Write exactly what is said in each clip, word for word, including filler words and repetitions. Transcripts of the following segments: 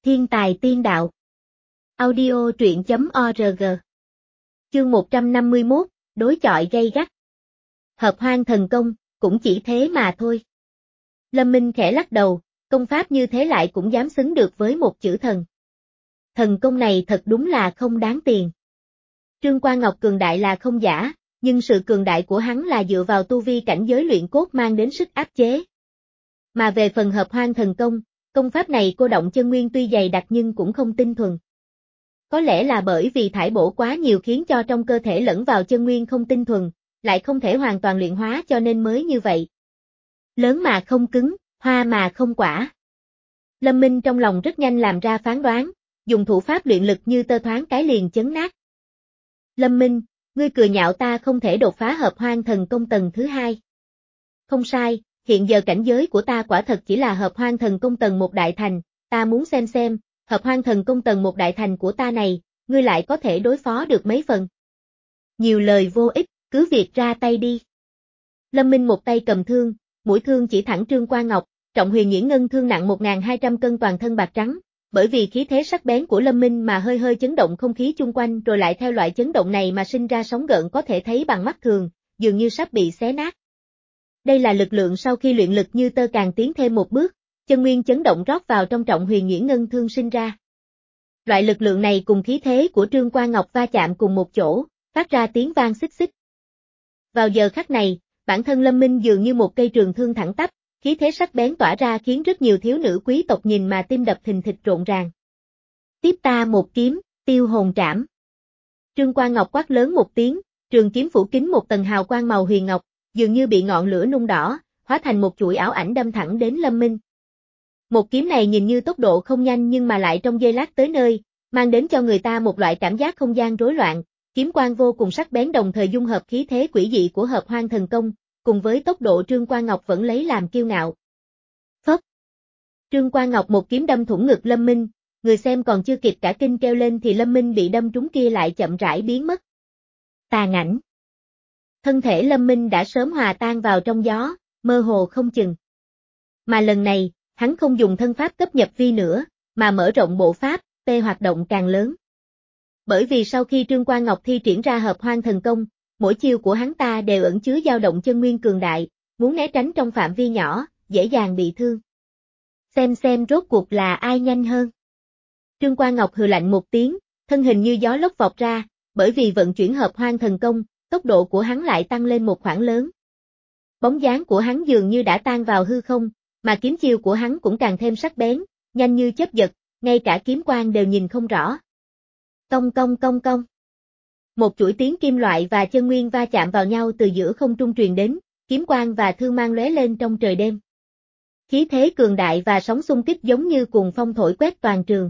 Thiên tài tiên đạo. Audio truyện chấm org. Chương một trăm năm mươi mốt, đối chọi gay gắt. Hợp hoang thần công, cũng chỉ thế mà thôi. Lâm Minh khẽ lắc đầu, công pháp như thế lại cũng dám xứng được với một chữ thần. Thần công này thật đúng là không đáng tiền. Trương Quan Ngọc cường đại là không giả, nhưng sự cường đại của hắn là dựa vào tu vi cảnh giới luyện cốt mang đến sức áp chế. Mà về phần hợp hoang thần công, công pháp này cô động chân nguyên tuy dày đặc nhưng cũng không tinh thuần. Có lẽ là bởi vì thải bổ quá nhiều khiến cho trong cơ thể lẫn vào chân nguyên không tinh thuần, lại không thể hoàn toàn luyện hóa cho nên mới như vậy. Lớn mà không cứng, hoa mà không quả. Lâm Minh trong lòng rất nhanh làm ra phán đoán, dùng thủ pháp luyện lực như tơ thoáng cái liền chấn nát. Lâm Minh, ngươi cười nhạo ta không thể đột phá hợp hoang thần công tầng thứ hai. Không sai, hiện giờ cảnh giới của ta quả thật chỉ là hợp hoang thần công tầng một đại thành, ta muốn xem xem, hợp hoang thần công tầng một đại thành của ta này, ngươi lại có thể đối phó được mấy phần. Nhiều lời vô ích, cứ việc ra tay đi. Lâm Minh một tay cầm thương, mũi thương chỉ thẳng Trương Quan Ngọc, trọng huyền nhuyễn ngân thương nặng một nghìn hai trăm cân toàn thân bạc trắng, bởi vì khí thế sắc bén của Lâm Minh mà hơi hơi chấn động không khí chung quanh rồi lại theo loại chấn động này mà sinh ra sóng gợn có thể thấy bằng mắt thường, dường như sắp bị xé nát. Đây là lực lượng sau khi luyện lực như tơ càng tiến thêm một bước, chân nguyên chấn động rót vào trong trọng huyền nhuyễn ngân thương sinh ra. Loại lực lượng này cùng khí thế của Trương Quan Ngọc va chạm cùng một chỗ, phát ra tiếng vang xích xích. Vào giờ khắc này, bản thân Lâm Minh dường như một cây trường thương thẳng tắp, khí thế sắc bén tỏa ra khiến rất nhiều thiếu nữ quý tộc nhìn mà tim đập thình thịch rộn ràng. Tiếp ta một kiếm, tiêu hồn trảm. Trương Quan Ngọc quát lớn một tiếng, trường kiếm phủ kín một tầng hào quang màu huyền ngọc, dường như bị ngọn lửa nung đỏ, hóa thành một chuỗi ảo ảnh đâm thẳng đến Lâm Minh. Một kiếm này nhìn như tốc độ không nhanh nhưng mà lại trong giây lát tới nơi, mang đến cho người ta một loại cảm giác không gian rối loạn, kiếm quang vô cùng sắc bén đồng thời dung hợp khí thế quỷ dị của hợp hoang thần công, cùng với tốc độ Trương Quan Ngọc vẫn lấy làm kiêu ngạo. Phốc! Trương Quan Ngọc một kiếm đâm thủng ngực Lâm Minh, người xem còn chưa kịp cả kinh kêu lên thì Lâm Minh bị đâm trúng kia lại chậm rãi biến mất. Tàn ảnh! Thân thể Lâm Minh đã sớm hòa tan vào trong gió, mơ hồ không chừng. Mà lần này, hắn không dùng thân pháp cấp nhập vi nữa, mà mở rộng bộ pháp, tê hoạt động càng lớn. Bởi vì sau khi Trương Quan Ngọc thi triển ra hợp hoang thần công, mỗi chiêu của hắn ta đều ẩn chứa dao động chân nguyên cường đại, muốn né tránh trong phạm vi nhỏ, dễ dàng bị thương. Xem xem rốt cuộc là ai nhanh hơn. Trương Quan Ngọc hừ lạnh một tiếng, thân hình như gió lốc vọt ra, bởi vì vận chuyển hợp hoang thần công, tốc độ của hắn lại tăng lên một khoảng lớn. Bóng dáng của hắn dường như đã tan vào hư không, mà kiếm chiêu của hắn cũng càng thêm sắc bén, nhanh như chớp giật, ngay cả kiếm quang đều nhìn không rõ. Cong cong cong cong. Một chuỗi tiếng kim loại và chân nguyên va chạm vào nhau từ giữa không trung truyền đến, kiếm quang và thương mang lóe lên trong trời đêm. Khí thế cường đại và sóng xung kích giống như cuồng phong thổi quét toàn trường.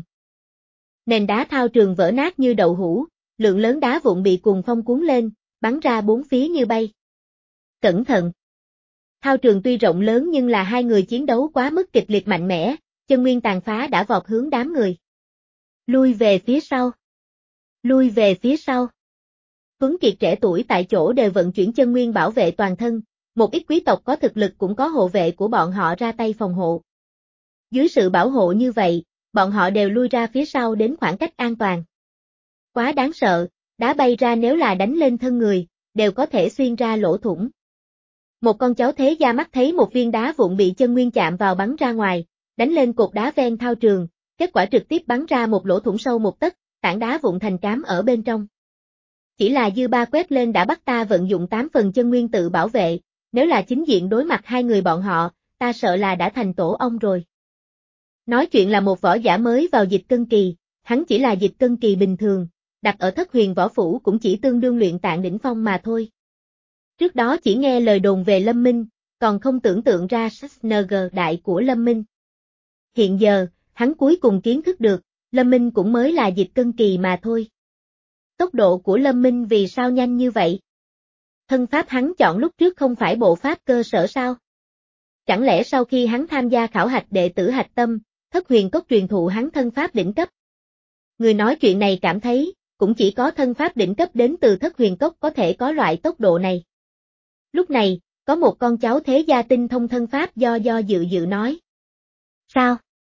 Nền đá thao trường vỡ nát như đậu hũ, lượng lớn đá vụn bị cuồng phong cuốn lên, bắn ra bốn phía như bay. Cẩn thận! Thao trường tuy rộng lớn nhưng là hai người chiến đấu quá mức kịch liệt mạnh mẽ, chân nguyên tàn phá đã vọt hướng đám người. Lui về phía sau. Lui về phía sau. Tuấn kiệt trẻ tuổi tại chỗ đều vận chuyển chân nguyên bảo vệ toàn thân, một ít quý tộc có thực lực cũng có hộ vệ của bọn họ ra tay phòng hộ. Dưới sự bảo hộ như vậy, bọn họ đều lui ra phía sau đến khoảng cách an toàn. Quá đáng sợ, đá bay ra nếu là đánh lên thân người, đều có thể xuyên ra lỗ thủng. Một con cháu thế gia mắt thấy một viên đá vụn bị chân nguyên chạm vào bắn ra ngoài, đánh lên cột đá ven thao trường, kết quả trực tiếp bắn ra một lỗ thủng sâu một tấc, tảng đá vụn thành cám ở bên trong. Chỉ là dư ba quét lên đã bắt ta vận dụng tám phần chân nguyên tự bảo vệ, nếu là chính diện đối mặt hai người bọn họ, ta sợ là đã thành tổ ong rồi. Nói chuyện là một võ giả mới vào dịch cân kỳ, hắn chỉ là dịch cân kỳ bình thường, đặt ở thất huyền võ phủ cũng chỉ tương đương luyện tạng đỉnh phong mà thôi. Trước đó chỉ nghe lời đồn về Lâm Minh, còn không tưởng tượng ra ét en giê đại của Lâm Minh. Hiện giờ, hắn cuối cùng kiến thức được, Lâm Minh cũng mới là dịch cân kỳ mà thôi. Tốc độ của Lâm Minh vì sao nhanh như vậy? Thân pháp hắn chọn lúc trước không phải bộ pháp cơ sở sao? Chẳng lẽ sau khi hắn tham gia khảo hạch đệ tử hạch tâm, thất huyền cốc truyền thụ hắn thân pháp đỉnh cấp? Người nói chuyện này cảm thấy, cũng chỉ có thân pháp đỉnh cấp đến từ thất huyền cốc có thể có loại tốc độ này. Lúc này, có một con cháu thế gia tinh thông thân pháp do do dự dự nói. Sao?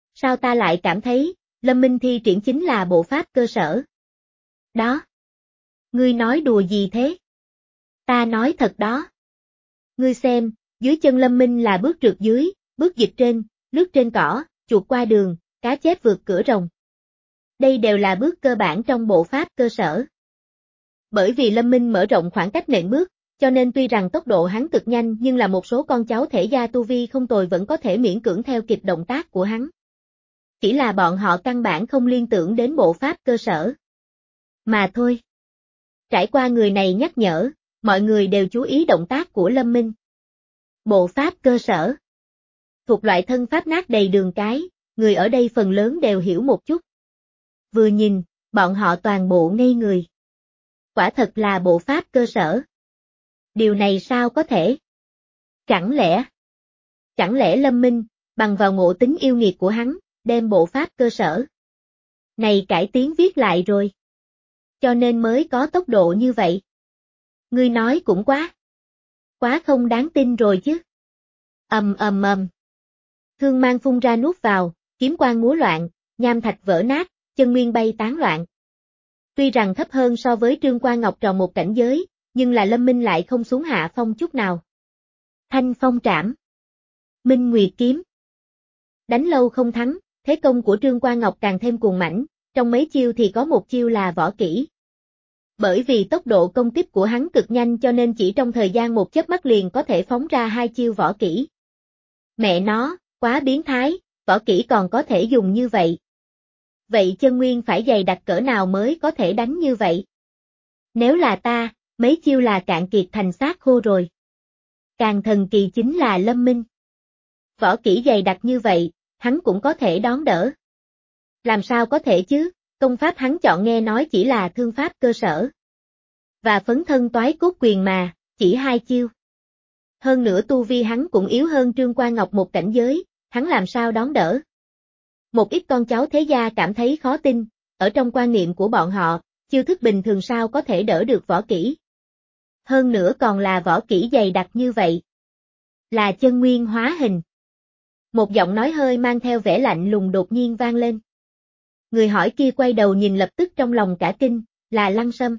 Sao ta lại cảm thấy, Lâm Minh thi triển chính là bộ pháp cơ sở? Đó. Ngươi nói đùa gì thế? Ta nói thật đó. Ngươi xem, dưới chân Lâm Minh là bước trượt dưới, bước dịch trên, lướt trên cỏ, chuột qua đường, cá chép vượt cửa rồng. Đây đều là bước cơ bản trong bộ pháp cơ sở. Bởi vì Lâm Minh mở rộng khoảng cách nện bước, cho nên tuy rằng tốc độ hắn cực nhanh nhưng là một số con cháu thể gia tu vi không tồi vẫn có thể miễn cưỡng theo kịp động tác của hắn. Chỉ là bọn họ căn bản không liên tưởng đến bộ pháp cơ sở. Mà thôi. Trải qua người này nhắc nhở, mọi người đều chú ý động tác của Lâm Minh. Bộ pháp cơ sở. Thuộc loại thân pháp nát đầy đường cái, người ở đây phần lớn đều hiểu một chút. Vừa nhìn, bọn họ toàn bộ ngây người. Quả thật là bộ pháp cơ sở. Điều này sao có thể? Chẳng lẽ? Chẳng lẽ Lâm Minh, bằng vào ngộ tính yêu nghiệt của hắn, đem bộ pháp cơ sở này cải tiến viết lại rồi. Cho nên mới có tốc độ như vậy. Ngươi nói cũng quá. Quá không đáng tin rồi chứ. Ầm ầm ầm. Thương mang phun ra nuốt vào, kiếm quang múa loạn, nham thạch vỡ nát, chân nguyên bay tán loạn. Tuy rằng thấp hơn so với Trương Quan Ngọc tròn một cảnh giới, nhưng là Lâm Minh lại không xuống hạ phong chút nào. Thanh phong trảm. Minh Nguyệt kiếm. Đánh lâu không thắng, thế công của Trương Quan Ngọc càng thêm cuồng mãnh, trong mấy chiêu thì có một chiêu là võ kỹ. Bởi vì tốc độ công kích của hắn cực nhanh cho nên chỉ trong thời gian một chớp mắt liền có thể phóng ra hai chiêu võ kỹ. Mẹ nó, quá biến thái, võ kỹ còn có thể dùng như vậy. Vậy chân nguyên phải dày đặc cỡ nào mới có thể đánh như vậy? Nếu là ta, mấy chiêu là cạn kiệt thành xác khô rồi. Càng thần kỳ chính là Lâm Minh. Võ kỹ dày đặc như vậy, hắn cũng có thể đón đỡ. Làm sao có thể chứ, công pháp hắn chọn nghe nói chỉ là thương pháp cơ sở. Và phấn thân toái cốt quyền mà, chỉ hai chiêu. Hơn nữa tu vi hắn cũng yếu hơn Trương Quan Ngọc một cảnh giới, hắn làm sao đón đỡ. Một ít con cháu thế gia cảm thấy khó tin, ở trong quan niệm của bọn họ, chiêu thức bình thường sao có thể đỡ được võ kỹ. Hơn nữa còn là võ kỹ dày đặc như vậy. Là chân nguyên hóa hình. Một giọng nói hơi mang theo vẻ lạnh lùng đột nhiên vang lên. Người hỏi kia quay đầu nhìn lập tức trong lòng cả kinh, là Lăng Sâm.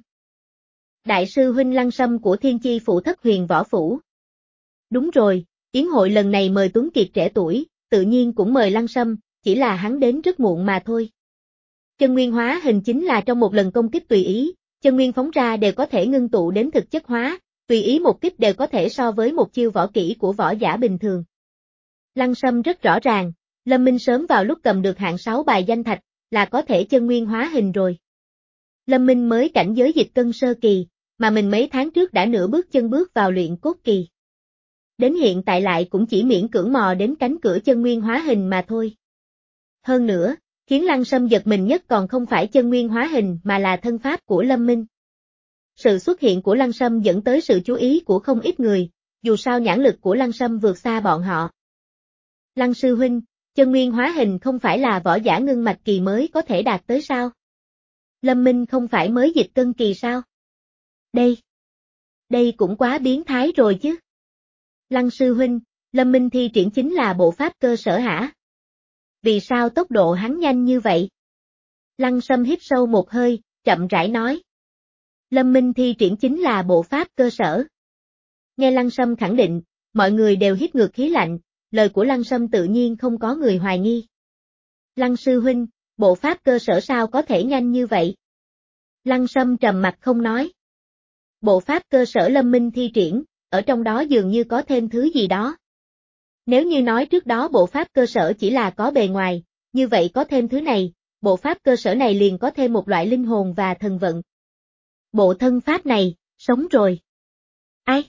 Đại sư huynh Lăng Sâm của Thiên Chi Phủ Thất Huyền Võ Phủ. Đúng rồi, yến hội lần này mời Tuấn Kiệt trẻ tuổi, tự nhiên cũng mời Lăng Sâm, chỉ là hắn đến rất muộn mà thôi. Chân nguyên hóa hình chính là trong một lần công kích tùy ý, chân nguyên phóng ra đều có thể ngưng tụ đến thực chất hóa, tùy ý một kích đều có thể so với một chiêu võ kỹ của võ giả bình thường. Lăng Sâm rất rõ ràng, Lâm Minh sớm vào lúc cầm được hạng sáu bài danh thạch, là có thể chân nguyên hóa hình rồi. Lâm Minh mới cảnh giới dịch cân sơ kỳ, mà mình mấy tháng trước đã nửa bước chân bước vào luyện cốt kỳ. Đến hiện tại lại cũng chỉ miễn cưỡng mò đến cánh cửa chân nguyên hóa hình mà thôi. Hơn nữa, khiến Lăng Sâm giật mình nhất còn không phải chân nguyên hóa hình mà là thân pháp của Lâm Minh. Sự xuất hiện của Lăng Sâm dẫn tới sự chú ý của không ít người, dù sao nhãn lực của Lăng Sâm vượt xa bọn họ. Lăng sư huynh, chân nguyên hóa hình không phải là võ giả ngưng mạch kỳ mới có thể đạt tới sao? Lâm Minh không phải mới dịch cân kỳ sao? Đây, đây cũng quá biến thái rồi chứ. Lăng sư huynh, Lâm Minh thi triển chính là bộ pháp cơ sở hả? Vì sao tốc độ hắn nhanh như vậy? Lăng Sâm hít sâu một hơi, chậm rãi nói. Lâm Minh thi triển chính là bộ pháp cơ sở. Nghe Lăng Sâm khẳng định, mọi người đều hít ngược khí lạnh, lời của Lăng Sâm tự nhiên không có người hoài nghi. Lăng sư huynh, bộ pháp cơ sở sao có thể nhanh như vậy? Lăng Sâm trầm mặt không nói. Bộ pháp cơ sở Lâm Minh thi triển, ở trong đó dường như có thêm thứ gì đó. Nếu như nói trước đó bộ pháp cơ sở chỉ là có bề ngoài, như vậy có thêm thứ này, bộ pháp cơ sở này liền có thêm một loại linh hồn và thần vận. Bộ thân pháp này, sống rồi. Ai?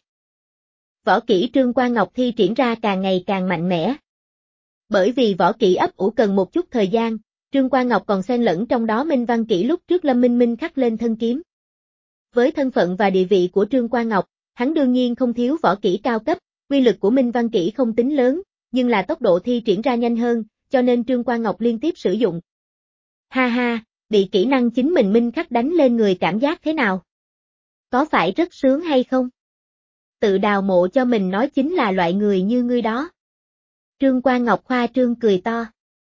Võ kỹ Trương Quan Ngọc thi triển ra càng ngày càng mạnh mẽ. Bởi vì võ kỹ ấp ủ cần một chút thời gian, Trương Quan Ngọc còn xen lẫn trong đó minh văn kỹ lúc trước Lâm Minh Minh khắc lên thân kiếm. Với thân phận và địa vị của Trương Quan Ngọc, hắn đương nhiên không thiếu võ kỹ cao cấp, quy lực của minh văn kỹ không tính lớn, nhưng là tốc độ thi triển ra nhanh hơn, cho nên Trương Quan Ngọc liên tiếp sử dụng. Ha ha, bị kỹ năng chính mình minh khắc đánh lên người cảm giác thế nào? Có phải rất sướng hay không? Tự đào mộ cho mình nói chính là loại người như ngươi đó. Trương Quan Ngọc khoa trương cười to.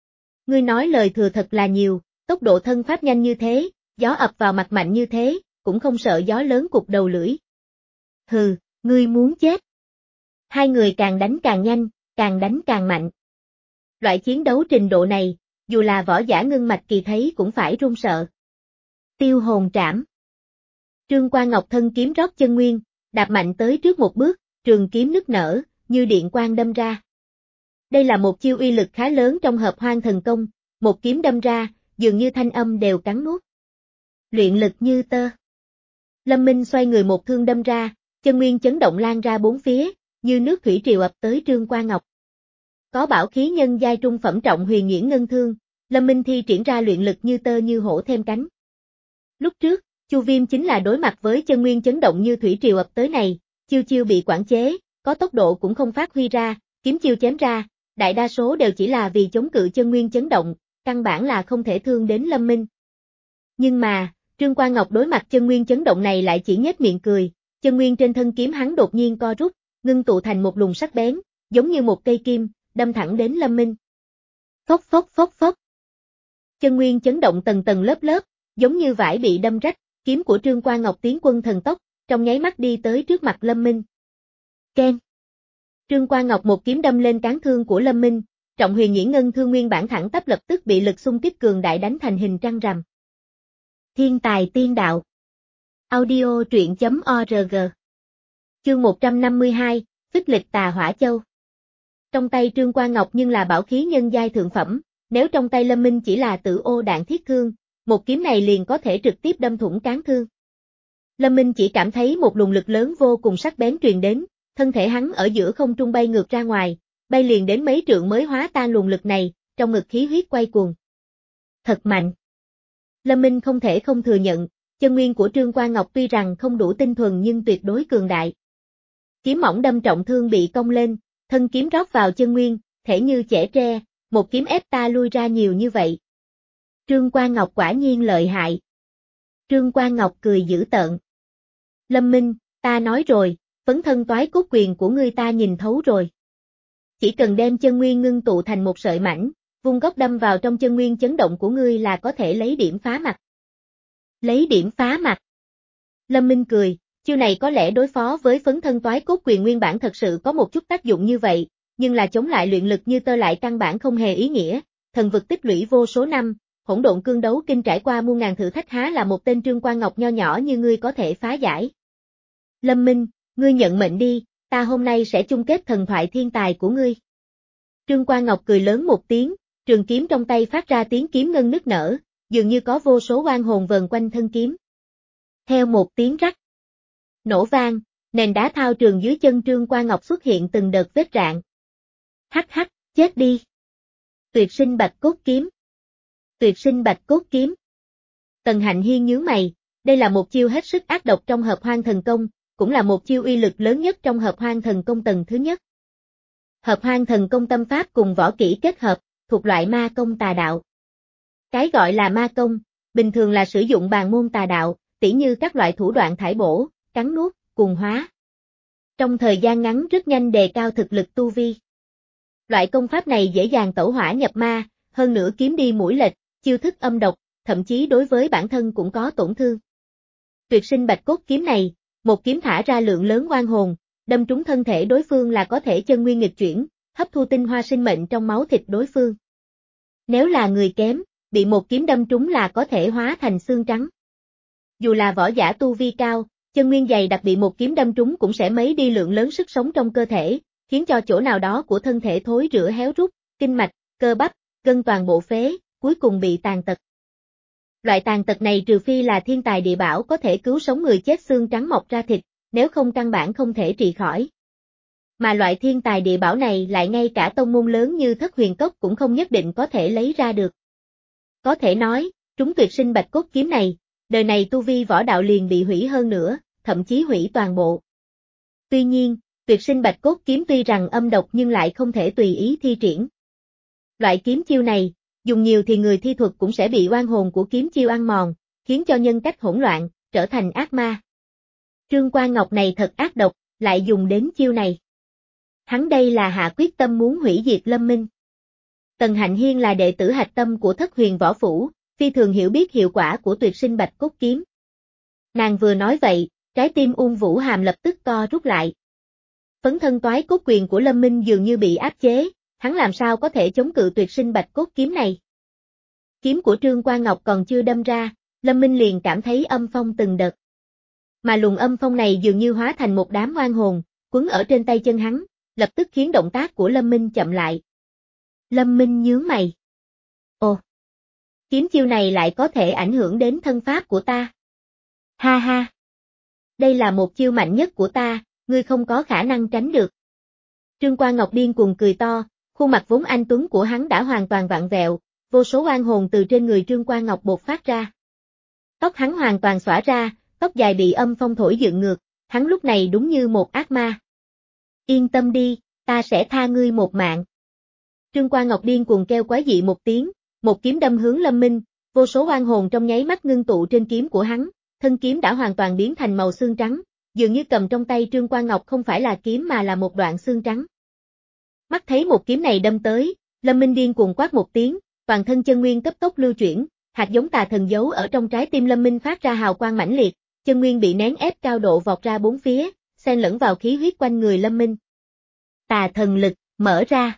Ngươi nói lời thừa thật là nhiều, tốc độ thân pháp nhanh như thế, gió ập vào mặt mạnh như thế, cũng không sợ gió lớn cụp đầu lưỡi. Hừ, ngươi muốn chết. Hai người càng đánh càng nhanh, càng đánh càng mạnh. Loại chiến đấu trình độ này, dù là võ giả ngưng mạch kỳ thấy cũng phải run sợ. Tiêu hồn trảm. Trương Quan Ngọc thân kiếm rót chân nguyên, đạp mạnh tới trước một bước, trường kiếm nức nở, như điện quang đâm ra. Đây là một chiêu uy lực khá lớn trong hợp hoang thần công, một kiếm đâm ra, dường như thanh âm đều cắn nuốt. Luyện lực như tơ. Lâm Minh xoay người một thương đâm ra, chân nguyên chấn động lan ra bốn phía, như nước thủy triều ập tới Trương Quan Ngọc. Có bảo khí nhân giai trung phẩm trọng huyền nhuyễn ngân thương, Lâm Minh thi triển ra luyện lực như tơ như hổ thêm cánh. Lúc trước, Chu Viêm chính là đối mặt với chân nguyên chấn động như thủy triều ập tới này, chiêu chiêu bị quản chế, có tốc độ cũng không phát huy ra, kiếm chiêu chém ra, đại đa số đều chỉ là vì chống cự chân nguyên chấn động, căn bản là không thể thương đến Lâm Minh. Nhưng mà, Trương Quan Ngọc đối mặt chân nguyên chấn động này lại chỉ nhếch miệng cười, chân nguyên trên thân kiếm hắn đột nhiên co rút, ngưng tụ thành một luồng sắc bén, giống như một cây kim, đâm thẳng đến Lâm Minh. Phốc phốc phốc phốc. Chân nguyên chấn động tầng tầng lớp lớp, giống như vải bị đâm rách, kiếm của Trương Quan Ngọc tiến quân thần tốc, trong nháy mắt đi tới trước mặt Lâm Minh. Keng. Trương Quan Ngọc một kiếm đâm lên cán thương của Lâm Minh, trọng huyền nhuyễn ngân thương nguyên bản thẳng tắp lập tức bị lực xung kích cường đại đánh thành hình trăng rằm. Thiên tài tiên đạo. Audio truyện chấm org. Chương một trăm năm mươi hai, Phích Lịch Tà Hỏa Châu. Trong tay Trương Quan Ngọc nhưng là bảo khí nhân giai thượng phẩm, nếu trong tay Lâm Minh chỉ là tử ô đạn thiết thương, một kiếm này liền có thể trực tiếp đâm thủng cán thương. Lâm Minh chỉ cảm thấy một luồng lực lớn vô cùng sắc bén truyền đến, thân thể hắn ở giữa không trung bay ngược ra ngoài, bay liền đến mấy trượng mới hóa tan luồng lực này, trong ngực khí huyết quay cuồng. Thật mạnh. Lâm Minh không thể không thừa nhận, chân nguyên của Trương Quan Ngọc tuy rằng không đủ tinh thuần nhưng tuyệt đối cường đại. Kiếm mỏng đâm trọng thương bị cong lên, thân kiếm rót vào chân nguyên, thể như chẻ tre, một kiếm ép ta lui ra nhiều như vậy. Trương Quan Ngọc quả nhiên lợi hại. Trương Quan Ngọc cười dữ tợn. Lâm Minh, ta nói rồi, phấn thân toái cốt quyền của ngươi ta nhìn thấu rồi. Chỉ cần đem chân nguyên ngưng tụ thành một sợi mảnh, vung góc đâm vào trong chân nguyên chấn động của ngươi là có thể lấy điểm phá mặt. Lấy điểm phá mặt. Lâm Minh cười, chiêu này có lẽ đối phó với phấn thân toái cốt quyền nguyên bản thật sự có một chút tác dụng như vậy, nhưng là chống lại luyện lực như tơ lại căn bản không hề ý nghĩa, thần vực tích lũy vô số năm, hỗn độn cương đấu kinh trải qua muôn ngàn thử thách há là một tên Trương Quan Ngọc nho nhỏ như ngươi có thể phá giải. Lâm Minh, ngươi nhận mệnh đi, ta hôm nay sẽ chung kết thần thoại thiên tài của ngươi. Trương Quan Ngọc cười lớn một tiếng, trường kiếm trong tay phát ra tiếng kiếm ngân nức nở, dường như có vô số oan hồn vần quanh thân kiếm. Theo một tiếng rắc, nổ vang, nền đá thao trường dưới chân Trương Quan Ngọc xuất hiện từng đợt vết rạn. Hắc hắc, chết đi. Tuyệt sinh bạch cốt kiếm. Tuyệt sinh bạch cốt kiếm. Tần Hạnh Hiên nhướng mày, đây là một chiêu hết sức ác độc trong hợp hoang thần công, cũng là một chiêu uy lực lớn nhất trong hợp hoang thần công tầng thứ nhất. Hợp hoang thần công tâm pháp cùng võ kỹ kết hợp, thuộc loại ma công tà đạo. Cái gọi là ma công, bình thường là sử dụng bàn môn tà đạo, tỉ như các loại thủ đoạn thải bổ, cắn nuốt, cuồng hóa. Trong thời gian ngắn rất nhanh đề cao thực lực tu vi. Loại công pháp này dễ dàng tẩu hỏa nhập ma, hơn nữa kiếm đi mũi lệch, chiêu thức âm độc, thậm chí đối với bản thân cũng có tổn thương. Tuyệt sinh bạch cốt kiếm này, một kiếm thả ra lượng lớn oan hồn, đâm trúng thân thể đối phương là có thể chân nguyên nghịch chuyển, hấp thu tinh hoa sinh mệnh trong máu thịt đối phương. Nếu là người kém, bị một kiếm đâm trúng là có thể hóa thành xương trắng. Dù là võ giả tu vi cao, chân nguyên dày đặc bị một kiếm đâm trúng cũng sẽ mấy đi lượng lớn sức sống trong cơ thể, khiến cho chỗ nào đó của thân thể thối rữa héo rút, kinh mạch, cơ bắp, gân toàn bộ phế, cuối cùng bị tàn tật. Loại tàn tật này trừ phi là thiên tài địa bảo có thể cứu sống người chết xương trắng mọc ra thịt, nếu không căn bản không thể trị khỏi. Mà loại thiên tài địa bảo này lại ngay cả tông môn lớn như Thất Huyền Cốc cũng không nhất định có thể lấy ra được. Có thể nói, trúng tuyệt sinh bạch cốt kiếm này, đời này tu vi võ đạo liền bị hủy hơn nữa, thậm chí hủy toàn bộ. Tuy nhiên, tuyệt sinh bạch cốt kiếm tuy rằng âm độc nhưng lại không thể tùy ý thi triển. Loại kiếm chiêu này, dùng nhiều thì người thi thuật cũng sẽ bị oan hồn của kiếm chiêu ăn mòn, khiến cho nhân cách hỗn loạn, trở thành ác ma. Trương Quan Ngọc này thật ác độc, lại dùng đến chiêu này. Hắn đây là hạ quyết tâm muốn hủy diệt Lâm Minh. Tần Hạnh Hiên là đệ tử hạch tâm của Thất Huyền Võ Phủ, phi thường hiểu biết hiệu quả của tuyệt sinh bạch cốt kiếm. Nàng vừa nói vậy, trái tim Uông Vũ Hàm lập tức co rút lại. Phấn thân toái cốt quyền của Lâm Minh dường như bị áp chế, hắn làm sao có thể chống cự tuyệt sinh bạch cốt kiếm này. Kiếm của Trương Quan Ngọc còn chưa đâm ra, Lâm Minh liền cảm thấy âm phong từng đợt. Mà luồng âm phong này dường như hóa thành một đám oan hồn, quấn ở trên tay chân hắn, lập tức khiến động tác của Lâm Minh chậm lại. Lâm Minh nhướng mày. Ồ! Kiếm chiêu này lại có thể ảnh hưởng đến thân pháp của ta. Ha ha! Đây là một chiêu mạnh nhất của ta, ngươi không có khả năng tránh được. Trương Quan Ngọc điên cuồng cười to, khuôn mặt vốn anh tuấn của hắn đã hoàn toàn vặn vẹo, vô số oan hồn từ trên người Trương Quan Ngọc bộc phát ra. Tóc hắn hoàn toàn xõa ra, tóc dài bị âm phong thổi dựng ngược, hắn lúc này đúng như một ác ma. Yên tâm đi, ta sẽ tha ngươi một mạng. Trương Quan Ngọc điên cuồng kêu quái dị một tiếng, một kiếm đâm hướng Lâm Minh, vô số oan hồn trong nháy mắt ngưng tụ trên kiếm của hắn, thân kiếm đã hoàn toàn biến thành màu xương trắng, dường như cầm trong tay Trương Quan Ngọc không phải là kiếm mà là một đoạn xương trắng. Mắt thấy một kiếm này đâm tới, Lâm Minh điên cuồng quát một tiếng, toàn thân chân nguyên cấp tốc lưu chuyển, hạt giống tà thần giấu ở trong trái tim Lâm Minh phát ra hào quang mãnh liệt, chân nguyên bị nén ép cao độ vọt ra bốn phía, xen lẫn vào khí huyết quanh người Lâm Minh. Tà thần lực, mở ra.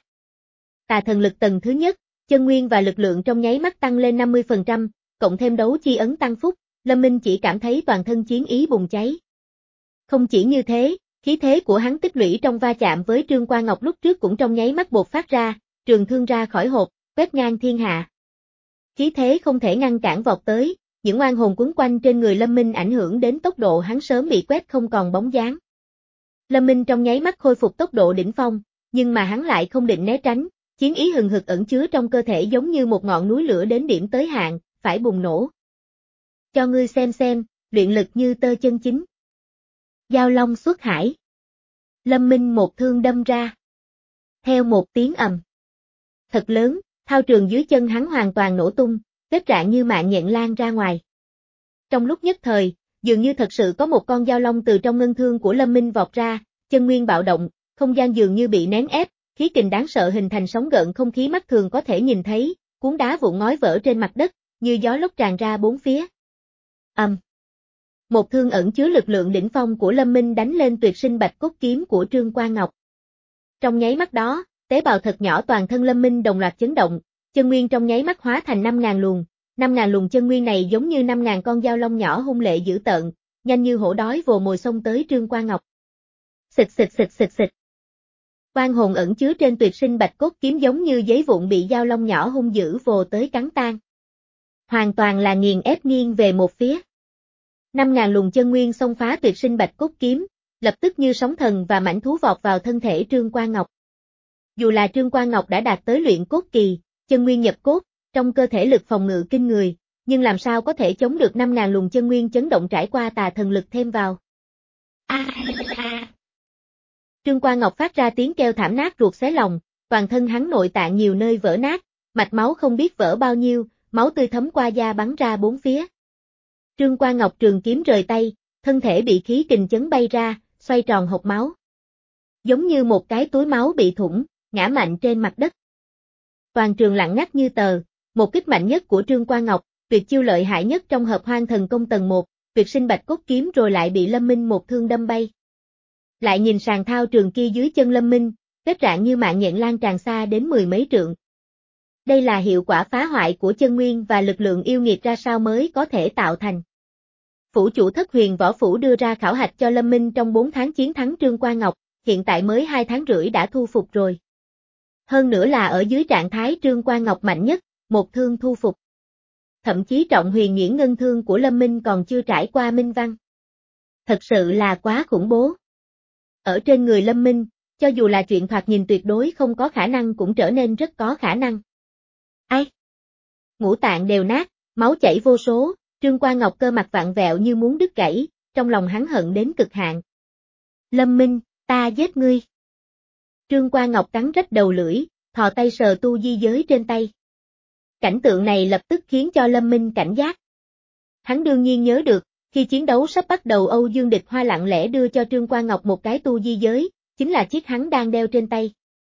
Tà thần lực tầng thứ nhất, chân nguyên và lực lượng trong nháy mắt tăng lên năm mươi phần trăm, cộng thêm đấu chi ấn tăng phúc, Lâm Minh chỉ cảm thấy toàn thân chiến ý bùng cháy. Không chỉ như thế, khí thế của hắn tích lũy trong va chạm với Trương Quan Ngọc lúc trước cũng trong nháy mắt bộc phát ra, trường thương ra khỏi hộp, quét ngang thiên hạ. Khí thế không thể ngăn cản vọt tới, những oan hồn quấn quanh trên người Lâm Minh ảnh hưởng đến tốc độ hắn sớm bị quét không còn bóng dáng. Lâm Minh trong nháy mắt khôi phục tốc độ đỉnh phong, nhưng mà hắn lại không định né tránh, chiến ý hừng hực ẩn chứa trong cơ thể giống như một ngọn núi lửa đến điểm tới hạn, phải bùng nổ. Cho ngươi xem xem, luyện lực như tơ chân chính. Giao long xuất hải. Lâm Minh một thương đâm ra. Theo một tiếng ầm thật lớn, thao trường dưới chân hắn hoàn toàn nổ tung, vết rạn như mạng nhện lan ra ngoài. Trong lúc nhất thời, dường như thật sự có một con dao long từ trong ngân thương của Lâm Minh vọt ra, chân nguyên bạo động, không gian dường như bị nén ép, khí kình đáng sợ hình thành sóng gợn không khí mắt thường có thể nhìn thấy, cuốn đá vụn ngói vỡ trên mặt đất, như gió lốc tràn ra bốn phía. Ầm. Um. Một thương ẩn chứa lực lượng đỉnh phong của Lâm Minh đánh lên tuyệt sinh bạch cốt kiếm của Trương Quan Ngọc. Trong nháy mắt đó, tế bào thật nhỏ toàn thân Lâm Minh đồng loạt chấn động, chân nguyên trong nháy mắt hóa thành năm ngàn luồng, năm ngàn luồng chân nguyên này giống như năm ngàn con dao long nhỏ hung lệ dữ tợn, nhanh như hổ đói vồ mồi xông tới Trương Quan Ngọc. Xịch xịch xịch xịch xịch. Oan hồn ẩn chứa trên tuyệt sinh bạch cốt kiếm giống như giấy vụn bị dao long nhỏ hung dữ vồ tới cắn tan. Hoàn toàn là nghiền ép nghiêng về một phía. Năm ngàn luồng chân nguyên xông phá tuyệt sinh bạch cốt kiếm, lập tức như sóng thần và mãnh thú vọt vào thân thể Trương Quan Ngọc. Dù là Trương Quan Ngọc đã đạt tới luyện cốt kỳ, chân nguyên nhập cốt, trong cơ thể lực phòng ngự kinh người, nhưng làm sao có thể chống được năm ngàn luồng chân nguyên chấn động trải qua tà thần lực thêm vào. A a. Trương Quan Ngọc phát ra tiếng kêu thảm nát ruột xé lòng, toàn thân hắn nội tạng nhiều nơi vỡ nát, mạch máu không biết vỡ bao nhiêu, máu tươi thấm qua da bắn ra bốn phía. Trương Quan Ngọc trường kiếm rời tay, thân thể bị khí kình chấn bay ra, xoay tròn hộc máu. Giống như một cái túi máu bị thủng, ngã mạnh trên mặt đất. Toàn trường lặng ngắt như tờ, một kích mạnh nhất của Trương Quan Ngọc, tuyệt chiêu lợi hại nhất trong hợp hoang thần công tầng một, tuyệt sinh bạch cốt kiếm rồi lại bị Lâm Minh một thương đâm bay. Lại nhìn sàn thao trường kia dưới chân Lâm Minh, vết rạn như mạng nhện lan tràn xa đến mười mấy trượng. Đây là hiệu quả phá hoại của chân nguyên và lực lượng yêu nghiệt ra sao mới có thể tạo thành. Phủ chủ Thất Huyền Võ Phủ đưa ra khảo hạch cho Lâm Minh trong bốn tháng chiến thắng Trương Quan Ngọc, hiện tại mới hai tháng rưỡi đã thu phục rồi. Hơn nữa là ở dưới trạng thái Trương Quan Ngọc mạnh nhất, một thương thu phục. Thậm chí trọng huyền nhuyễn ngân thương của Lâm Minh còn chưa trải qua minh văn. Thật sự là quá khủng bố. Ở trên người Lâm Minh, cho dù là chuyện thoạt nhìn tuyệt đối không có khả năng cũng trở nên rất có khả năng. Ai? Ngũ tạng đều nát, máu chảy vô số, Trương Quan Ngọc cơ mặt vặn vẹo như muốn đứt gãy, trong lòng hắn hận đến cực hạn. Lâm Minh, ta giết ngươi. Trương Quan Ngọc cắn rách đầu lưỡi, thò tay sờ tu di giới trên tay. Cảnh tượng này lập tức khiến cho Lâm Minh cảnh giác. Hắn đương nhiên nhớ được, khi chiến đấu sắp bắt đầu Âu Dương Địch Hoa lặng lẽ đưa cho Trương Quan Ngọc một cái tu di giới, chính là chiếc hắn đang đeo trên tay.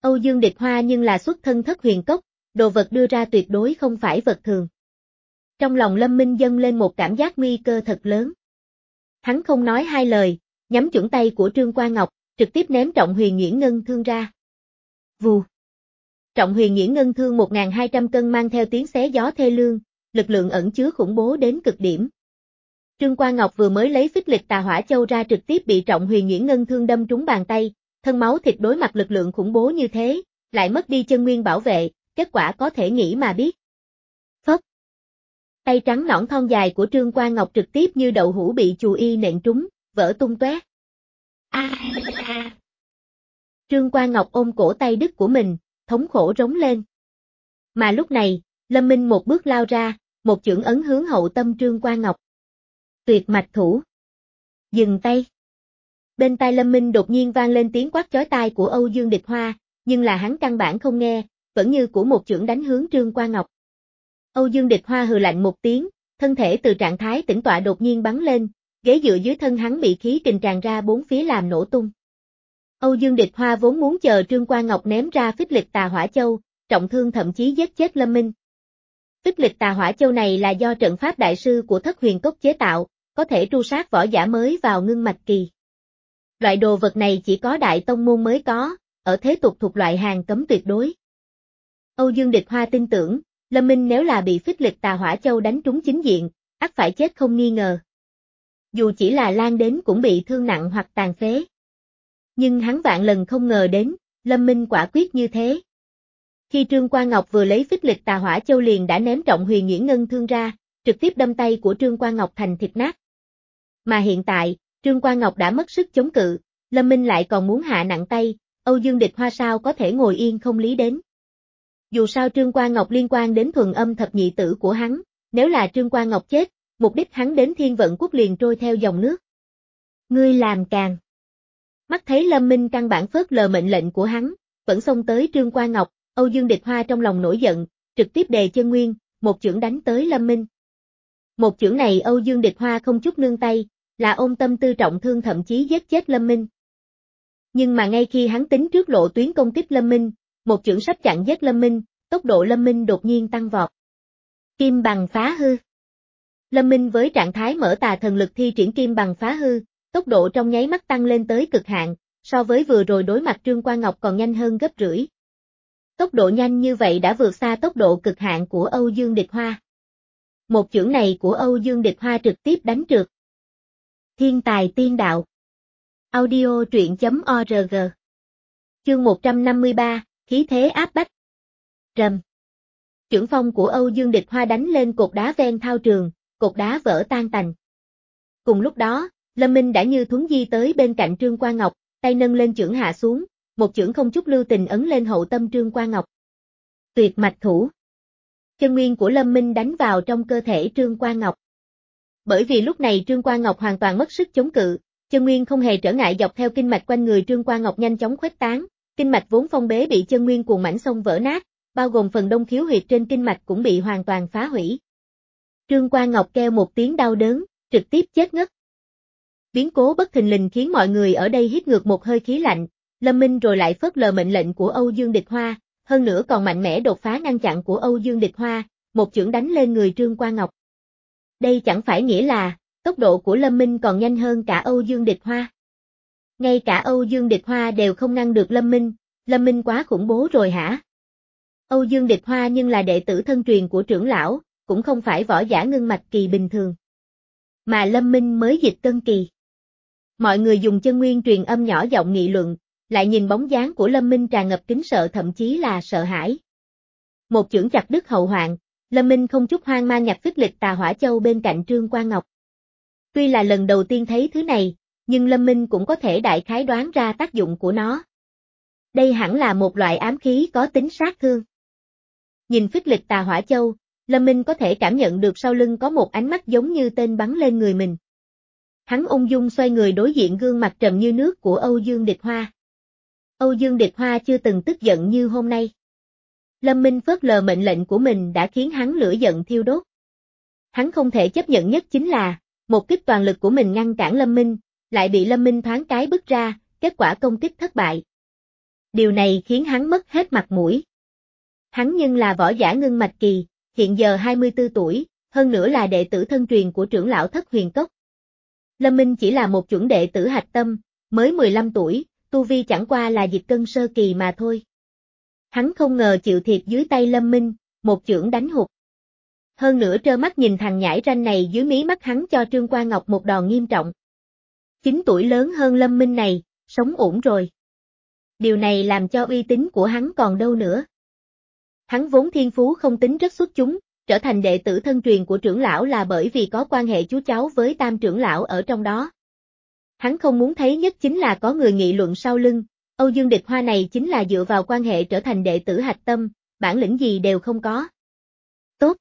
Âu Dương Địch Hoa nhưng là xuất thân Thất Huyền Cốc, đồ vật đưa ra tuyệt đối không phải vật thường. Trong lòng Lâm Minh dâng lên một cảm giác nguy cơ thật lớn. Hắn không nói hai lời, nhắm chuẩn tay của Trương Qua Ngọc, trực tiếp ném Trọng Huyền Nhuyễn Ngân Thương ra. Vù. Trọng Huyền Nhuyễn Ngân Thương một nghìn hai trăm cân mang theo tiếng xé gió thê lương, lực lượng ẩn chứa khủng bố đến cực điểm. Trương Qua Ngọc vừa mới lấy phích lịch tà hỏa châu ra trực tiếp bị Trọng Huyền Nhuyễn Ngân Thương đâm trúng bàn tay, thân máu thịt đối mặt lực lượng khủng bố như thế, lại mất đi chân nguyên bảo vệ, kết quả có thể nghĩ mà biết. Phốc. Tay trắng nõn thon dài của Trương Qua Ngọc trực tiếp như đậu hũ bị chù y nện trúng, vỡ tung tóe. A a. Trương Qua Ngọc ôm cổ tay đứt của mình, thống khổ rống lên. Mà lúc này, Lâm Minh một bước lao ra, một chưởng ấn hướng hậu tâm Trương Qua Ngọc. Tuyệt mạch thủ. Dừng tay. Bên tai Lâm Minh đột nhiên vang lên tiếng quát chói tai của Âu Dương Địch Hoa, nhưng là hắn căn bản không nghe, vẫn như của một chưởng đánh hướng Trương Qua Ngọc. Âu Dương Địch Hoa hừ lạnh một tiếng, thân thể từ trạng thái tĩnh tọa đột nhiên bắn lên, ghế dựa dưới thân hắn bị khí kình tràn ra bốn phía làm nổ tung. Âu Dương Địch Hoa vốn muốn chờ Trương Qua Ngọc ném ra phích lịch tà hỏa châu, trọng thương thậm chí giết chết Lâm Minh. Phích lịch tà hỏa châu này là do trận pháp đại sư của Thất Huyền Cốc chế tạo, có thể tru sát võ giả mới vào ngưng mạch kỳ. Loại đồ vật này chỉ có đại tông môn mới có, ở thế tục thuộc loại hàng cấm tuyệt đối. Âu Dương Địch Hoa tin tưởng, Lâm Minh nếu là bị phích lịch tà hỏa châu đánh trúng chính diện, ắt phải chết không nghi ngờ. Dù chỉ là lan đến cũng bị thương nặng hoặc tàn phế. Nhưng hắn vạn lần không ngờ đến, Lâm Minh quả quyết như thế. Khi Trương Qua Ngọc vừa lấy phích lịch tà hỏa châu liền đã ném Trọng Huyền Nhuyễn Ngân Thương ra, trực tiếp đâm tay của Trương Qua Ngọc thành thịt nát. Mà hiện tại, Trương Qua Ngọc đã mất sức chống cự, Lâm Minh lại còn muốn hạ nặng tay, Âu Dương Địch Hoa sao có thể ngồi yên không lý đến. Dù sao Trương Qua Ngọc liên quan đến thuần âm thập nhị tử của hắn, nếu là Trương Qua Ngọc chết, mục đích hắn đến Thiên Vận Quốc liền trôi theo dòng nước. Ngươi làm càng. Mắt thấy Lâm Minh căn bản phớt lờ mệnh lệnh của hắn, vẫn xông tới Trương Qua Ngọc, Âu Dương Địch Hoa trong lòng nổi giận, trực tiếp đề chân nguyên, một chưởng đánh tới Lâm Minh. Một chưởng này Âu Dương Địch Hoa không chút nương tay, là ôm tâm tư trọng thương thậm chí giết chết Lâm Minh. Nhưng mà ngay khi hắn tính trước lộ tuyến công kích Lâm Minh, một chưởng sắp chặn giết Lâm Minh, tốc độ Lâm Minh đột nhiên tăng vọt. Kim bằng phá hư. Lâm Minh với trạng thái mở tà thần lực thi triển kim bằng phá hư, tốc độ trong nháy mắt tăng lên tới cực hạn, so với vừa rồi đối mặt Trương Qua Ngọc còn nhanh hơn gấp rưỡi. Tốc độ nhanh như vậy đã vượt xa tốc độ cực hạn của Âu Dương Địch Hoa. Một chưởng này của Âu Dương Địch Hoa trực tiếp đánh trượt. Thiên tài tiên đạo. Audio truyện chấm org. Chương một trăm năm mươi ba, khí thế áp bách. Rầm. Chưởng phong của Âu Dương Địch Hoa đánh lên cột đá ven thao trường, cột đá vỡ tan tành. Cùng lúc đó, Lâm Minh đã như thuấn di tới bên cạnh Trương Qua Ngọc, tay nâng lên chưởng hạ xuống, một chưởng không chút lưu tình ấn lên hậu tâm Trương Qua Ngọc. Tuyệt mạch thủ. Chân nguyên của Lâm Minh đánh vào trong cơ thể Trương Qua Ngọc. Bởi vì lúc này Trương Qua Ngọc hoàn toàn mất sức chống cự, chân nguyên không hề trở ngại dọc theo kinh mạch quanh người Trương Qua Ngọc nhanh chóng khuếch tán, kinh mạch vốn phong bế bị chân nguyên cuồng mãnh xông vỡ nát, bao gồm phần đông khiếu huyệt trên kinh mạch cũng bị hoàn toàn phá hủy. Trương Qua Ngọc kêu một tiếng đau đớn, trực tiếp chết ngất. Biến cố bất thình lình khiến mọi người ở đây hít ngược một hơi khí lạnh, Lâm Minh rồi lại phớt lờ mệnh lệnh của Âu Dương Địch Hoa, hơn nữa còn mạnh mẽ đột phá ngăn chặn của Âu Dương Địch Hoa, một chưởng đánh lên người Trương Qua Ngọc. Đây chẳng phải nghĩa là, tốc độ của Lâm Minh còn nhanh hơn cả Âu Dương Địch Hoa. Ngay cả Âu Dương Địch Hoa đều không ngăn được Lâm Minh, Lâm Minh quá khủng bố rồi hả? Âu Dương Địch Hoa nhưng là đệ tử thân truyền của trưởng lão, cũng không phải võ giả ngưng mạch kỳ bình thường. Mà Lâm Minh mới dịch cân kỳ. Mọi người dùng chân nguyên truyền âm nhỏ giọng nghị luận, lại nhìn bóng dáng của Lâm Minh tràn ngập kính sợ thậm chí là sợ hãi. Một chưởng chặt đứt hậu hoạn, Lâm Minh không chút hoang mang nhặt phích lịch tà hỏa châu bên cạnh Trương Qua Ngọc. Tuy là lần đầu tiên thấy thứ này, nhưng Lâm Minh cũng có thể đại khái đoán ra tác dụng của nó. Đây hẳn là một loại ám khí có tính sát thương. Nhìn phích lịch tà hỏa châu, Lâm Minh có thể cảm nhận được sau lưng có một ánh mắt giống như tên bắn lên người mình. Hắn ung dung xoay người đối diện gương mặt trầm như nước của Âu Dương Địch Hoa. Âu Dương Địch Hoa chưa từng tức giận như hôm nay. Lâm Minh phớt lờ mệnh lệnh của mình đã khiến hắn lửa giận thiêu đốt. Hắn không thể chấp nhận nhất chính là, một kích toàn lực của mình ngăn cản Lâm Minh, lại bị Lâm Minh thoáng cái bứt ra, kết quả công kích thất bại. Điều này khiến hắn mất hết mặt mũi. Hắn nhưng là võ giả ngưng mạch kỳ, hiện giờ hai mươi tư tuổi, hơn nữa là đệ tử thân truyền của trưởng lão Thất Huyền Cốc. Lâm Minh chỉ là một chuẩn đệ tử hạch tâm, mới mười lăm tuổi, tu vi chẳng qua là dịch cân sơ kỳ mà thôi. Hắn không ngờ chịu thiệt dưới tay Lâm Minh, một chưởng đánh hụt. Hơn nữa trơ mắt nhìn thằng nhãi ranh này dưới mí mắt hắn cho Trương Quan Ngọc một đòn nghiêm trọng. Chín tuổi lớn hơn Lâm Minh này, sống ổn rồi. Điều này làm cho uy tín của hắn còn đâu nữa. Hắn vốn thiên phú không tính rất xuất chúng, trở thành đệ tử thân truyền của trưởng lão là bởi vì có quan hệ chú cháu với tam trưởng lão ở trong đó. Hắn không muốn thấy nhất chính là có người nghị luận sau lưng, Âu Dương Địch Hoa này chính là dựa vào quan hệ trở thành đệ tử hạch tâm, bản lĩnh gì đều không có. Tốt.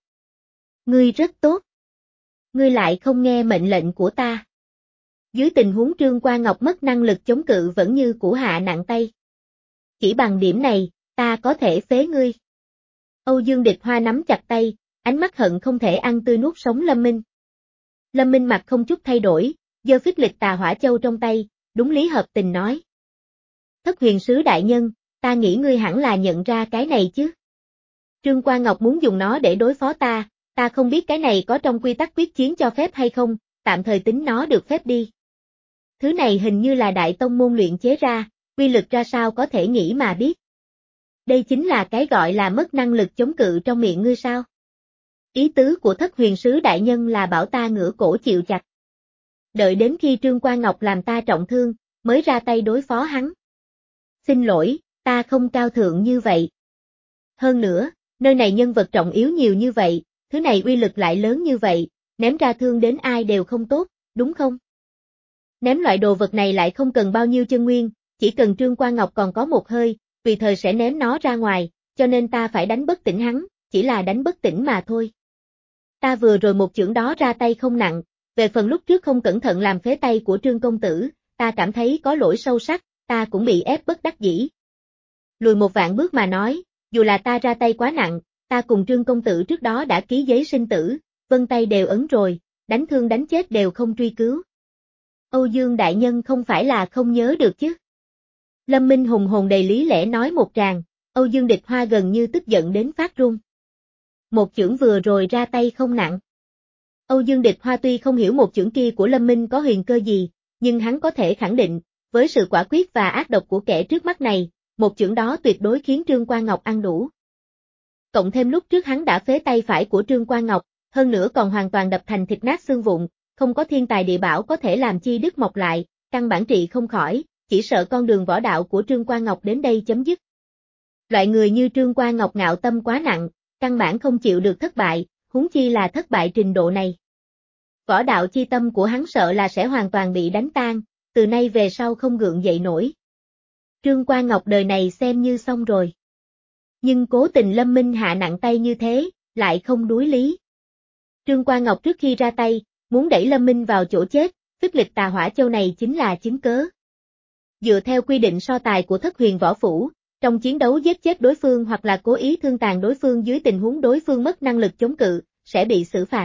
Ngươi rất tốt. Ngươi lại không nghe mệnh lệnh của ta. Dưới tình huống Trương Quan Ngọc mất năng lực chống cự vẫn như củ hạ nặng tay. Chỉ bằng điểm này, ta có thể phế ngươi. Âu Dương Địch Hoa nắm chặt tay, ánh mắt hận không thể ăn tươi nuốt sống Lâm Minh. Lâm Minh mặt không chút thay đổi, giơ phích lịch tà hỏa châu trong tay, đúng lý hợp tình nói. Thất huyền sứ đại nhân, ta nghĩ ngươi hẳn là nhận ra cái này chứ. Trương Quan Ngọc muốn dùng nó để đối phó ta, ta không biết cái này có trong quy tắc quyết chiến cho phép hay không, tạm thời tính nó được phép đi. Thứ này hình như là đại tông môn luyện chế ra, quy lực ra sao có thể nghĩ mà biết. Đây chính là cái gọi là mất năng lực chống cự trong miệng ngươi sao? Ý tứ của Thất huyền sứ đại nhân là bảo ta ngửa cổ chịu chặt. Đợi đến khi Trương Quan Ngọc làm ta trọng thương, mới ra tay đối phó hắn. Xin lỗi, ta không cao thượng như vậy. Hơn nữa, nơi này nhân vật trọng yếu nhiều như vậy, thứ này uy lực lại lớn như vậy, ném ra thương đến ai đều không tốt, đúng không? Ném loại đồ vật này lại không cần bao nhiêu chân nguyên, chỉ cần Trương Quan Ngọc còn có một hơi, tùy thời sẽ ném nó ra ngoài, cho nên ta phải đánh bất tỉnh hắn, chỉ là đánh bất tỉnh mà thôi. Ta vừa rồi một chưởng đó ra tay không nặng, về phần lúc trước không cẩn thận làm phế tay của Trương công tử, ta cảm thấy có lỗi sâu sắc, ta cũng bị ép bất đắc dĩ. Lùi một vạn bước mà nói, dù là ta ra tay quá nặng, ta cùng Trương công tử trước đó đã ký giấy sinh tử, vân tay đều ấn rồi, đánh thương đánh chết đều không truy cứu. Âu Dương đại nhân không phải là không nhớ được chứ. Lâm Minh hùng hồn đầy lý lẽ nói một tràng, Âu Dương Địch Hoa gần như tức giận đến phát run. Một chưởng vừa rồi ra tay không nặng. Âu Dương Địch Hoa tuy không hiểu một chưởng kia của Lâm Minh có huyền cơ gì, nhưng hắn có thể khẳng định, với sự quả quyết và ác độc của kẻ trước mắt này, một chưởng đó tuyệt đối khiến Trương Quan Ngọc ăn đủ. Cộng thêm lúc trước hắn đã phế tay phải của Trương Quan Ngọc, hơn nữa còn hoàn toàn đập thành thịt nát xương vụn, không có thiên tài địa bảo có thể làm chi đứt mọc lại, căn bản trị không khỏi, chỉ sợ con đường võ đạo của Trương Quan Ngọc đến đây chấm dứt. Loại người như Trương Quan Ngọc ngạo tâm quá nặng, căn bản không chịu được thất bại, huống chi là thất bại trình độ này. Võ đạo chi tâm của hắn sợ là sẽ hoàn toàn bị đánh tan, từ nay về sau không gượng dậy nổi. Trương Quan Ngọc đời này xem như xong rồi. Nhưng cố tình Lâm Minh hạ nặng tay như thế, lại không đối lý. Trương Quan Ngọc trước khi ra tay, muốn đẩy Lâm Minh vào chỗ chết, phích lịch tà hỏa châu này chính là chứng cớ. Dựa theo quy định so tài của Thất Huyền Võ Phủ, trong chiến đấu giết chết đối phương hoặc là cố ý thương tàn đối phương dưới tình huống đối phương mất năng lực chống cự, sẽ bị xử phạt.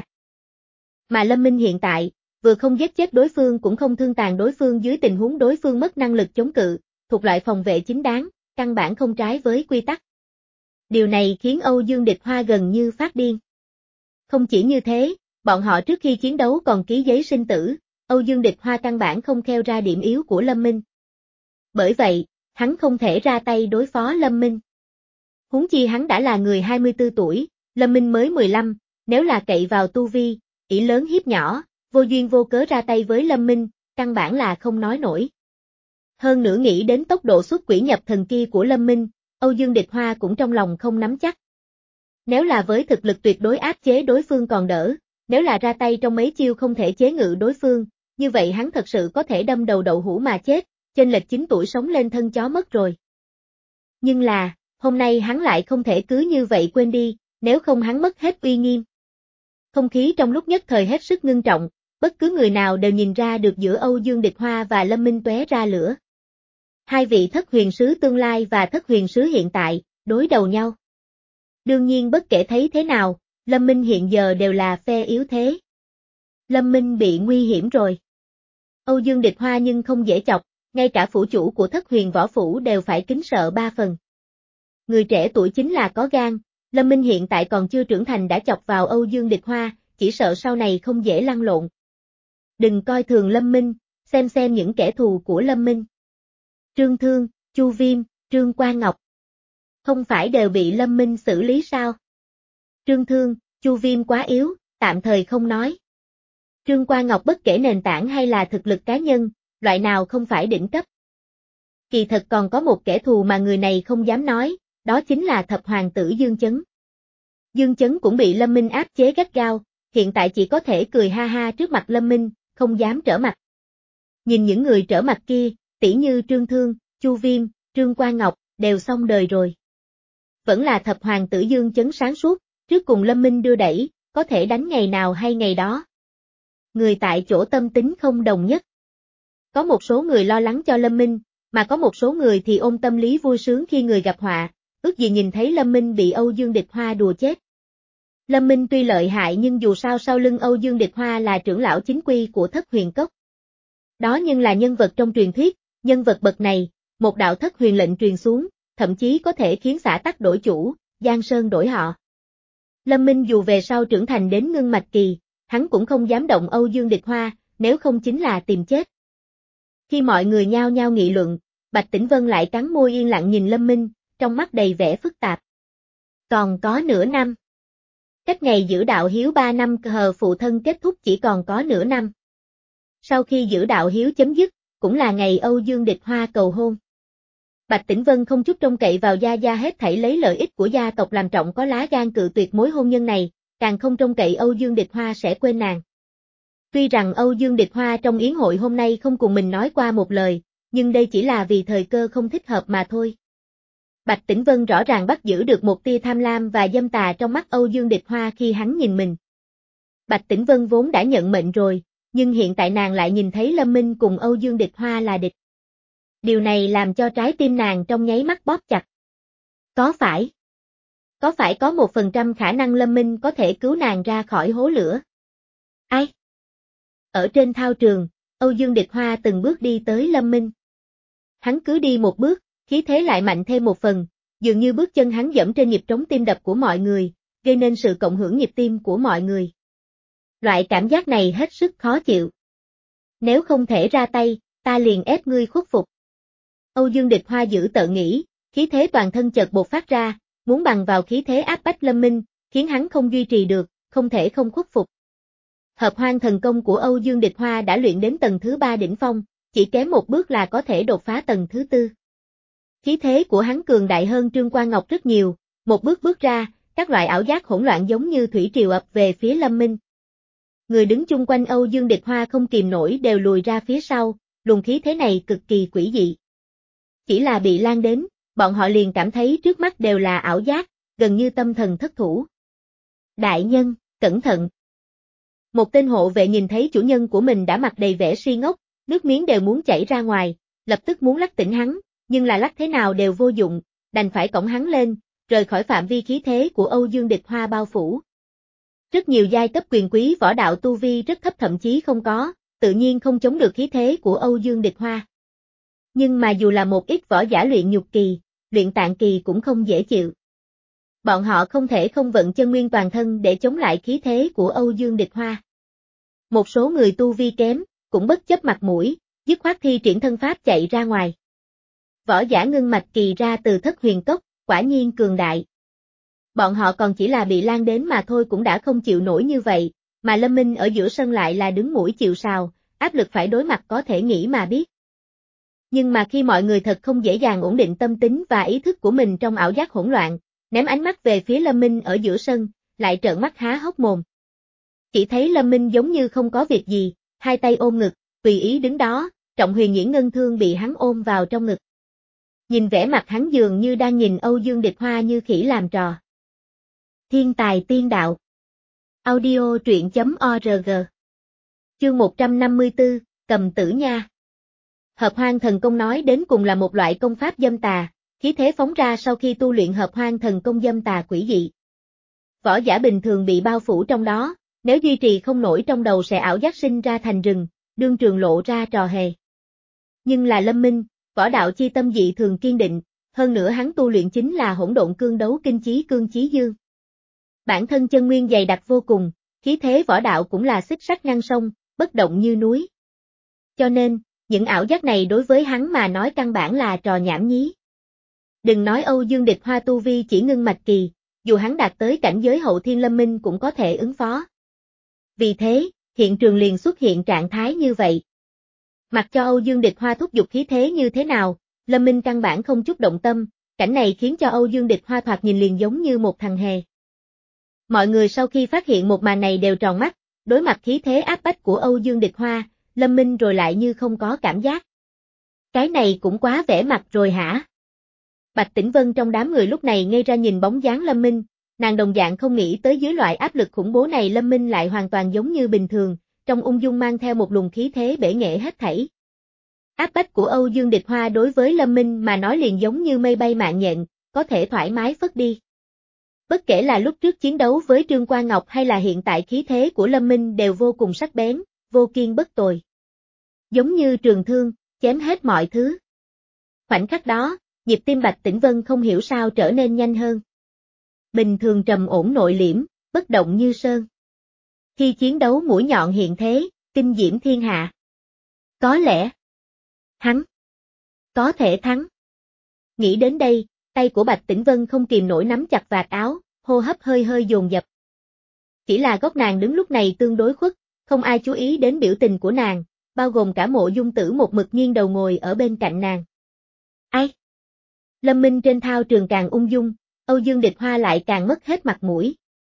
Mà Lâm Minh hiện tại, vừa không giết chết đối phương cũng không thương tàn đối phương dưới tình huống đối phương mất năng lực chống cự, thuộc loại phòng vệ chính đáng, căn bản không trái với quy tắc. Điều này khiến Âu Dương Địch Hoa gần như phát điên. Không chỉ như thế, bọn họ trước khi chiến đấu còn ký giấy sinh tử, Âu Dương Địch Hoa căn bản không kheo ra điểm yếu của Lâm Minh. Bởi vậy, hắn không thể ra tay đối phó Lâm Minh. Huống chi hắn đã là người hai mươi tư tuổi, Lâm Minh mới mười lăm, nếu là cậy vào tu vi, ỷ lớn hiếp nhỏ, vô duyên vô cớ ra tay với Lâm Minh, căn bản là không nói nổi. Hơn nữa nghĩ đến tốc độ xuất quỷ nhập thần kia của Lâm Minh, Âu Dương Địch Hoa cũng trong lòng không nắm chắc. Nếu là với thực lực tuyệt đối áp chế đối phương còn đỡ, nếu là ra tay trong mấy chiêu không thể chế ngự đối phương, như vậy hắn thật sự có thể đâm đầu đậu hũ mà chết, chênh lệch chín tuổi sống lên thân chó mất rồi. Nhưng là, hôm nay hắn lại không thể cứ như vậy quên đi, nếu không hắn mất hết uy nghiêm. Không khí trong lúc nhất thời hết sức ngưng trọng, bất cứ người nào đều nhìn ra được giữa Âu Dương Địch Hoa và Lâm Minh tóe ra lửa. Hai vị thất huyền sứ tương lai và thất huyền sứ hiện tại, đối đầu nhau. Đương nhiên bất kể thấy thế nào, Lâm Minh hiện giờ đều là phe yếu thế. Lâm Minh bị nguy hiểm rồi. Âu Dương Địch Hoa nhưng không dễ chọc, ngay cả phủ chủ của Thất Huyền Võ Phủ đều phải kính sợ ba phần. Người trẻ tuổi chính là có gan, Lâm Minh hiện tại còn chưa trưởng thành đã chọc vào Âu Dương Địch Hoa, chỉ sợ sau này không dễ lăn lộn. Đừng coi thường Lâm Minh, xem xem những kẻ thù của Lâm Minh. Trương Thương, Chu Viêm, Trương Quan Ngọc. Không phải đều bị Lâm Minh xử lý sao? Trương Thương, Chu Viêm quá yếu, tạm thời không nói. Trương Quan Ngọc bất kể nền tảng hay là thực lực cá nhân, loại nào không phải đỉnh cấp. Kỳ thật còn có một kẻ thù mà người này không dám nói, đó chính là thập hoàng tử Dương Chấn. Dương Chấn cũng bị Lâm Minh áp chế gắt gao, hiện tại chỉ có thể cười ha ha trước mặt Lâm Minh, không dám trở mặt. Nhìn những người trở mặt kia, tỉ như Trương Thương, Chu Viêm, Trương Quan Ngọc, đều xong đời rồi. Vẫn là thập hoàng tử Dương Chấn sáng suốt, trước cùng Lâm Minh đưa đẩy, có thể đánh ngày nào hay ngày đó. Người tại chỗ tâm tính không đồng nhất. Có một số người lo lắng cho Lâm Minh, mà có một số người thì ôm tâm lý vui sướng khi người gặp họa, ước gì nhìn thấy Lâm Minh bị Âu Dương Địch Hoa đùa chết. Lâm Minh tuy lợi hại nhưng dù sao sau lưng Âu Dương Địch Hoa là trưởng lão chính quy của Thất Huyền Cốc. Đó nhưng là nhân vật trong truyền thuyết, nhân vật bậc này, một đạo thất huyền lệnh truyền xuống, thậm chí có thể khiến xã tắc đổi chủ, Giang Sơn đổi họ. Lâm Minh dù về sau trưởng thành đến ngưng mạch kỳ, hắn cũng không dám động Âu Dương Địch Hoa, nếu không chính là tìm chết. Khi mọi người nhao nhao nghị luận, Bạch Tĩnh Vân lại cắn môi yên lặng nhìn Lâm Minh, trong mắt đầy vẻ phức tạp. Còn có nửa năm. Cách ngày giữ đạo hiếu ba năm hờ phụ thân kết thúc chỉ còn có nửa năm. Sau khi giữ đạo hiếu chấm dứt, cũng là ngày Âu Dương Địch Hoa cầu hôn. Bạch Tĩnh Vân không chút trông cậy vào Gia Gia hết thảy lấy lợi ích của gia tộc làm trọng có lá gan cự tuyệt mối hôn nhân này, càng không trông cậy Âu Dương Địch Hoa sẽ quên nàng. Tuy rằng Âu Dương Địch Hoa trong yến hội hôm nay không cùng mình nói qua một lời, nhưng đây chỉ là vì thời cơ không thích hợp mà thôi. Bạch Tĩnh Vân rõ ràng bắt giữ được một tia tham lam và dâm tà trong mắt Âu Dương Địch Hoa khi hắn nhìn mình. Bạch Tĩnh Vân vốn đã nhận mệnh rồi, nhưng hiện tại nàng lại nhìn thấy Lâm Minh cùng Âu Dương Địch Hoa là địch. Điều này làm cho trái tim nàng trong nháy mắt bóp chặt. Có phải? Có phải có một phần trăm khả năng Lâm Minh có thể cứu nàng ra khỏi hố lửa? Ai? Ở trên thao trường, Âu Dương Địch Hoa từng bước đi tới Lâm Minh. Hắn cứ đi một bước, khí thế lại mạnh thêm một phần, dường như bước chân hắn dẫm trên nhịp trống tim đập của mọi người, gây nên sự cộng hưởng nhịp tim của mọi người. Loại cảm giác này hết sức khó chịu. Nếu không thể ra tay, ta liền ép ngươi khuất phục. Âu Dương Địch Hoa giữ tợn nghĩ, khí thế toàn thân chợt bộc phát ra, muốn bằng vào khí thế áp bách Lâm Minh, khiến hắn không duy trì được, không thể không khuất phục. Hợp hoang thần công của Âu Dương Địch Hoa đã luyện đến tầng thứ ba đỉnh phong, chỉ kém một bước là có thể đột phá tầng thứ tư. Khí thế của hắn cường đại hơn Trương Quan Ngọc rất nhiều, một bước bước ra, các loại ảo giác hỗn loạn giống như thủy triều ập về phía Lâm Minh. Người đứng chung quanh Âu Dương Địch Hoa không kìm nổi đều lùi ra phía sau, luồng khí thế này cực kỳ quỷ dị. Chỉ là bị lan đến, bọn họ liền cảm thấy trước mắt đều là ảo giác, gần như tâm thần thất thủ. Đại nhân, cẩn thận. Một tên hộ vệ nhìn thấy chủ nhân của mình đã mặt đầy vẻ si ngốc, nước miếng đều muốn chảy ra ngoài, lập tức muốn lắc tỉnh hắn, nhưng là lắc thế nào đều vô dụng, đành phải cõng hắn lên, rời khỏi phạm vi khí thế của Âu Dương Địch Hoa bao phủ. Rất nhiều giai cấp quyền quý võ đạo tu vi rất thấp thậm chí không có, tự nhiên không chống được khí thế của Âu Dương Địch Hoa. Nhưng mà dù là một ít võ giả luyện nhục kỳ, luyện tạng kỳ cũng không dễ chịu. Bọn họ không thể không vận chân nguyên toàn thân để chống lại khí thế của Âu Dương Địch Hoa. Một số người tu vi kém, cũng bất chấp mặt mũi, dứt khoát thi triển thân pháp chạy ra ngoài. Võ giả ngưng mạch kỳ ra từ Thất Huyền Cốc, quả nhiên cường đại. Bọn họ còn chỉ là bị lan đến mà thôi cũng đã không chịu nổi như vậy, mà Lâm Minh ở giữa sân lại là đứng mũi chịu sào, áp lực phải đối mặt có thể nghĩ mà biết. Nhưng mà khi mọi người thật không dễ dàng ổn định tâm tính và ý thức của mình trong ảo giác hỗn loạn, ném ánh mắt về phía Lâm Minh ở giữa sân, lại trợn mắt há hốc mồm. Chỉ thấy Lâm Minh giống như không có việc gì, hai tay ôm ngực, tùy ý đứng đó, Trọng Huyền Nhuyễn Ngân Thương bị hắn ôm vào trong ngực. Nhìn vẻ mặt hắn dường như đang nhìn Âu Dương Địch Hoa như khỉ làm trò. Thiên tài tiên đạo. Audio truyện chấm org. Chương một trăm năm mươi tư, Cầm Tử Nha. Hợp hoang thần công nói đến cùng là một loại công pháp dâm tà, khí thế phóng ra sau khi tu luyện hợp hoang thần công dâm tà quỷ dị. Võ giả bình thường bị bao phủ trong đó, nếu duy trì không nổi trong đầu sẽ ảo giác sinh ra thành rừng, đương trường lộ ra trò hề. Nhưng là Lâm Minh, võ đạo chi tâm dị thường kiên định, hơn nữa hắn tu luyện chính là hỗn độn cương đấu kinh chí cương chí dương. Bản thân chân nguyên dày đặc vô cùng, khí thế võ đạo cũng là xích sắt ngăn sông, bất động như núi. Cho nên, những ảo giác này đối với hắn mà nói căn bản là trò nhảm nhí. Đừng nói Âu Dương Địch Hoa tu vi chỉ ngưng mạch kỳ, dù hắn đạt tới cảnh giới hậu thiên Lâm Minh cũng có thể ứng phó. Vì thế, hiện trường liền xuất hiện trạng thái như vậy. Mặc cho Âu Dương Địch Hoa thúc giục khí thế như thế nào, Lâm Minh căn bản không chút động tâm, cảnh này khiến cho Âu Dương Địch Hoa thoạt nhìn liền giống như một thằng hề. Mọi người sau khi phát hiện một màn này đều tròn mắt, đối mặt khí thế áp bách của Âu Dương Địch Hoa, Lâm Minh rồi lại như không có cảm giác. Cái này cũng quá vẻ mặt rồi hả? Bạch Tĩnh Vân trong đám người lúc này ngây ra nhìn bóng dáng Lâm Minh, nàng đồng dạng không nghĩ tới dưới loại áp lực khủng bố này Lâm Minh lại hoàn toàn giống như bình thường, trong ung dung mang theo một luồng khí thế bể nghệ hết thảy. Áp bách của Âu Dương Địch Hoa đối với Lâm Minh mà nói liền giống như mây bay mạng nhện, có thể thoải mái phất đi. Bất kể là lúc trước chiến đấu với Trương Quang Ngọc hay là hiện tại khí thế của Lâm Minh đều vô cùng sắc bén, vô kiên bất tồi. Giống như trường thương, chém hết mọi thứ. Khoảnh khắc đó, nhịp tim Bạch Tĩnh Vân không hiểu sao trở nên nhanh hơn. Bình thường trầm ổn nội liễm, bất động như sơn. Khi chiến đấu mũi nhọn hiện thế, kinh diễm thiên hạ. Có lẽ, hắn, có thể thắng. Nghĩ đến đây, tay của Bạch Tĩnh Vân không kìm nổi nắm chặt vạt áo, hô hấp hơi hơi dồn dập. Chỉ là góc nàng đứng lúc này tương đối khuất, không ai chú ý đến biểu tình của nàng, bao gồm cả Mộ Dung Tử một mực nghiêng đầu ngồi ở bên cạnh nàng. Ai? Lâm Minh trên thao trường càng ung dung, Âu Dương Địch Hoa lại càng mất hết mặt mũi.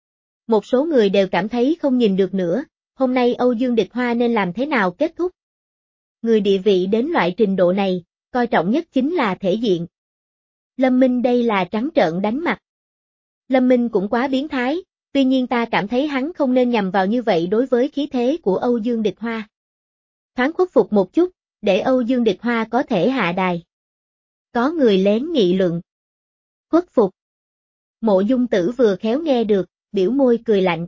Một số người đều cảm thấy không nhìn được nữa, hôm nay Âu Dương Địch Hoa nên làm thế nào kết thúc? Người địa vị đến loại trình độ này, coi trọng nhất chính là thể diện. Lâm Minh đây là trắng trợn đánh mặt. Lâm Minh cũng quá biến thái, tuy nhiên ta cảm thấy hắn không nên nhằm vào như vậy đối với khí thế của Âu Dương Địch Hoa. Thoáng khuất phục một chút, để Âu Dương Địch Hoa có thể hạ đài. Có người lén nghị luận. Khuất phục. Mộ Dung Tử vừa khéo nghe được, biểu môi cười lạnh.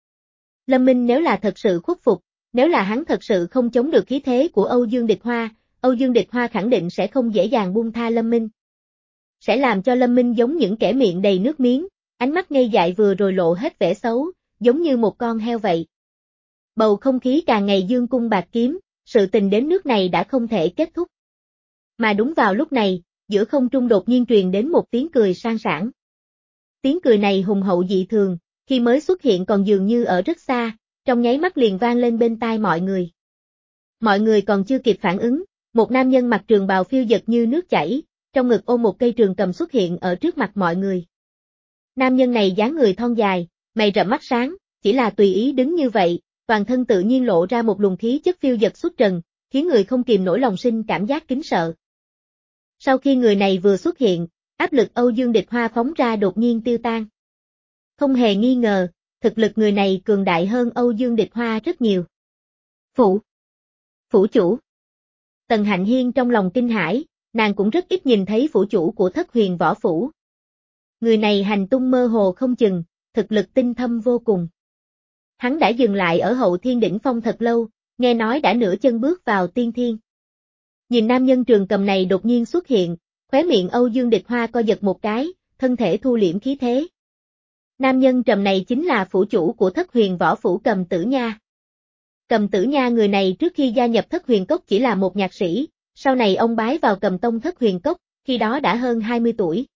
Lâm Minh nếu là thật sự khuất phục, nếu là hắn thật sự không chống được khí thế của Âu Dương Địch Hoa, Âu Dương Địch Hoa khẳng định sẽ không dễ dàng buông tha Lâm Minh. Sẽ làm cho Lâm Minh giống những kẻ miệng đầy nước miếng, ánh mắt ngây dại vừa rồi lộ hết vẻ xấu, giống như một con heo vậy. Bầu không khí càng ngày dương cung bạc kiếm, sự tình đến nước này đã không thể kết thúc. Mà đúng vào lúc này, giữa không trung đột nhiên truyền đến một tiếng cười sang sảng. Tiếng cười này hùng hậu dị thường, khi mới xuất hiện còn dường như ở rất xa, trong nháy mắt liền vang lên bên tai mọi người. Mọi người còn chưa kịp phản ứng, một nam nhân mặc trường bào phiêu dật như nước chảy, trong ngực ôm một cây trường cầm xuất hiện ở trước mặt mọi người. Nam nhân này dáng người thon dài, mày rậm mắt sáng, chỉ là tùy ý đứng như vậy, toàn thân tự nhiên lộ ra một luồng khí chất phiêu dật xuất trần, khiến người không kìm nổi lòng sinh cảm giác kính sợ. Sau khi người này vừa xuất hiện, áp lực Âu Dương Địch Hoa phóng ra đột nhiên tiêu tan. Không hề nghi ngờ, thực lực người này cường đại hơn Âu Dương Địch Hoa rất nhiều. Phủ. Phủ chủ. Tần Hạnh Hiên trong lòng kinh hãi, nàng cũng rất ít nhìn thấy phủ chủ của Thất Huyền Võ Phủ. Người này hành tung mơ hồ không chừng, thực lực tinh thâm vô cùng. Hắn đã dừng lại ở hậu thiên đỉnh phong thật lâu, nghe nói đã nửa chân bước vào tiên thiên. Nhìn nam nhân trường cầm này đột nhiên xuất hiện, khóe miệng Âu Dương Địch Hoa co giật một cái, thân thể thu liễm khí thế. Nam nhân trầm này chính là phủ chủ của Thất Huyền Võ Phủ Cầm Tử Nha. Cầm Tử Nha người này trước khi gia nhập Thất Huyền Cốc chỉ là một nhạc sĩ, sau này ông bái vào Cầm Tông Thất Huyền Cốc, khi đó đã hơn hai mươi tuổi.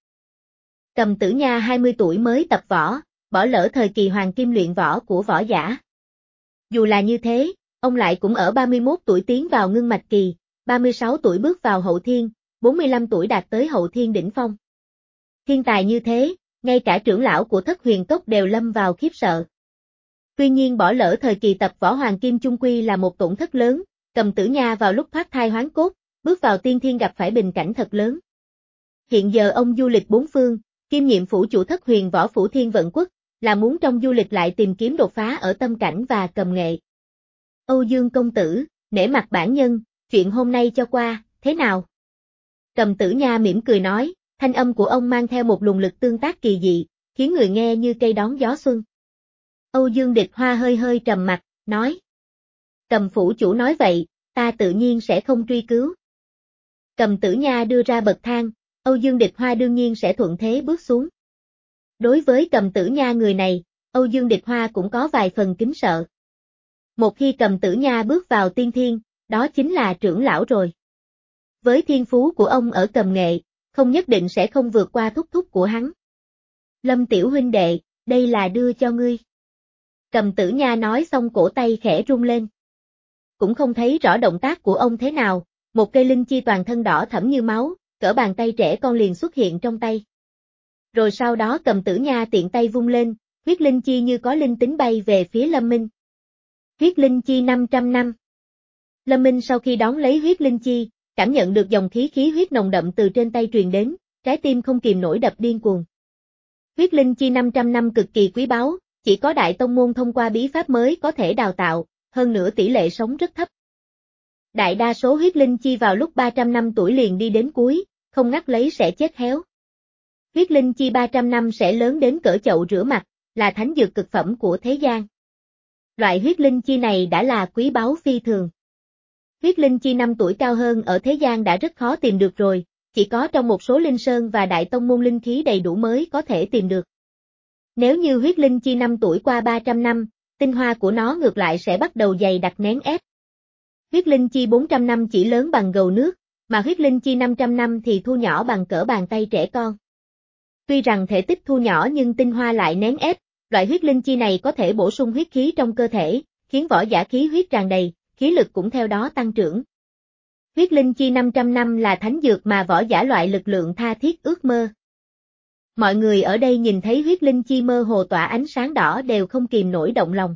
Cầm Tử Nha hai mươi tuổi mới tập võ, bỏ lỡ thời kỳ hoàng kim luyện võ của võ giả. Dù là như thế, ông lại cũng ở ba mươi mốt tuổi tiến vào ngưng mạch kỳ, ba mươi sáu tuổi bước vào hậu thiên, bốn mươi lăm tuổi đạt tới hậu thiên đỉnh phong. Thiên tài như thế, ngay cả trưởng lão của Thất Huyền Cốc đều lâm vào khiếp sợ. Tuy nhiên bỏ lỡ thời kỳ tập võ hoàng kim chung quy là một tổn thất lớn, Cầm Tử Nha vào lúc thoát thai hoán cốt, bước vào tiên thiên gặp phải bình cảnh thật lớn. Hiện giờ ông du lịch bốn phương, kiêm nhiệm phủ chủ Thất Huyền Võ Phủ Thiên Vận Quốc, là muốn trong du lịch lại tìm kiếm đột phá ở tâm cảnh và cầm nghệ. Âu Dương công tử, nể mặt bản nhân, chuyện hôm nay cho qua, thế nào? Cầm Tử Nha mỉm cười nói, thanh âm của ông mang theo một luồng lực tương tác kỳ dị, khiến người nghe như cây đón gió xuân. Âu Dương Địch Hoa hơi hơi trầm mặt, nói. Cầm phủ chủ nói vậy, ta tự nhiên sẽ không truy cứu. Cầm Tử Nha đưa ra bậc thang, Âu Dương Địch Hoa đương nhiên sẽ thuận thế bước xuống. Đối với Cầm Tử Nha người này, Âu Dương Địch Hoa cũng có vài phần kính sợ. Một khi Cầm Tử Nha bước vào tiên thiên, đó chính là trưởng lão rồi. Với thiên phú của ông ở cầm nghệ, không nhất định sẽ không vượt qua thúc thúc của hắn. Lâm tiểu huynh đệ, đây là đưa cho ngươi. Cầm Tử Nha nói xong cổ tay khẽ rung lên. Cũng không thấy rõ động tác của ông thế nào, một cây linh chi toàn thân đỏ thẫm như máu, cỡ bàn tay trẻ con liền xuất hiện trong tay. Rồi sau đó Cầm Tử Nha tiện tay vung lên, huyết linh chi như có linh tính bay về phía Lâm Minh. Huyết linh chi năm trăm năm. Lâm Minh sau khi đón lấy huyết linh chi, cảm nhận được dòng khí khí huyết nồng đậm từ trên tay truyền đến, trái tim không kìm nổi đập điên cuồng. Huyết linh chi năm trăm năm cực kỳ quý báu, chỉ có đại tông môn thông qua bí pháp mới có thể đào tạo, hơn nữa tỷ lệ sống rất thấp. Đại đa số huyết linh chi vào lúc ba trăm năm tuổi liền đi đến cuối, không ngắt lấy sẽ chết héo. Huyết linh chi ba trăm năm sẽ lớn đến cỡ chậu rửa mặt, là thánh dược cực phẩm của thế gian. Loại huyết linh chi này đã là quý báu phi thường. Huyết linh chi năm tuổi cao hơn ở thế gian đã rất khó tìm được rồi, chỉ có trong một số linh sơn và đại tông môn linh khí đầy đủ mới có thể tìm được. Nếu như huyết linh chi năm tuổi qua ba trăm năm, tinh hoa của nó ngược lại sẽ bắt đầu dày đặc nén ép. Huyết linh chi bốn trăm năm chỉ lớn bằng gầu nước, mà huyết linh chi năm trăm năm thì thu nhỏ bằng cỡ bàn tay trẻ con. Tuy rằng thể tích thu nhỏ nhưng tinh hoa lại nén ép, loại huyết linh chi này có thể bổ sung huyết khí trong cơ thể, khiến võ giả khí huyết tràn đầy, khí lực cũng theo đó tăng trưởng. Huyết linh chi năm trăm năm là thánh dược mà võ giả loại lực lượng tha thiết ước mơ. Mọi người ở đây nhìn thấy huyết linh chi mơ hồ tỏa ánh sáng đỏ đều không kìm nổi động lòng.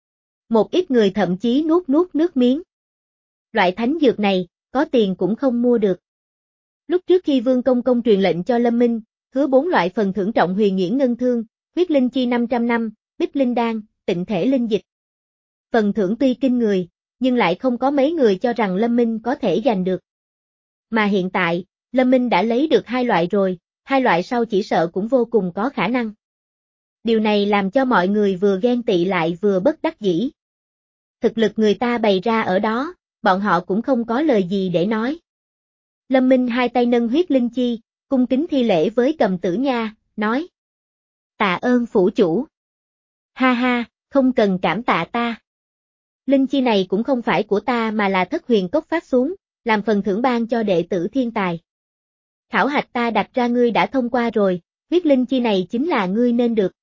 Một ít người thậm chí nuốt nuốt nước miếng. Loại thánh dược này, có tiền cũng không mua được. Lúc trước khi Vương Công Công truyền lệnh cho Lâm Minh, hứa bốn loại phần thưởng trọng huyền nhuyễn ngân thương, huyết linh chi năm trăm năm, bích linh đan, tịnh thể linh dịch. Phần thưởng tuy kinh người, nhưng lại không có mấy người cho rằng Lâm Minh có thể giành được. Mà hiện tại, Lâm Minh đã lấy được hai loại rồi, hai loại sau chỉ sợ cũng vô cùng có khả năng. Điều này làm cho mọi người vừa ghen tị lại vừa bất đắc dĩ. Thực lực người ta bày ra ở đó, bọn họ cũng không có lời gì để nói. Lâm Minh hai tay nâng huyết linh chi, cung kính thi lễ với Cầm Tử Nha, nói. Tạ ơn phủ chủ. Ha ha, không cần cảm tạ ta. Linh chi này cũng không phải của ta mà là Thất Huyền Cốc phát xuống, làm phần thưởng ban cho đệ tử thiên tài. Khảo hạch ta đặt ra ngươi đã thông qua rồi, huyết linh chi này chính là ngươi nên được.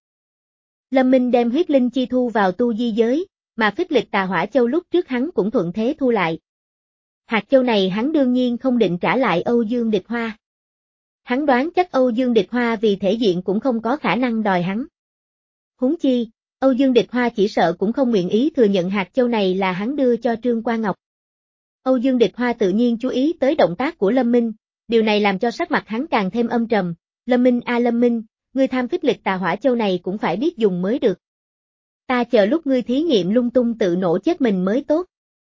Lâm Minh đem huyết linh chi thu vào tu di giới, mà phích lịch tà hỏa châu lúc trước hắn cũng thuận thế thu lại. Hạt châu này hắn đương nhiên không định trả lại Âu Dương Địch Hoa. Hắn đoán chắc Âu Dương Địch Hoa vì thể diện cũng không có khả năng đòi hắn. Huống chi, Âu Dương Địch Hoa chỉ sợ cũng không nguyện ý thừa nhận hạt châu này là hắn đưa cho Trương Quan Ngọc. Âu Dương Địch Hoa tự nhiên chú ý tới động tác của Lâm Minh, điều này làm cho sắc mặt hắn càng thêm âm trầm. Lâm Minh a Lâm Minh, ngươi tham phích lịch tà hỏa châu này cũng phải biết dùng mới được. Ta chờ lúc ngươi thí nghiệm lung tung tự nổ chết mình mới tốt.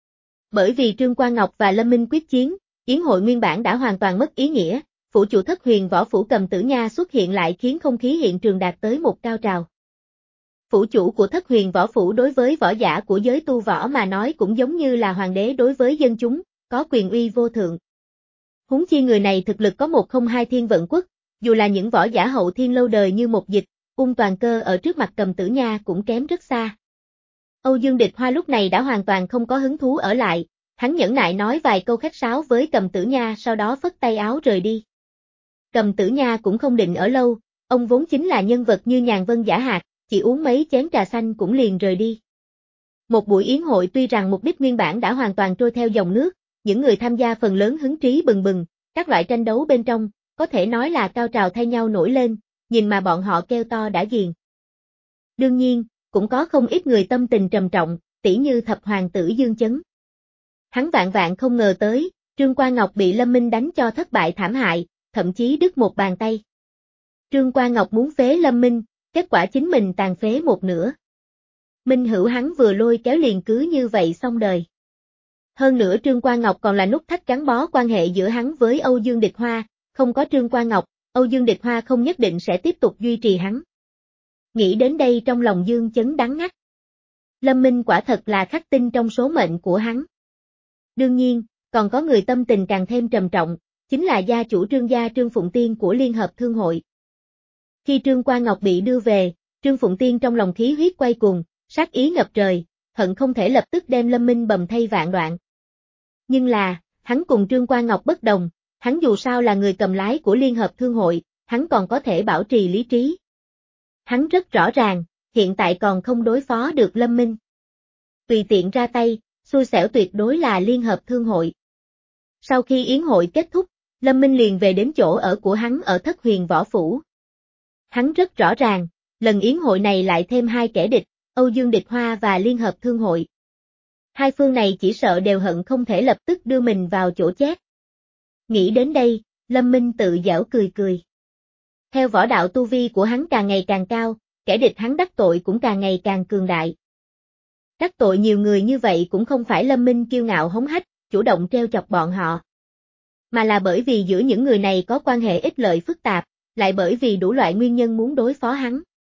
Bởi vì Trương Quan Ngọc và Lâm Minh quyết chiến, yến hội nguyên bản đã hoàn toàn mất ý nghĩa, phủ chủ Thất Huyền võ phủ Cầm Tử Nha xuất hiện lại khiến không khí hiện trường đạt tới một cao trào. Phủ chủ của Thất Huyền võ phủ đối với võ giả của giới tu võ mà nói cũng giống như là hoàng đế đối với dân chúng, có quyền uy vô thượng. Huống chi người này thực lực có một không hai thiên vận quốc, dù là những võ giả hậu thiên lâu đời như một dịch, ung toàn cơ ở trước mặt Cầm Tử Nha cũng kém rất xa. Âu Dương Địch Hoa lúc này đã hoàn toàn không có hứng thú ở lại, hắn nhẫn nại nói vài câu khách sáo với Cầm Tử Nha sau đó phất tay áo rời đi. Cầm Tử Nha cũng không định ở lâu, ông vốn chính là nhân vật như nhàn vân giả hạt, chỉ uống mấy chén trà xanh cũng liền rời đi. Một buổi yến hội tuy rằng mục đích nguyên bản đã hoàn toàn trôi theo dòng nước, những người tham gia phần lớn hứng trí bừng bừng, các loại tranh đấu bên trong, có thể nói là cao trào thay nhau nổi lên, nhìn mà bọn họ kêu to đã ghiền. Đương nhiên, cũng có không ít người tâm tình trầm trọng, tỉ như thập hoàng tử Dương Chấn. Hắn vạn vạn không ngờ tới, Trương Quan Ngọc bị Lâm Minh đánh cho thất bại thảm hại, thậm chí đứt một bàn tay. Trương Quan Ngọc muốn phế Lâm Minh, kết quả chính mình tàn phế một nửa. Minh hữu hắn vừa lôi kéo liền cứ như vậy xong đời. Hơn nữa Trương Quan Ngọc còn là nút thắt gắn bó quan hệ giữa hắn với Âu Dương Địch Hoa, không có Trương Quan Ngọc, Âu Dương Địch Hoa không nhất định sẽ tiếp tục duy trì hắn. Nghĩ đến đây trong lòng Dương Chấn đắng ngắt. Lâm Minh quả thật là khắc tinh trong số mệnh của hắn. Đương nhiên, còn có người tâm tình càng thêm trầm trọng, chính là gia chủ Trương gia Trương Phụng Tiên của Liên Hợp Thương hội. Khi Trương Quan Ngọc bị đưa về, Trương Phụng Tiên trong lòng khí huyết quay cuồng, sát ý ngập trời, hận không thể lập tức đem Lâm Minh bầm thây vạn đoạn. Nhưng là, hắn cùng Trương Quan Ngọc bất đồng, hắn dù sao là người cầm lái của Liên Hợp Thương hội, hắn còn có thể bảo trì lý trí. Hắn rất rõ ràng, hiện tại còn không đối phó được Lâm Minh. Tùy tiện ra tay, xui xẻo tuyệt đối là Liên Hợp Thương hội. Sau khi yến hội kết thúc, Lâm Minh liền về đến chỗ ở của hắn ở Thất Huyền Võ Phủ. Hắn rất rõ ràng, lần yến hội này lại thêm hai kẻ địch, Âu Dương Địch Hoa và Liên Hợp Thương hội. Hai phương này chỉ sợ đều hận không thể lập tức đưa mình vào chỗ chết. Nghĩ đến đây, Lâm Minh tự giễu cười cười. Theo võ đạo tu vi của hắn càng ngày càng cao, kẻ địch hắn đắc tội cũng càng ngày càng cường đại. Đắc tội nhiều người như vậy cũng không phải Lâm Minh kiêu ngạo hống hách, chủ động treo chọc bọn họ. Mà là bởi vì giữa những người này có quan hệ ích lợi phức tạp, lại bởi vì đủ loại nguyên nhân muốn đối phó hắn.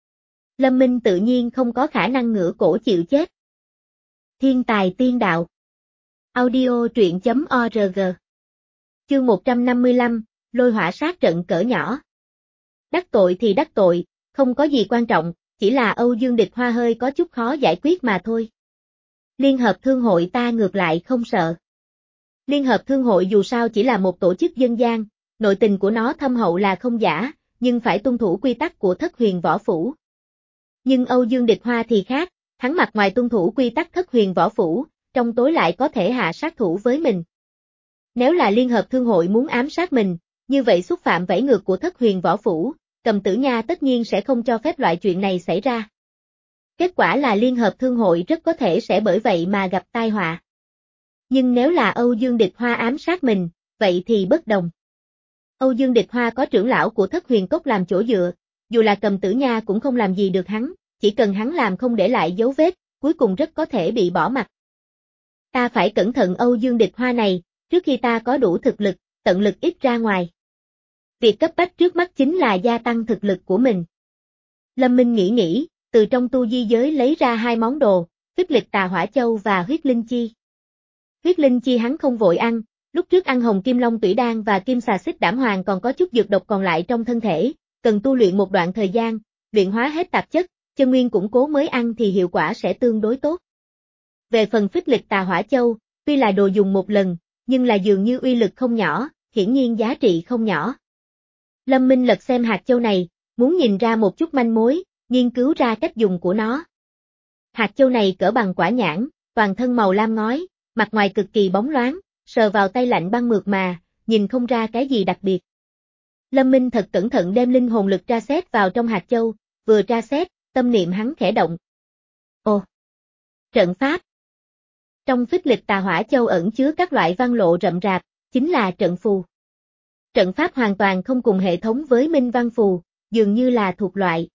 Lâm Minh tự nhiên không có khả năng ngửa cổ chịu chết. Thiên tài tiên đạo. Audio truyện chấm org. Chương một trăm năm mươi lăm, lôi hỏa sát trận cỡ nhỏ. Đắc tội thì đắc tội, không có gì quan trọng, chỉ là Âu Dương Địch Hoa hơi có chút khó giải quyết mà thôi. Liên Hợp Thương hội ta ngược lại không sợ. Liên Hợp Thương hội dù sao chỉ là một tổ chức dân gian, nội tình của nó thâm hậu là không giả, nhưng phải tuân thủ quy tắc của Thất Huyền Võ Phủ. Nhưng Âu Dương Địch Hoa thì khác, hắn mặt ngoài tuân thủ quy tắc Thất Huyền Võ Phủ, trong tối lại có thể hạ sát thủ với mình. Nếu là Liên Hợp Thương hội muốn ám sát mình, như vậy xúc phạm vảy ngược của Thất Huyền Võ Phủ, Cầm Tử Nha tất nhiên sẽ không cho phép loại chuyện này xảy ra. Kết quả là Liên Hợp Thương hội rất có thể sẽ bởi vậy mà gặp tai họa. Nhưng nếu là Âu Dương Địch Hoa ám sát mình, vậy thì bất đồng. Âu Dương Địch Hoa có trưởng lão của Thất Huyền Cốc làm chỗ dựa, dù là Cầm Tử Nha cũng không làm gì được hắn, chỉ cần hắn làm không để lại dấu vết, cuối cùng rất có thể bị bỏ mặc. Ta phải cẩn thận Âu Dương Địch Hoa này, trước khi ta có đủ thực lực, tận lực ít ra ngoài. Việc cấp bách trước mắt chính là gia tăng thực lực của mình. Lâm Minh nghĩ nghĩ, từ trong tu di giới lấy ra hai món đồ, Phích Lịch Tà Hỏa Châu và Huyết Linh Chi. Huyết Linh Chi hắn không vội ăn, lúc trước ăn Hồng Kim Long Tủy Đan và Kim Xà Xích Đảm Hoàng còn có chút dược độc còn lại trong thân thể, cần tu luyện một đoạn thời gian, luyện hóa hết tạp chất, chân nguyên củng cố mới ăn thì hiệu quả sẽ tương đối tốt. Về phần Phích Lịch Tà Hỏa Châu, tuy là đồ dùng một lần, nhưng là dường như uy lực không nhỏ, hiển nhiên giá trị không nhỏ. Lâm Minh lật xem hạt châu này, muốn nhìn ra một chút manh mối, nghiên cứu ra cách dùng của nó. Hạt châu này cỡ bằng quả nhãn, toàn thân màu lam ngói, mặt ngoài cực kỳ bóng loáng, sờ vào tay lạnh băng mượt mà, nhìn không ra cái gì đặc biệt. Lâm Minh thật cẩn thận đem linh hồn lực tra xét vào trong hạt châu, vừa tra xét, tâm niệm hắn khẽ động. Ồ! Trận pháp! Trong Phích Lịch Tà Hỏa Châu ẩn chứa các loại văn lộ rậm rạp, chính là trận phù. Trận pháp hoàn toàn không cùng hệ thống với minh văn phù, dường như là thuộc loại.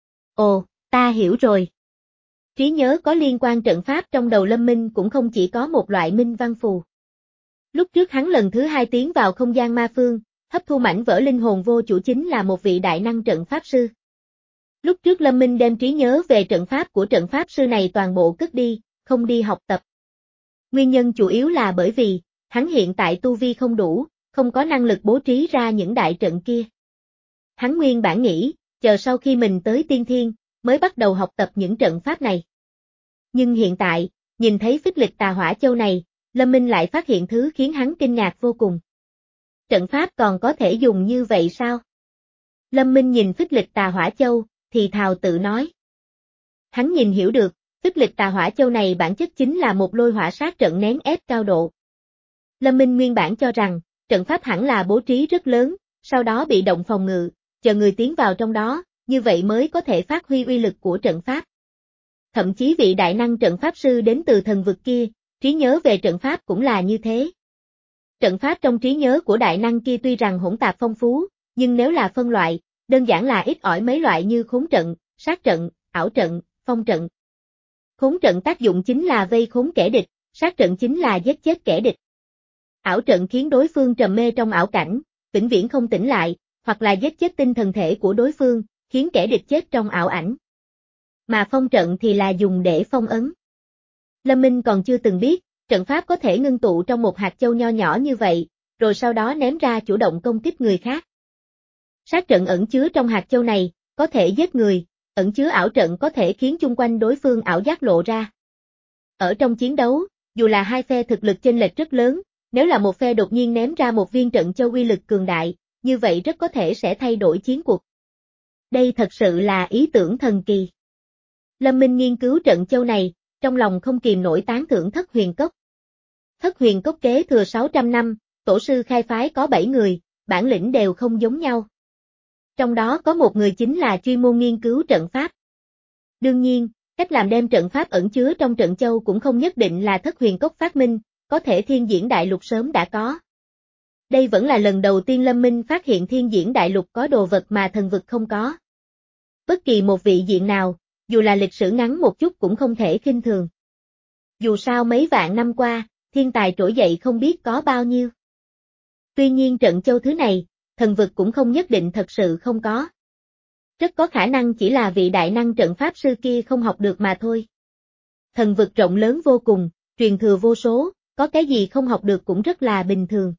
Ồ, ta hiểu rồi. Trí nhớ có liên quan trận pháp trong đầu Lâm Minh cũng không chỉ có một loại minh văn phù. Lúc trước hắn lần thứ hai tiến vào không gian ma phương, hấp thu mảnh vỡ linh hồn vô chủ chính là một vị đại năng trận pháp sư. Lúc trước Lâm Minh đem trí nhớ về trận pháp của trận pháp sư này toàn bộ cất đi, không đi học tập. Nguyên nhân chủ yếu là bởi vì, hắn hiện tại tu vi không đủ, không có năng lực bố trí ra những đại trận kia. Hắn nguyên bản nghĩ, chờ sau khi mình tới tiên thiên, mới bắt đầu học tập những trận pháp này. Nhưng hiện tại, nhìn thấy Phích Lịch Tà Hỏa Châu này, Lâm Minh lại phát hiện thứ khiến hắn kinh ngạc vô cùng. Trận pháp còn có thể dùng như vậy sao? Lâm Minh nhìn Phích Lịch Tà Hỏa Châu, thì thào tự nói. Hắn nhìn hiểu được, Phích Lịch Tà Hỏa Châu này bản chất chính là một lôi hỏa sát trận nén ép cao độ. Lâm Minh nguyên bản cho rằng, trận pháp hẳn là bố trí rất lớn, sau đó bị động phòng ngự, chờ người tiến vào trong đó, như vậy mới có thể phát huy uy lực của trận pháp. Thậm chí vị đại năng trận pháp sư đến từ thần vực kia, trí nhớ về trận pháp cũng là như thế. Trận pháp trong trí nhớ của đại năng kia tuy rằng hỗn tạp phong phú, nhưng nếu là phân loại, đơn giản là ít ỏi mấy loại như khốn trận, sát trận, ảo trận, phong trận. Khốn trận tác dụng chính là vây khốn kẻ địch, sát trận chính là giết chết kẻ địch. Ảo trận khiến đối phương trầm mê trong ảo cảnh, vĩnh viễn không tỉnh lại, hoặc là giết chết tinh thần thể của đối phương, khiến kẻ địch chết trong ảo ảnh. Mà phong trận thì là dùng để phong ấn. Lâm Minh còn chưa từng biết, trận pháp có thể ngưng tụ trong một hạt châu nho nhỏ như vậy, rồi sau đó ném ra chủ động công kích người khác. Sát trận ẩn chứa trong hạt châu này, có thể giết người, ẩn chứa ảo trận có thể khiến chung quanh đối phương ảo giác lộ ra. Ở trong chiến đấu, dù là hai phe thực lực chênh lệch rất lớn, nếu là một phe đột nhiên ném ra một viên trận châu uy lực cường đại, như vậy rất có thể sẽ thay đổi chiến cuộc. Đây thật sự là ý tưởng thần kỳ. Lâm Minh nghiên cứu trận châu này, trong lòng không kìm nổi tán thưởng Thất Huyền Cốc. Thất Huyền Cốc kế thừa sáu trăm năm, tổ sư khai phái có bảy người, bản lĩnh đều không giống nhau. Trong đó có một người chính là chuyên môn nghiên cứu trận pháp. Đương nhiên, cách làm đem trận pháp ẩn chứa trong trận châu cũng không nhất định là Thất Huyền Cốc phát minh, có thể Thiên Diễn Đại Lục sớm đã có. Đây vẫn là lần đầu tiên Lâm Minh phát hiện Thiên Diễn Đại Lục có đồ vật mà thần vực không có. Bất kỳ một vị diện nào, dù là lịch sử ngắn một chút cũng không thể khinh thường. Dù sao mấy vạn năm qua, thiên tài trỗi dậy không biết có bao nhiêu. Tuy nhiên trận châu thứ này, thần vực cũng không nhất định thật sự không có. Rất có khả năng chỉ là vị đại năng trận pháp sư kia không học được mà thôi. Thần vực rộng lớn vô cùng, truyền thừa vô số, có cái gì không học được cũng rất là bình thường.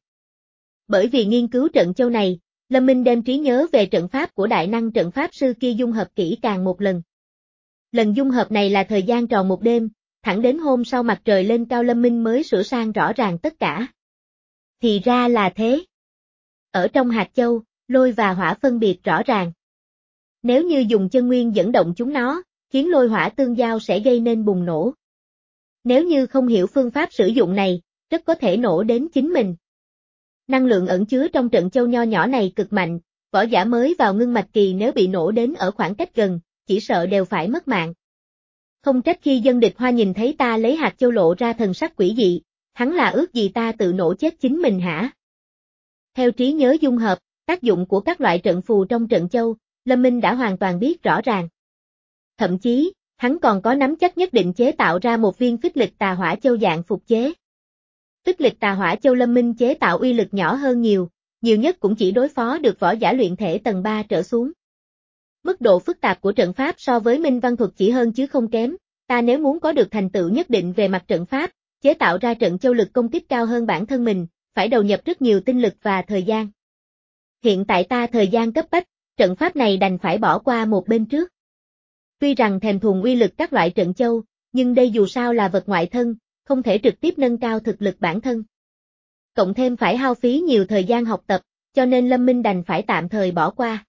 Bởi vì nghiên cứu trận châu này, Lâm Minh đem trí nhớ về trận pháp của đại năng trận pháp sư kia dung hợp kỹ càng một lần. Lần dung hợp này là thời gian tròn một đêm, thẳng đến hôm sau mặt trời lên cao Lâm Minh mới sửa sang rõ ràng tất cả. Thì ra là thế. Ở trong hạt châu, lôi và hỏa phân biệt rõ ràng. Nếu như dùng chân nguyên dẫn động chúng nó, khiến lôi hỏa tương giao sẽ gây nên bùng nổ. Nếu như không hiểu phương pháp sử dụng này, rất có thể nổ đến chính mình. Năng lượng ẩn chứa trong trận châu nho nhỏ này cực mạnh, võ giả mới vào ngưng mạch kỳ nếu bị nổ đến ở khoảng cách gần, chỉ sợ đều phải mất mạng. Không trách khi dân địch Hoa nhìn thấy ta lấy hạt châu lộ ra thần sắc quỷ dị, hắn là ước gì ta tự nổ chết chính mình hả? Theo trí nhớ dung hợp, tác dụng của các loại trận phù trong trận châu, Lâm Minh đã hoàn toàn biết rõ ràng. Thậm chí, hắn còn có nắm chắc nhất định chế tạo ra một viên phích lịch tà hỏa châu dạng phục chế. Phích lịch tà hỏa châu Lâm Minh chế tạo uy lực nhỏ hơn nhiều, nhiều nhất cũng chỉ đối phó được võ giả luyện thể tầng ba trở xuống. Mức độ phức tạp của trận pháp so với Minh Văn thuật chỉ hơn chứ không kém, ta nếu muốn có được thành tựu nhất định về mặt trận pháp, chế tạo ra trận châu lực công kích cao hơn bản thân mình, phải đầu nhập rất nhiều tinh lực và thời gian. Hiện tại ta thời gian cấp bách, trận pháp này đành phải bỏ qua một bên trước. Tuy rằng thèm thuồng uy lực các loại trận châu, nhưng đây dù sao là vật ngoại thân, không thể trực tiếp nâng cao thực lực bản thân. Cộng thêm phải hao phí nhiều thời gian học tập, cho nên Lâm Minh đành phải tạm thời bỏ qua.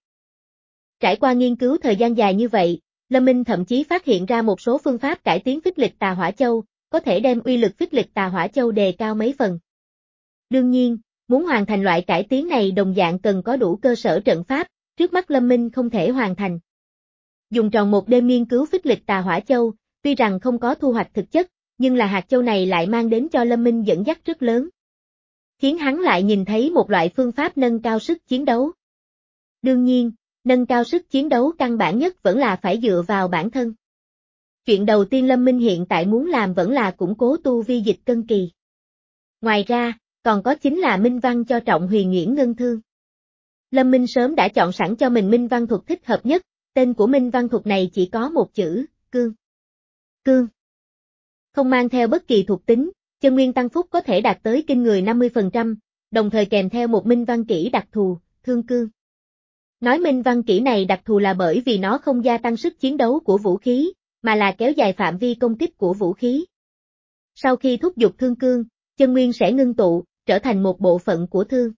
Trải qua nghiên cứu thời gian dài như vậy, Lâm Minh thậm chí phát hiện ra một số phương pháp cải tiến phích lịch tà hỏa châu, có thể đem uy lực phích lịch tà hỏa châu đề cao mấy phần. Đương nhiên, muốn hoàn thành loại cải tiến này đồng dạng cần có đủ cơ sở trận pháp, trước mắt Lâm Minh không thể hoàn thành. Dùng tròn một đêm nghiên cứu phích lịch tà hỏa châu, tuy rằng không có thu hoạch thực chất, nhưng là hạt châu này lại mang đến cho Lâm Minh dẫn dắt rất lớn. Khiến hắn lại nhìn thấy một loại phương pháp nâng cao sức chiến đấu. Đương nhiên, nâng cao sức chiến đấu căn bản nhất vẫn là phải dựa vào bản thân. Chuyện đầu tiên Lâm Minh hiện tại muốn làm vẫn là củng cố tu vi dịch cân kỳ. Ngoài ra, còn có chính là minh văn cho trọng huyền nhuyễn ngân thương. Lâm Minh sớm đã chọn sẵn cho mình minh văn thuật thích hợp nhất, tên của minh văn thuật này chỉ có một chữ, cương. Cương. Không mang theo bất kỳ thuộc tính, chân nguyên tăng phúc có thể đạt tới kinh người năm mươi phần trăm, đồng thời kèm theo một minh văn kỹ đặc thù, thương cương. Nói minh văn kỹ này đặc thù là bởi vì nó không gia tăng sức chiến đấu của vũ khí, mà là kéo dài phạm vi công kích của vũ khí. Sau khi thúc giục thương cương, chân nguyên sẽ ngưng tụ, trở thành một bộ phận của thương.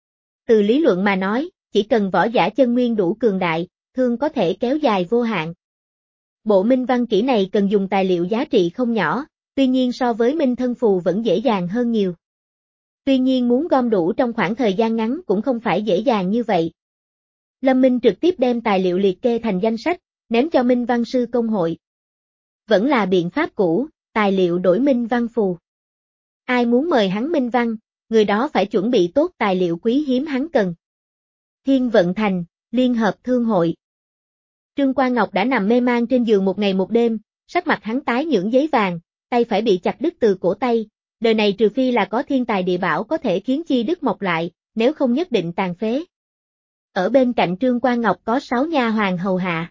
Từ lý luận mà nói, chỉ cần võ giả chân nguyên đủ cường đại, thương có thể kéo dài vô hạn. Bộ minh văn kỹ này cần dùng tài liệu giá trị không nhỏ, tuy nhiên so với minh thân phù vẫn dễ dàng hơn nhiều. Tuy nhiên muốn gom đủ trong khoảng thời gian ngắn cũng không phải dễ dàng như vậy. Lâm Minh trực tiếp đem tài liệu liệt kê thành danh sách, ném cho Minh Văn Sư Công hội. Vẫn là biện pháp cũ, tài liệu đổi Minh Văn phù. Ai muốn mời hắn Minh Văn, người đó phải chuẩn bị tốt tài liệu quý hiếm hắn cần. Thiên Vận Thành, Liên hợp Thương hội. Trương Quang Ngọc đã nằm mê man trên giường một ngày một đêm, sắc mặt hắn tái nhợt giấy vàng, tay phải bị chặt đứt từ cổ tay, đời này trừ phi là có thiên tài địa bảo có thể khiến chi đứt mọc lại, nếu không nhất định tàn phế. Ở bên cạnh Trương Quang Ngọc có sáu nha hoàn hầu hạ.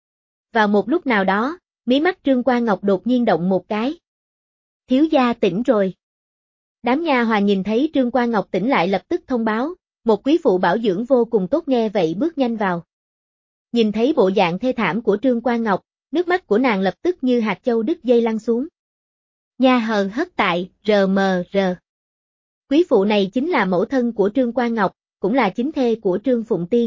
Vào một lúc nào đó, mí mắt Trương Quang Ngọc đột nhiên động một cái. Thiếu gia tỉnh rồi. Đám nha hoàn nhìn thấy Trương Quan Ngọc tỉnh lại lập tức thông báo, một quý phụ bảo dưỡng vô cùng tốt nghe vậy bước nhanh vào. Nhìn thấy bộ dạng thê thảm của Trương Quan Ngọc, nước mắt của nàng lập tức như hạt châu đứt dây lăn xuống. Nha hờn hất tại, rờ mờ rờ. Quý phụ này chính là mẫu thân của Trương Quan Ngọc, cũng là chính thê của Trương Phụng Tiên.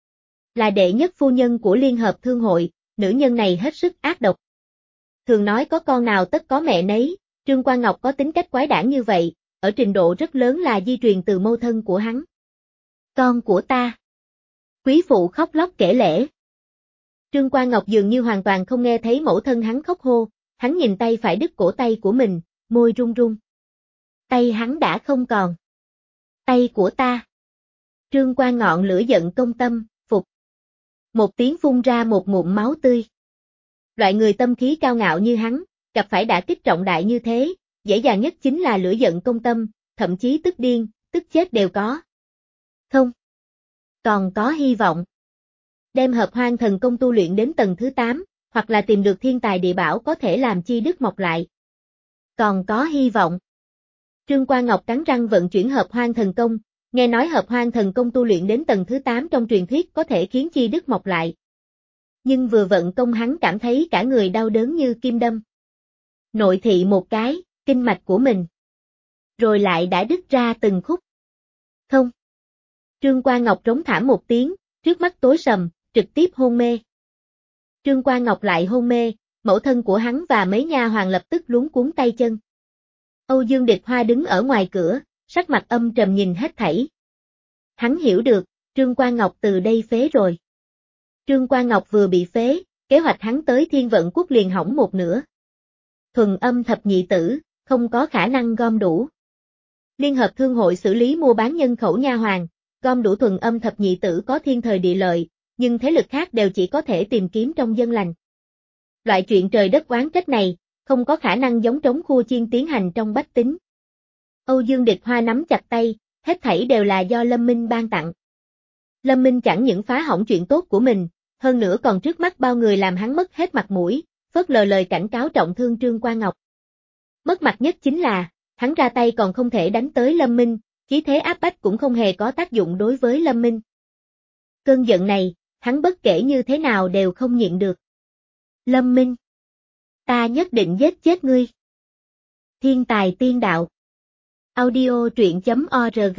Là đệ nhất phu nhân của Liên Hợp Thương hội, nữ nhân này hết sức ác độc. Thường nói có con nào tất có mẹ nấy, Trương Quan Ngọc có tính cách quái đản như vậy, ở trình độ rất lớn là di truyền từ mẫu thân của hắn. Con của ta. Quý phụ khóc lóc kể lể. Trương Quan Ngọc dường như hoàn toàn không nghe thấy mẫu thân hắn khóc hô, hắn nhìn tay phải đứt cổ tay của mình, môi run run. Tay hắn đã không còn. Tay của ta. Trương Quan ngọn lửa giận công tâm, phục. Một tiếng phun ra một ngụm máu tươi. Loại người tâm khí cao ngạo như hắn, gặp phải đả kích trọng đại như thế, dễ dàng nhất chính là lửa giận công tâm, thậm chí tức điên, tức chết đều có. Không. Còn có hy vọng. Đem hợp hoang thần công tu luyện đến tầng thứ tám, hoặc là tìm được thiên tài địa bảo có thể làm chi đức mọc lại. Còn có hy vọng. Trương Quan Ngọc cắn răng vận chuyển hợp hoang thần công, nghe nói hợp hoang thần công tu luyện đến tầng thứ tám trong truyền thuyết có thể khiến chi đức mọc lại. Nhưng vừa vận công hắn cảm thấy cả người đau đớn như kim đâm. Nội thị một cái, kinh mạch của mình. Rồi lại đã đứt ra từng khúc. Không. Trương Quan Ngọc rống thảm một tiếng, trước mắt tối sầm, trực tiếp hôn mê. Trương Quan Ngọc lại hôn mê, mẫu thân của hắn và mấy nha hoàn lập tức luống cuống tay chân. Âu Dương Địch Hoa đứng ở ngoài cửa, sắc mặt âm trầm nhìn hết thảy. Hắn hiểu được, Trương Quan Ngọc từ đây phế rồi. Trương Quan Ngọc vừa bị phế, kế hoạch hắn tới Thiên Vận Quốc liền hỏng một nửa. Thuần âm thập nhị tử, không có khả năng gom đủ. Liên Hợp Thương hội xử lý mua bán nhân khẩu nha hoàn, gom đủ thuần âm thập nhị tử có thiên thời địa lợi, nhưng thế lực khác đều chỉ có thể tìm kiếm trong dân lành. Loại chuyện trời đất oán trách này, không có khả năng giống trống khua chiên tiến hành trong bách tính. Âu Dương Địch Hoa nắm chặt tay, hết thảy đều là do Lâm Minh ban tặng. Lâm Minh chẳng những phá hỏng chuyện tốt của mình, hơn nữa còn trước mắt bao người làm hắn mất hết mặt mũi, phớt lờ lời cảnh cáo trọng thương Trương Quan Ngọc. Mất mặt nhất chính là, hắn ra tay còn không thể đánh tới Lâm Minh, khí thế áp bách cũng không hề có tác dụng đối với Lâm Minh. Cơn giận này, hắn bất kể như thế nào đều không nhịn được. Lâm Minh, ta nhất định giết chết ngươi. Thiên tài tiên đạo. Audio truyện chấm org.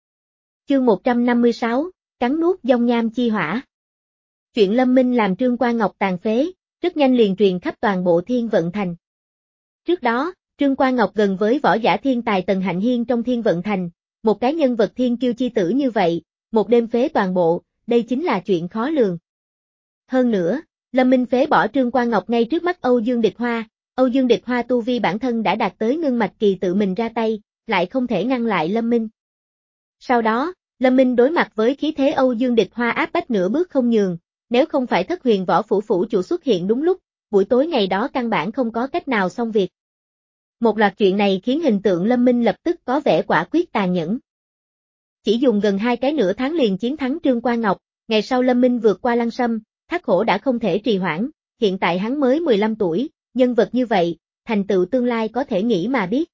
Chương một trăm năm mươi sáu, cắn nuốt dông nham chi hỏa. Chuyện Lâm Minh làm Trương Quan Ngọc tàn phế, rất nhanh liền truyền khắp toàn bộ Thiên Vận Thành. Trước đó, Trương Quan Ngọc gần với võ giả thiên tài Tần Hạnh Hiên trong Thiên Vận Thành, một cái nhân vật thiên kiêu chi tử như vậy, một đêm phế toàn bộ, đây chính là chuyện khó lường. Hơn nữa, Lâm Minh phế bỏ Trương Quan Ngọc ngay trước mắt Âu Dương Địch Hoa, Âu Dương Địch Hoa tu vi bản thân đã đạt tới ngưng mạch kỳ tự mình ra tay, lại không thể ngăn lại Lâm Minh. Sau đó, Lâm Minh đối mặt với khí thế Âu Dương Địch Hoa áp bách nửa bước không nhường, nếu không phải Thất Huyền Võ Phủ phủ chủ xuất hiện đúng lúc, buổi tối ngày đó căn bản không có cách nào xong việc. Một loạt chuyện này khiến hình tượng Lâm Minh lập tức có vẻ quả quyết tàn nhẫn. Chỉ dùng gần hai cái nửa tháng liền chiến thắng Trương Quan Ngọc, ngày sau Lâm Minh vượt qua Lăng Sâm, Thác Khổ đã không thể trì hoãn, hiện tại hắn mới mười lăm tuổi, nhân vật như vậy, thành tựu tương lai có thể nghĩ mà biết.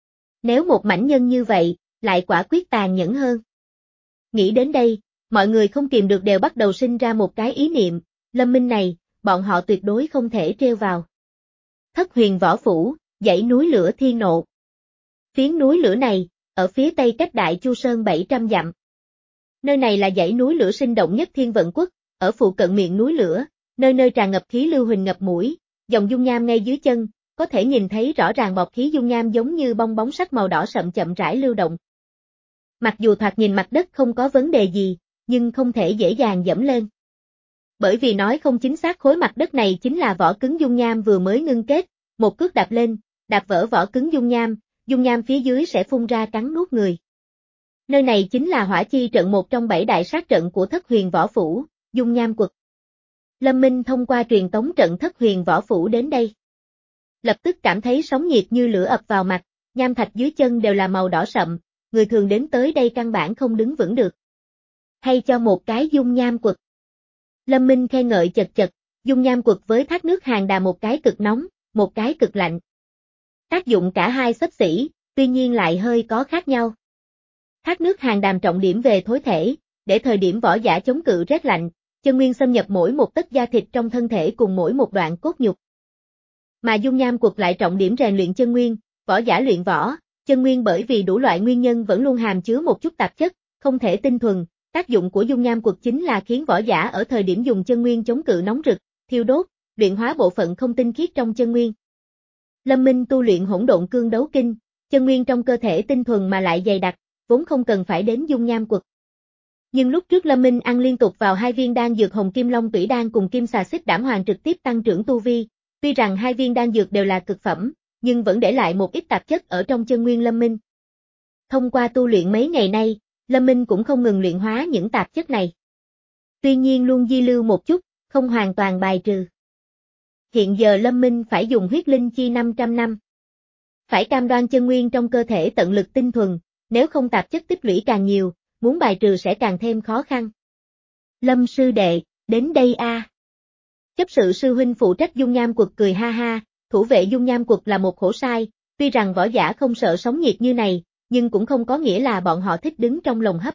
Nếu một mảnh nhân như vậy, lại quả quyết tàn nhẫn hơn. Nghĩ đến đây, mọi người không kìm được đều bắt đầu sinh ra một cái ý niệm, Lâm Minh này, bọn họ tuyệt đối không thể treo vào. Thất Huyền Võ Phủ, dãy núi lửa thiên nộ. Phiến núi lửa này, ở phía tây cách Đại Chu Sơn bảy trăm dặm. Nơi này là dãy núi lửa sinh động nhất Thiên Vận Quốc, ở phụ cận miệng núi lửa, nơi nơi tràn ngập khí lưu huỳnh ngập mũi, dòng dung nham ngay dưới chân, có thể nhìn thấy rõ ràng bọt khí dung nham giống như bong bóng sắc màu đỏ sậm chậm rãi lưu động. Mặc dù thoạt nhìn mặt đất không có vấn đề gì, nhưng không thể dễ dàng dẫm lên. Bởi vì nói không chính xác khối mặt đất này chính là vỏ cứng dung nham vừa mới ngưng kết, một cước đạp lên, đạp vỡ vỏ cứng dung nham, dung nham phía dưới sẽ phun ra cắn nuốt người. Nơi này chính là Hỏa Chi trận một trong bảy đại sát trận của Thất Huyền Võ Phủ, Dung Nham Quật. Lâm Minh thông qua truyền tống trận Thất Huyền Võ Phủ đến đây. Lập tức cảm thấy sóng nhiệt như lửa ập vào mặt, nham thạch dưới chân đều là màu đỏ sậm, người thường đến tới đây căn bản không đứng vững được. Hay cho một cái Dung Nham Quật. Lâm Minh khen ngợi chật chật, Dung Nham Quật với thác nước Hàng Đà một cái cực nóng, một cái cực lạnh. Tác dụng cả hai xấp xỉ, tuy nhiên lại hơi có khác nhau. Thác nước Hàn Đàm trọng điểm về thối thể, để thời điểm võ giả chống cự rét lạnh, chân nguyên xâm nhập mỗi một tấc da thịt trong thân thể cùng mỗi một đoạn cốt nhục. Mà dung nham quật lại trọng điểm rèn luyện chân nguyên, võ giả luyện võ, chân nguyên bởi vì đủ loại nguyên nhân vẫn luôn hàm chứa một chút tạp chất, không thể tinh thuần, tác dụng của dung nham quật chính là khiến võ giả ở thời điểm dùng chân nguyên chống cự nóng rực, thiêu đốt, luyện hóa bộ phận không tinh khiết trong chân nguyên. Lâm Minh tu luyện Hỗn Độn Cương Đấu Kinh, chân nguyên trong cơ thể tinh thuần mà lại dày đặc, vốn không cần phải đến dung nham quật. Nhưng lúc trước Lâm Minh ăn liên tục vào hai viên đan dược Hồng Kim Long Tủy Đan cùng Kim Xà Xích Đảm Hoàng trực tiếp tăng trưởng tu vi, tuy rằng hai viên đan dược đều là cực phẩm, nhưng vẫn để lại một ít tạp chất ở trong chân nguyên Lâm Minh. Thông qua tu luyện mấy ngày nay, Lâm Minh cũng không ngừng luyện hóa những tạp chất này. Tuy nhiên luôn di lưu một chút, không hoàn toàn bài trừ. Hiện giờ Lâm Minh phải dùng huyết linh chi năm trăm năm. Phải cam đoan chân nguyên trong cơ thể tận lực tinh thuần, nếu không tạp chất tích lũy càng nhiều, muốn bài trừ sẽ càng thêm khó khăn. Lâm sư đệ, đến đây a. À. Chấp sự sư huynh phụ trách dung nham quật cười ha ha, thủ vệ dung nham quật là một khổ sai, tuy rằng võ giả không sợ sóng nhiệt như này, nhưng cũng không có nghĩa là bọn họ thích đứng trong lồng hấp.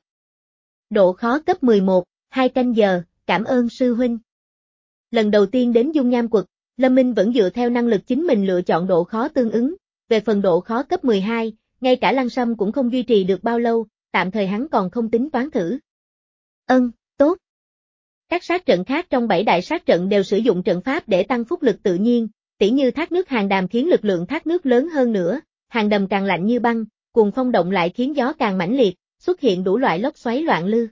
Độ khó cấp mười một, hai canh giờ, cảm ơn sư huynh. Lần đầu tiên đến dung nham quật, Lâm Minh vẫn dựa theo năng lực chính mình lựa chọn độ khó tương ứng, về phần độ khó cấp mười hai, ngay cả Lăng Sâm cũng không duy trì được bao lâu, tạm thời hắn còn không tính toán thử. Ân, tốt. Các sát trận khác trong bảy đại sát trận đều sử dụng trận pháp để tăng phúc lực tự nhiên, tỉ như thác nước Hàn Đàm khiến lực lượng thác nước lớn hơn nữa, Hàn Đầm càng lạnh như băng, cuồng phong động lại khiến gió càng mãnh liệt, xuất hiện đủ loại lốc xoáy loạn lư.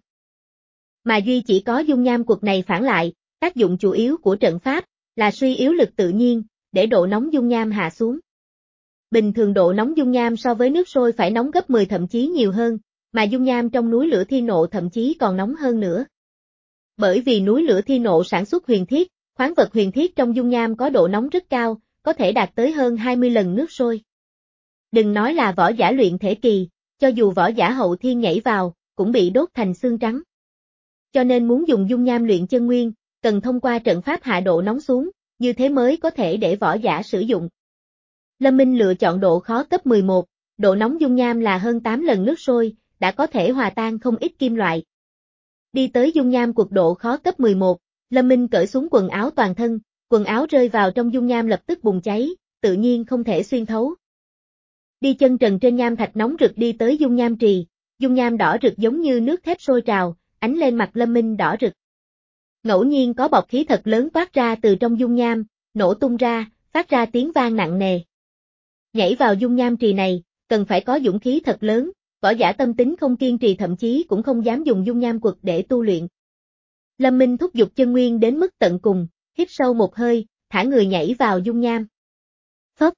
Mà duy chỉ có dung nham quật này phản lại, tác dụng chủ yếu của trận pháp là suy yếu lực tự nhiên, để độ nóng dung nham hạ xuống. Bình thường độ nóng dung nham so với nước sôi phải nóng gấp mười thậm chí nhiều hơn, mà dung nham trong núi lửa Thi Nộ thậm chí còn nóng hơn nữa. Bởi vì núi lửa Thi Nộ sản xuất huyền thiết, khoáng vật huyền thiết trong dung nham có độ nóng rất cao, có thể đạt tới hơn hai mươi lần nước sôi. Đừng nói là võ giả luyện thể kỳ, cho dù võ giả hậu thiên nhảy vào, cũng bị đốt thành xương trắng. Cho nên muốn dùng dung nham luyện chân nguyên, cần thông qua trận pháp hạ độ nóng xuống, như thế mới có thể để võ giả sử dụng. Lâm Minh lựa chọn độ khó cấp mười một, độ nóng dung nham là hơn tám lần nước sôi, đã có thể hòa tan không ít kim loại. Đi tới dung nham quật độ khó cấp mười một, Lâm Minh cởi xuống quần áo toàn thân, quần áo rơi vào trong dung nham lập tức bùng cháy, tự nhiên không thể xuyên thấu. Đi chân trần trên nham thạch nóng rực đi tới dung nham trì, dung nham đỏ rực giống như nước thép sôi trào, ánh lên mặt Lâm Minh đỏ rực. Ngẫu nhiên có bọt khí thật lớn toát ra từ trong dung nham, nổ tung ra, phát ra tiếng vang nặng nề. Nhảy vào dung nham trì này, cần phải có dũng khí thật lớn, võ giả tâm tính không kiên trì thậm chí cũng không dám dùng dung nham quật để tu luyện. Lâm Minh thúc giục chân nguyên đến mức tận cùng, hít sâu một hơi, thả người nhảy vào dung nham. Phấp.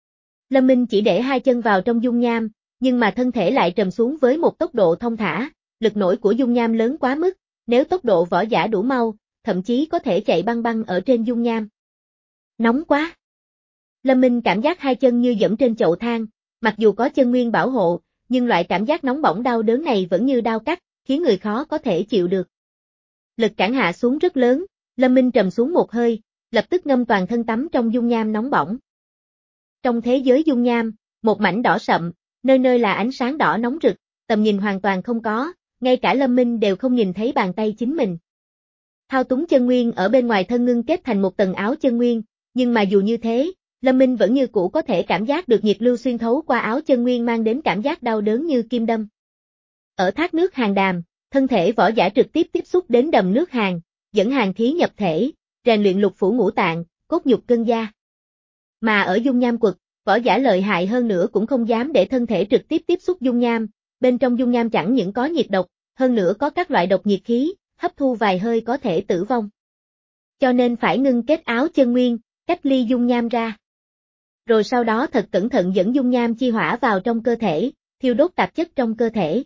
Lâm Minh chỉ để hai chân vào trong dung nham, nhưng mà thân thể lại trầm xuống với một tốc độ thông thả, lực nổi của dung nham lớn quá mức, nếu tốc độ võ giả đủ mau, thậm chí có thể chạy băng băng ở trên dung nham. Nóng quá. Lâm Minh cảm giác hai chân như dẫm trên chậu than, mặc dù có chân nguyên bảo hộ, nhưng loại cảm giác nóng bỏng đau đớn này vẫn như đau cắt, khiến người khó có thể chịu được. Lực cản hạ xuống rất lớn, Lâm Minh trầm xuống một hơi, lập tức ngâm toàn thân tắm trong dung nham nóng bỏng. Trong thế giới dung nham, một mảnh đỏ sậm, nơi nơi là ánh sáng đỏ nóng rực, tầm nhìn hoàn toàn không có, ngay cả Lâm Minh đều không nhìn thấy bàn tay chính mình. Thao túng chân nguyên ở bên ngoài thân ngưng kết thành một tầng áo chân nguyên, nhưng mà dù như thế, Lâm Minh vẫn như cũ có thể cảm giác được nhiệt lưu xuyên thấu qua áo chân nguyên mang đến cảm giác đau đớn như kim đâm. Ở thác nước Hàn Đàm, thân thể võ giả trực tiếp tiếp xúc đến đầm nước hàn, dẫn hàn khí nhập thể, rèn luyện lục phủ ngũ tạng, cốt nhục cân da. Mà ở dung nham quật, võ giả lợi hại hơn nữa cũng không dám để thân thể trực tiếp tiếp xúc dung nham, bên trong dung nham chẳng những có nhiệt độc, hơn nữa có các loại độc nhiệt khí, hấp thu vài hơi có thể tử vong. Cho nên phải ngưng kết áo chân nguyên, cách ly dung nham ra. Rồi sau đó thật cẩn thận dẫn dung nham chi hỏa vào trong cơ thể, thiêu đốt tạp chất trong cơ thể.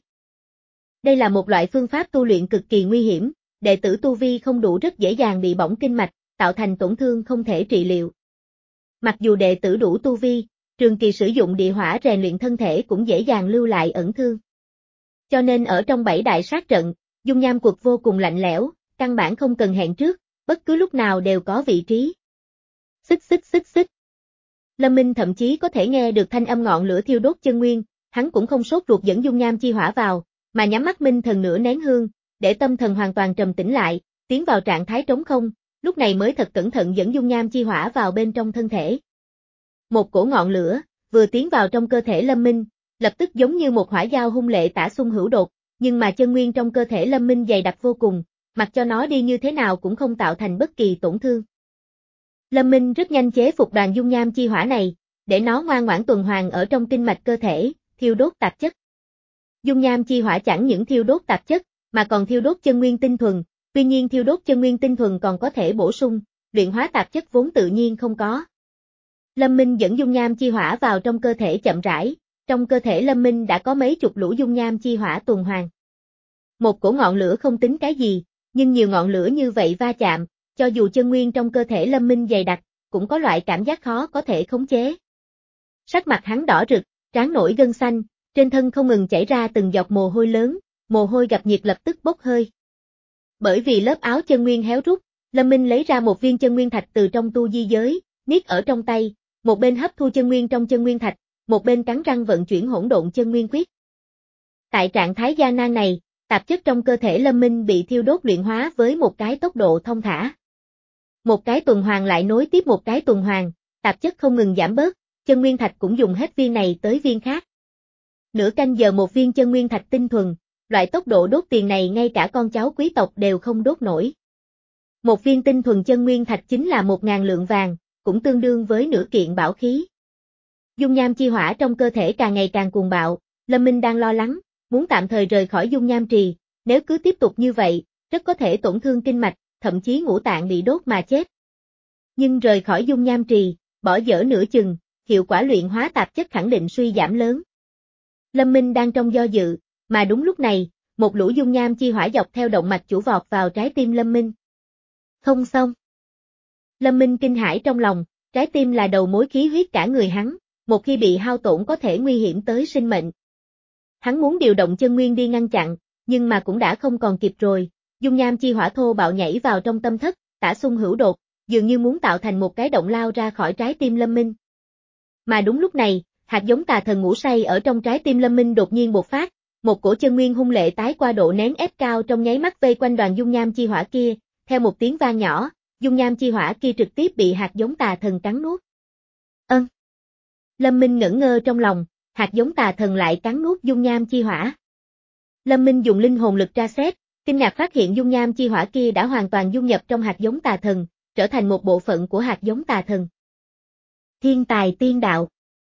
Đây là một loại phương pháp tu luyện cực kỳ nguy hiểm, đệ tử tu vi không đủ rất dễ dàng bị bỏng kinh mạch, tạo thành tổn thương không thể trị liệu. Mặc dù đệ tử đủ tu vi, trường kỳ sử dụng địa hỏa rèn luyện thân thể cũng dễ dàng lưu lại ẩn thương. Cho nên ở trong bảy đại sát trận, dung nham quật vô cùng lạnh lẽo, căn bản không cần hẹn trước, bất cứ lúc nào đều có vị trí. Xích xích xích xích. Lâm Minh thậm chí có thể nghe được thanh âm ngọn lửa thiêu đốt chân nguyên, hắn cũng không sốt ruột dẫn dung nham chi hỏa vào, mà nhắm mắt minh thần nửa nén hương, để tâm thần hoàn toàn trầm tĩnh lại, tiến vào trạng thái trống không, lúc này mới thật cẩn thận dẫn dung nham chi hỏa vào bên trong thân thể. Một cổ ngọn lửa, vừa tiến vào trong cơ thể Lâm Minh, lập tức giống như một hỏa dao hung lệ tả xung hữu đột, nhưng mà chân nguyên trong cơ thể Lâm Minh dày đặc vô cùng, mặc cho nó đi như thế nào cũng không tạo thành bất kỳ tổn thương. Lâm Minh rất nhanh chế phục đoàn dung nham chi hỏa này, để nó ngoan ngoãn tuần hoàn ở trong kinh mạch cơ thể, thiêu đốt tạp chất. Dung nham chi hỏa chẳng những thiêu đốt tạp chất, mà còn thiêu đốt chân nguyên tinh thuần, tuy nhiên thiêu đốt chân nguyên tinh thuần còn có thể bổ sung, luyện hóa tạp chất vốn tự nhiên không có. Lâm Minh dẫn dung nham chi hỏa vào trong cơ thể chậm rãi, trong cơ thể Lâm Minh đã có mấy chục lũ dung nham chi hỏa tuần hoàn. Một cổ ngọn lửa không tính cái gì, nhưng nhiều ngọn lửa như vậy va chạm, cho dù chân nguyên trong cơ thể Lâm Minh dày đặc, cũng có loại cảm giác khó có thể khống chế. Sắc mặt hắn đỏ rực, trán nổi gân xanh, trên thân không ngừng chảy ra từng giọt mồ hôi lớn, mồ hôi gặp nhiệt lập tức bốc hơi. Bởi vì lớp áo chân nguyên héo rút, Lâm Minh lấy ra một viên chân nguyên thạch từ trong tu di giới, niết ở trong tay, một bên hấp thu chân nguyên trong chân nguyên thạch, một bên cắn răng vận chuyển hỗn độn chân nguyên quyết. Tại trạng thái gian nan này, tạp chất trong cơ thể Lâm Minh bị thiêu đốt luyện hóa với một cái tốc độ thông thả. Một cái tuần hoàn lại nối tiếp một cái tuần hoàn, tạp chất không ngừng giảm bớt, chân nguyên thạch cũng dùng hết viên này tới viên khác. Nửa canh giờ một viên chân nguyên thạch tinh thuần, loại tốc độ đốt tiền này ngay cả con cháu quý tộc đều không đốt nổi. Một viên tinh thuần chân nguyên thạch chính là một ngàn lượng vàng, cũng tương đương với nửa kiện bảo khí. Dung nham chi hỏa trong cơ thể càng ngày càng cuồng bạo, Lâm Minh đang lo lắng, muốn tạm thời rời khỏi dung nham trì, nếu cứ tiếp tục như vậy, rất có thể tổn thương kinh mạch, thậm chí ngũ tạng bị đốt mà chết. Nhưng rời khỏi dung nham trì, bỏ dở nửa chừng, hiệu quả luyện hóa tạp chất khẳng định suy giảm lớn. Lâm Minh đang trong do dự, mà đúng lúc này, một lũ dung nham chi hỏa dọc theo động mạch chủ vọt vào trái tim Lâm Minh. Không xong. Lâm Minh kinh hãi trong lòng, trái tim là đầu mối khí huyết cả người hắn, một khi bị hao tổn có thể nguy hiểm tới sinh mệnh. Hắn muốn điều động chân nguyên đi ngăn chặn, nhưng mà cũng đã không còn kịp rồi, dung nham chi hỏa thô bạo nhảy vào trong tâm thất, tả xung hữu đột, dường như muốn tạo thành một cái động lao ra khỏi trái tim Lâm Minh. Mà đúng lúc này, hạt giống tà thần ngủ say ở trong trái tim Lâm Minh đột nhiên bộc phát, một cổ chân nguyên hung lệ tái qua độ nén ép cao trong nháy mắt vây quanh đoàn dung nham chi hỏa kia, theo một tiếng vang nhỏ, dung nham chi hỏa kia trực tiếp bị hạt giống tà thần cắn nuốt. Ân. Lâm Minh ngẩn ngơ trong lòng, hạt giống tà thần lại cắn nuốt dung nham chi hỏa. Lâm Minh dùng linh hồn lực tra xét, kinh ngạc phát hiện dung nham chi hỏa kia đã hoàn toàn dung nhập trong hạt giống tà thần, trở thành một bộ phận của hạt giống tà thần. Thiên tài tiên đạo.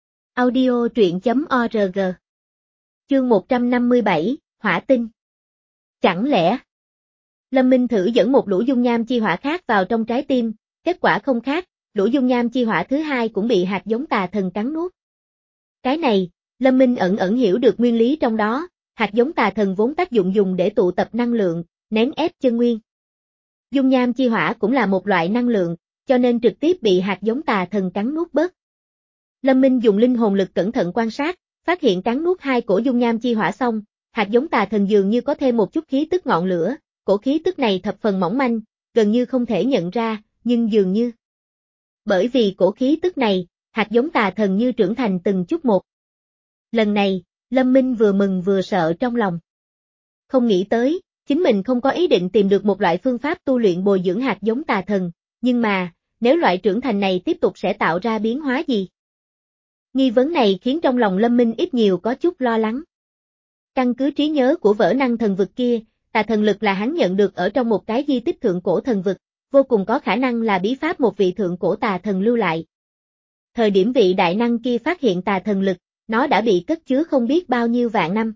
Audio truyện chấm org. Chương một trăm năm mươi bảy, Hỏa tinh. Chẳng lẽ? Lâm Minh thử dẫn một lũ dung nham chi hỏa khác vào trong trái tim, kết quả không khác, lũ dung nham chi hỏa thứ hai cũng bị hạt giống tà thần cắn nuốt. Cái này, Lâm Minh ẩn ẩn hiểu được nguyên lý trong đó, hạt giống tà thần vốn tác dụng dùng để tụ tập năng lượng, nén ép chân nguyên. Dung nham chi hỏa cũng là một loại năng lượng, cho nên trực tiếp bị hạt giống tà thần cắn nuốt bớt. Lâm Minh dùng linh hồn lực cẩn thận quan sát, phát hiện cắn nuốt hai cổ dung nham chi hỏa xong, hạt giống tà thần dường như có thêm một chút khí tức ngọn lửa, cổ khí tức này thập phần mỏng manh, gần như không thể nhận ra, nhưng dường như. Bởi vì cổ khí tức này, hạt giống tà thần như trưởng thành từng chút một. Lần này, Lâm Minh vừa mừng vừa sợ trong lòng. Không nghĩ tới, chính mình không có ý định tìm được một loại phương pháp tu luyện bồi dưỡng hạt giống tà thần, nhưng mà, nếu loại trưởng thành này tiếp tục sẽ tạo ra biến hóa gì? Nghi vấn này khiến trong lòng Lâm Minh ít nhiều có chút lo lắng. Căn cứ trí nhớ của vỡ năng thần vực kia, tà thần lực là hắn nhận được ở trong một cái di tích thượng cổ thần vực, vô cùng có khả năng là bí pháp một vị thượng cổ tà thần lưu lại. Thời điểm vị đại năng kia phát hiện tà thần lực, nó đã bị cất chứa không biết bao nhiêu vạn năm.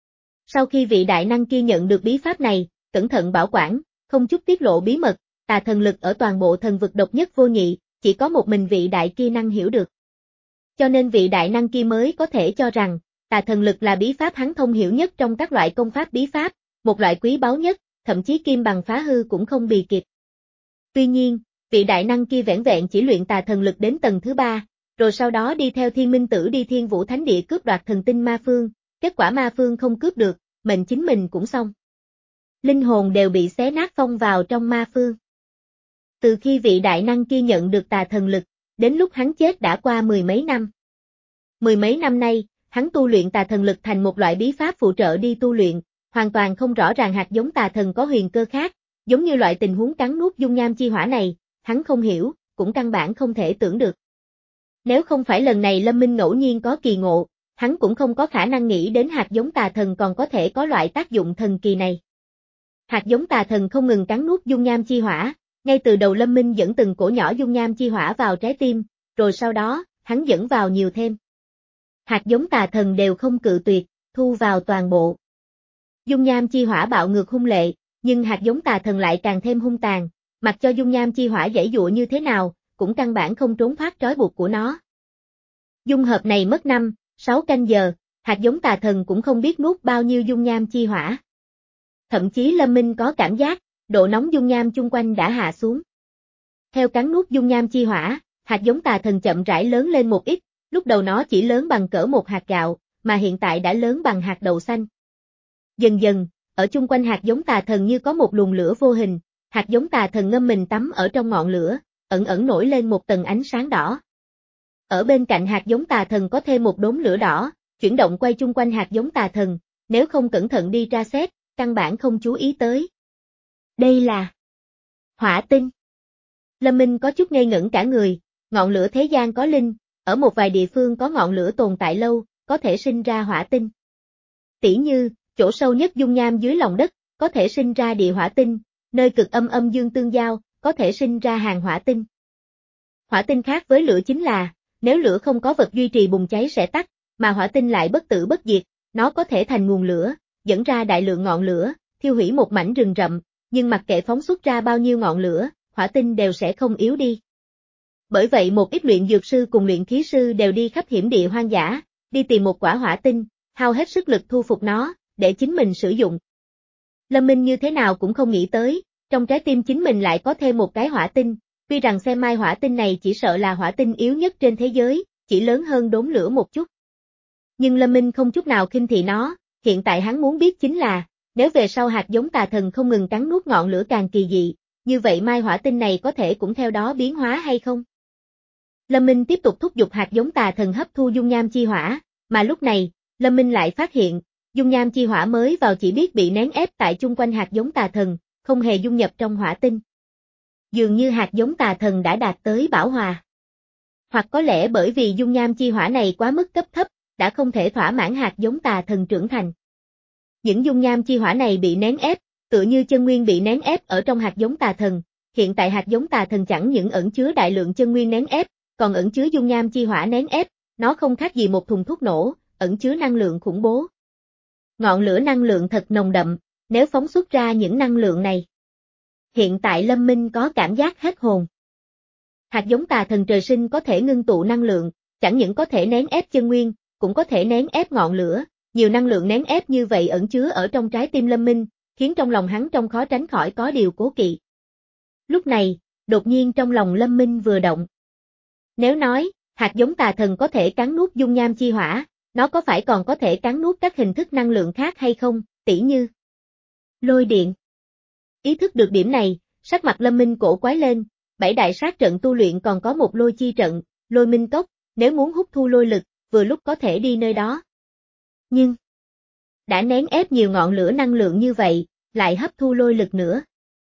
Sau khi vị đại năng kia nhận được bí pháp này, cẩn thận bảo quản, không chút tiết lộ bí mật, tà thần lực ở toàn bộ thần vực độc nhất vô nhị, chỉ có một mình vị đại kia năng hiểu được. Cho nên vị đại năng kia mới có thể cho rằng, tà thần lực là bí pháp hắn thông hiểu nhất trong các loại công pháp bí pháp, một loại quý báu nhất, thậm chí kim bằng phá hư cũng không bì kịp. Tuy nhiên, vị đại năng kia vẻn vẹn chỉ luyện tà thần lực đến tầng thứ ba, rồi sau đó đi theo Thiên Minh Tử đi Thiên Vũ Thánh Địa cướp đoạt thần tinh ma phương, kết quả ma phương không cướp được, mệnh chính mình cũng xong. Linh hồn đều bị xé nát phong vào trong ma phương. Từ khi vị đại năng kia nhận được tà thần lực, đến lúc hắn chết đã qua mười mấy năm. Mười mấy năm nay, hắn tu luyện tà thần lực thành một loại bí pháp phụ trợ đi tu luyện, hoàn toàn không rõ ràng hạt giống tà thần có huyền cơ khác, giống như loại tình huống cắn nuốt dung nham chi hỏa này, hắn không hiểu, cũng căn bản không thể tưởng được. Nếu không phải lần này Lâm Minh ngẫu nhiên có kỳ ngộ, hắn cũng không có khả năng nghĩ đến hạt giống tà thần còn có thể có loại tác dụng thần kỳ này. Hạt giống tà thần không ngừng cắn nuốt dung nham chi hỏa, ngay từ đầu Lâm Minh dẫn từng cổ nhỏ dung nham chi hỏa vào trái tim, rồi sau đó, hắn dẫn vào nhiều thêm. Hạt giống tà thần đều không cự tuyệt, thu vào toàn bộ. Dung nham chi hỏa bạo ngược hung lệ, nhưng hạt giống tà thần lại càng thêm hung tàn, mặc cho dung nham chi hỏa giãy giụa như thế nào, cũng căn bản không trốn thoát trói buộc của nó. Dung hợp này mất năm, sáu canh giờ, hạt giống tà thần cũng không biết nuốt bao nhiêu dung nham chi hỏa. Thậm chí Lâm Minh có cảm giác, độ nóng dung nham chung quanh đã hạ xuống. Theo cắn nuốt dung nham chi hỏa, hạt giống tà thần chậm rãi lớn lên một ít, lúc đầu nó chỉ lớn bằng cỡ một hạt gạo, mà hiện tại đã lớn bằng hạt đậu xanh. Dần dần, ở chung quanh hạt giống tà thần như có một luồng lửa vô hình, hạt giống tà thần ngâm mình tắm ở trong ngọn lửa, ẩn ẩn nổi lên một tầng ánh sáng đỏ. Ở bên cạnh hạt giống tà thần có thêm một đốm lửa đỏ, chuyển động quay chung quanh hạt giống tà thần, nếu không cẩn thận đi tra xét, căn bản không chú ý tới. Đây là hỏa tinh. Lâm Minh có chút ngây ngẩn cả người, ngọn lửa thế gian có linh, ở một vài địa phương có ngọn lửa tồn tại lâu, có thể sinh ra hỏa tinh. Tỉ như, chỗ sâu nhất dung nham dưới lòng đất, có thể sinh ra địa hỏa tinh, nơi cực âm âm dương tương giao, có thể sinh ra hàng hỏa tinh. Hỏa tinh khác với lửa chính là, nếu lửa không có vật duy trì bùng cháy sẽ tắt, mà hỏa tinh lại bất tử bất diệt, nó có thể thành nguồn lửa, dẫn ra đại lượng ngọn lửa, thiêu hủy một mảnh rừng rậm, nhưng mặc kệ phóng xuất ra bao nhiêu ngọn lửa, hỏa tinh đều sẽ không yếu đi. Bởi vậy một ít luyện dược sư cùng luyện khí sư đều đi khắp hiểm địa hoang dã, đi tìm một quả hỏa tinh, hao hết sức lực thu phục nó, để chính mình sử dụng. Lâm Minh như thế nào cũng không nghĩ tới, trong trái tim chính mình lại có thêm một cái hỏa tinh, tuy rằng xem mai hỏa tinh này chỉ sợ là hỏa tinh yếu nhất trên thế giới, chỉ lớn hơn đốm lửa một chút. Nhưng Lâm Minh không chút nào khinh thị nó, hiện tại hắn muốn biết chính là, nếu về sau hạt giống tà thần không ngừng cắn nuốt ngọn lửa càng kỳ dị, như vậy mai hỏa tinh này có thể cũng theo đó biến hóa hay không? Lâm Minh tiếp tục thúc giục hạt giống tà thần hấp thu dung nham chi hỏa, mà lúc này, Lâm Minh lại phát hiện, dung nham chi hỏa mới vào chỉ biết bị nén ép tại chung quanh hạt giống tà thần, không hề dung nhập trong hỏa tinh. Dường như hạt giống tà thần đã đạt tới bão hòa. Hoặc có lẽ bởi vì dung nham chi hỏa này quá mức cấp thấp, đã không thể thỏa mãn hạt giống tà thần trưởng thành. Những dung nham chi hỏa này bị nén ép, tựa như chân nguyên bị nén ép ở trong hạt giống tà thần, hiện tại hạt giống tà thần chẳng những ẩn chứa đại lượng chân nguyên nén ép, còn ẩn chứa dung nham chi hỏa nén ép, nó không khác gì một thùng thuốc nổ, ẩn chứa năng lượng khủng bố. Ngọn lửa năng lượng thật nồng đậm, nếu phóng xuất ra những năng lượng này. Hiện tại Lâm Minh có cảm giác hết hồn. Hạt giống tà thần trời sinh có thể ngưng tụ năng lượng, chẳng những có thể nén ép chân nguyên, cũng có thể nén ép ngọn lửa, nhiều năng lượng nén ép như vậy ẩn chứa ở trong trái tim Lâm Minh, khiến trong lòng hắn trong khó tránh khỏi có điều cố kỵ. Lúc này, đột nhiên trong lòng Lâm Minh vừa động. Nếu nói, hạt giống tà thần có thể cắn nuốt dung nham chi hỏa, nó có phải còn có thể cắn nuốt các hình thức năng lượng khác hay không, tỉ như lôi điện. Ý thức được điểm này, sắc mặt Lâm Minh cổ quái lên, bảy đại sát trận tu luyện còn có một lôi chi trận, lôi minh cốc, nếu muốn hút thu lôi lực, vừa lúc có thể đi nơi đó. Nhưng, đã nén ép nhiều ngọn lửa năng lượng như vậy, lại hấp thu lôi lực nữa.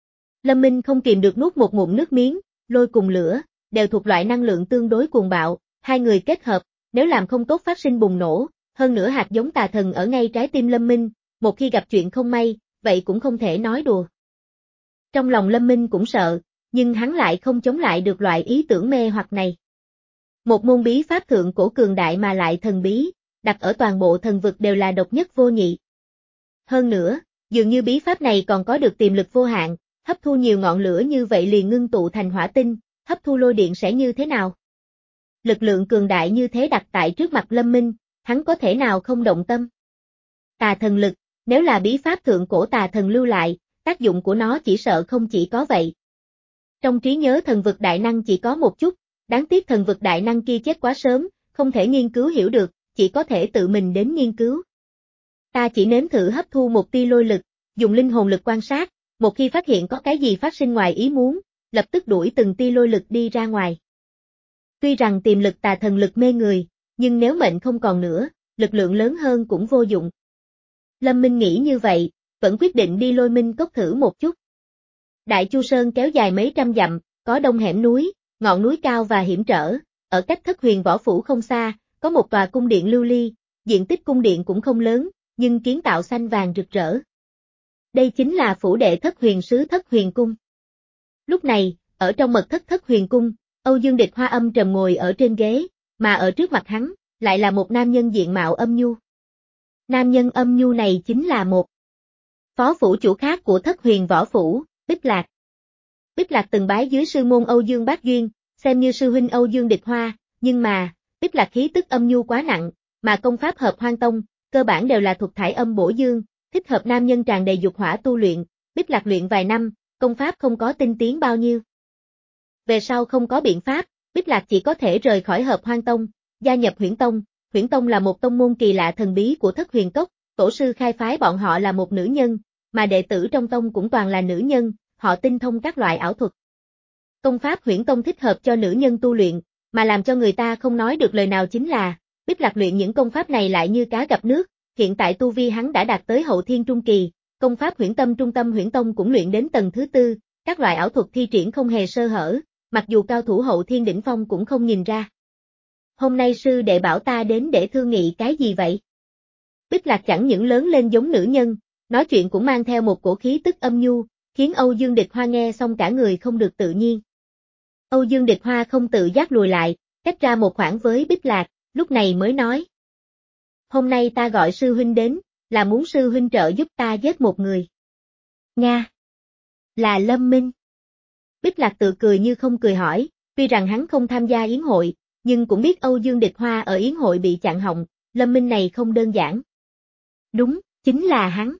Lâm Minh không kìm được nuốt một ngụm nước miếng, lôi cùng lửa, đều thuộc loại năng lượng tương đối cuồng bạo, hai người kết hợp, nếu làm không tốt phát sinh bùng nổ, hơn nữa hạt giống tà thần ở ngay trái tim Lâm Minh, một khi gặp chuyện không may, vậy cũng không thể nói đùa. Trong lòng Lâm Minh cũng sợ, nhưng hắn lại không chống lại được loại ý tưởng mê hoặc này. Một môn bí pháp thượng cổ cường đại mà lại thần bí, đặt ở toàn bộ thần vực đều là độc nhất vô nhị. Hơn nữa, dường như bí pháp này còn có được tiềm lực vô hạn, hấp thu nhiều ngọn lửa như vậy liền ngưng tụ thành hỏa tinh, hấp thu lôi điện sẽ như thế nào? Lực lượng cường đại như thế đặt tại trước mặt Lâm Minh, hắn có thể nào không động tâm? Tà thần lực, nếu là bí pháp thượng cổ tà thần lưu lại, tác dụng của nó chỉ sợ không chỉ có vậy. Trong trí nhớ thần vực đại năng chỉ có một chút, đáng tiếc thần vực đại năng kia chết quá sớm, không thể nghiên cứu hiểu được, chỉ có thể tự mình đến nghiên cứu. Ta chỉ nếm thử hấp thu một tia lôi lực, dùng linh hồn lực quan sát, một khi phát hiện có cái gì phát sinh ngoài ý muốn, lập tức đuổi từng tia lôi lực đi ra ngoài. Tuy rằng tiềm lực tà thần lực mê người, nhưng nếu mệnh không còn nữa, lực lượng lớn hơn cũng vô dụng. Lâm Minh nghĩ như vậy, vẫn quyết định đi Lôi Minh Cốc thử một chút. Đại Chu Sơn kéo dài mấy trăm dặm, có đông hẻm núi, ngọn núi cao và hiểm trở, ở cách Thất Huyền Võ Phủ không xa, có một tòa cung điện lưu ly, diện tích cung điện cũng không lớn, nhưng kiến tạo xanh vàng rực rỡ. Đây chính là phủ đệ Thất Huyền Sứ Thất Huyền Cung. Lúc này, ở trong mật thất Thất Huyền Cung, Âu Dương Địch Hoa âm trầm ngồi ở trên ghế, mà ở trước mặt hắn, lại là một nam nhân diện mạo âm nhu. Nam nhân âm nhu này chính là một phó phủ chủ khác của Thất Huyền Võ Phủ, Bích Lạc. Bích Lạc từng bái dưới sư môn Âu Dương Bác Duyên, xem như sư huynh Âu Dương Địch Hoa, nhưng mà, Bích Lạc khí tức âm nhu quá nặng, mà công pháp Hợp Hoang Tông, cơ bản đều là thuộc thải âm bổ dương, thích hợp nam nhân tràn đầy dục hỏa tu luyện, Bích Lạc luyện vài năm, công pháp không có tinh tiến bao nhiêu. Về sau không có biện pháp, Bích Lạc chỉ có thể rời khỏi Hợp Hoang Tông, gia nhập Huyễn Tông. Huyễn Tông là một tông môn kỳ lạ thần bí của Thất Huyền Cốc, tổ sư khai phái bọn họ là một nữ nhân, mà đệ tử trong tông cũng toàn là nữ nhân, họ tinh thông các loại ảo thuật. Công pháp Huyễn Tông thích hợp cho nữ nhân tu luyện, mà làm cho người ta không nói được lời nào chính là, Bích Lạc luyện những công pháp này lại như cá gặp nước, hiện tại tu vi hắn đã đạt tới hậu thiên trung kỳ, công pháp Huyễn Tâm trung tâm Huyễn Tông cũng luyện đến tầng thứ tư, các loại ảo thuật thi triển không hề sơ hở, mặc dù cao thủ hậu thiên đỉnh phong cũng không nhìn ra. Hôm nay sư đệ bảo ta đến để thương nghị cái gì vậy? Bích Lạc chẳng những lớn lên giống nữ nhân, nói chuyện cũng mang theo một cổ khí tức âm nhu, khiến Âu Dương Địch Hoa nghe xong cả người không được tự nhiên. Âu Dương Địch Hoa không tự giác lùi lại, cách ra một khoảng với Bích Lạc, lúc này mới nói. Hôm nay ta gọi sư huynh đến, là muốn sư huynh trợ giúp ta giết một người. Nga. Là Lâm Minh. Bích Lạc tự cười như không cười hỏi, tuy rằng hắn không tham gia yến hội, nhưng cũng biết Âu Dương Địch Hoa ở yến hội bị chặn họng, Lâm Minh này không đơn giản. Đúng, chính là hắn.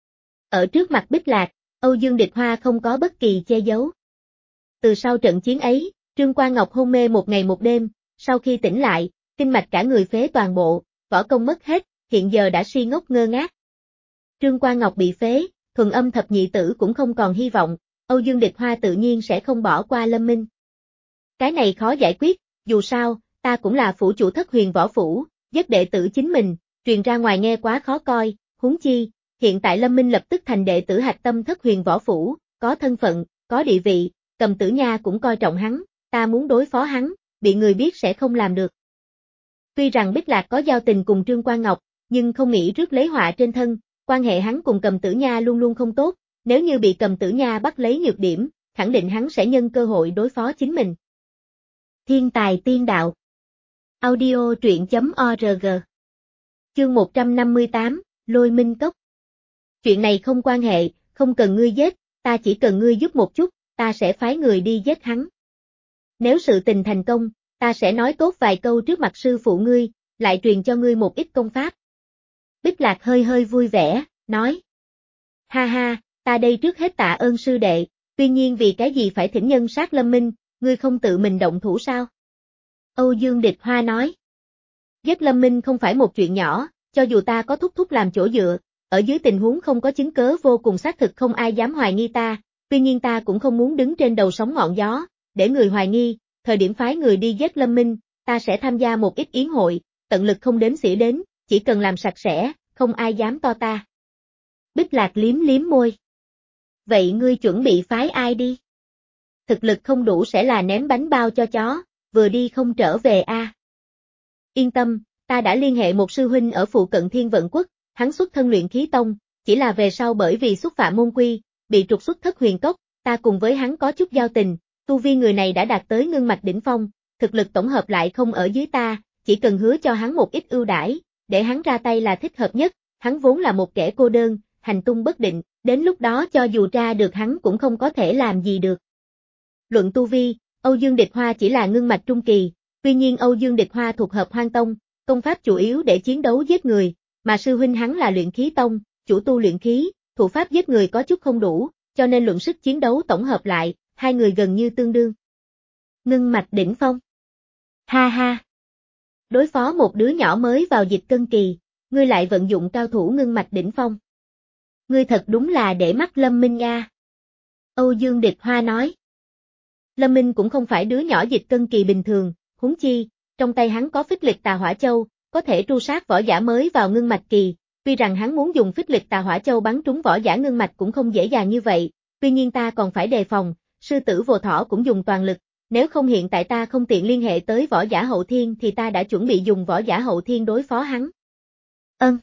Ở trước mặt Bích Lạc, Âu Dương Địch Hoa không có bất kỳ che giấu. Từ sau trận chiến ấy, Trương Quan Ngọc hôn mê một ngày một đêm, sau khi tỉnh lại, kinh mạch cả người phế toàn bộ, võ công mất hết, hiện giờ đã si ngốc ngơ ngác. Trương Quan Ngọc bị phế, thuần âm thập nhị tử cũng không còn hy vọng, Âu Dương Địch Hoa tự nhiên sẽ không bỏ qua Lâm Minh. Cái này khó giải quyết, dù sao, ta cũng là phủ chủ Thất Huyền Võ Phủ, giết đệ tử chính mình, truyền ra ngoài nghe quá khó coi, huống chi, hiện tại Lâm Minh lập tức thành đệ tử hạch tâm Thất Huyền Võ Phủ, có thân phận, có địa vị, Cầm Tử Nha cũng coi trọng hắn, ta muốn đối phó hắn, bị người biết sẽ không làm được. Tuy rằng Bích Lạc có giao tình cùng Trương Quan Ngọc, nhưng không nghĩ rước lấy họa trên thân, quan hệ hắn cùng Cầm Tử Nha luôn luôn không tốt, nếu như bị Cầm Tử Nha bắt lấy nhược điểm, khẳng định hắn sẽ nhân cơ hội đối phó chính mình. Thiên tài tiên đạo. Audio truyện chấm org. Chương một trăm năm mươi tám, Lôi Minh Cốc. Chuyện này không quan hệ, không cần ngươi giết, ta chỉ cần ngươi giúp một chút, ta sẽ phái người đi giết hắn. Nếu sự tình thành công, ta sẽ nói tốt vài câu trước mặt sư phụ ngươi, lại truyền cho ngươi một ít công pháp. Bích Lạc hơi hơi vui vẻ, nói. Ha ha, ta đây trước hết tạ ơn sư đệ, tuy nhiên vì cái gì phải thỉnh nhân sát Lâm Minh, ngươi không tự mình động thủ sao? Âu Dương Địch Hoa nói. Giết Lâm Minh không phải một chuyện nhỏ, cho dù ta có thúc thúc làm chỗ dựa, ở dưới tình huống không có chứng cớ vô cùng xác thực không ai dám hoài nghi ta, tuy nhiên ta cũng không muốn đứng trên đầu sóng ngọn gió, để người hoài nghi, thời điểm phái người đi giết Lâm Minh, ta sẽ tham gia một ít yến hội, tận lực không đếm xỉa đến, chỉ cần làm sạch sẽ, không ai dám to ta. Bích Lạc liếm liếm môi. Vậy ngươi chuẩn bị phái ai đi? Thực lực không đủ sẽ là ném bánh bao cho chó, vừa đi không trở về a. À. Yên tâm, ta đã liên hệ một sư huynh ở phụ cận Thiên Vận Quốc, hắn xuất thân luyện khí tông, chỉ là về sau bởi vì xúc phạm môn quy, bị trục xuất Thất Huyền Cốc, ta cùng với hắn có chút giao tình, tu vi người này đã đạt tới ngưng mạch đỉnh phong, thực lực tổng hợp lại không ở dưới ta, chỉ cần hứa cho hắn một ít ưu đãi, để hắn ra tay là thích hợp nhất, hắn vốn là một kẻ cô đơn, hành tung bất định, đến lúc đó cho dù ra được hắn cũng không có thể làm gì được. Luận tu vi, Âu Dương Địch Hoa chỉ là ngưng mạch trung kỳ, tuy nhiên Âu Dương Địch Hoa thuộc Hợp Hoang Tông, công pháp chủ yếu để chiến đấu giết người, mà sư huynh hắn là luyện khí tông, chủ tu luyện khí, thủ pháp giết người có chút không đủ, cho nên luận sức chiến đấu tổng hợp lại, hai người gần như tương đương. Ngưng mạch đỉnh phong. Ha ha. Đối phó một đứa nhỏ mới vào dịch cân kỳ, ngươi lại vận dụng cao thủ ngưng mạch đỉnh phong. Ngươi thật đúng là để mắt Lâm Minh nha. Âu Dương Địch Hoa nói. Lâm Minh cũng không phải đứa nhỏ dịch cân kỳ bình thường, huống chi, trong tay hắn có phích lịch tà hỏa châu, có thể tru sát võ giả mới vào ngưng mạch kỳ, tuy rằng hắn muốn dùng phích lịch tà hỏa châu bắn trúng võ giả ngưng mạch cũng không dễ dàng như vậy, tuy nhiên ta còn phải đề phòng, sư tử vô thỏ cũng dùng toàn lực, nếu không hiện tại ta không tiện liên hệ tới võ giả hậu thiên thì ta đã chuẩn bị dùng võ giả hậu thiên đối phó hắn. Ân.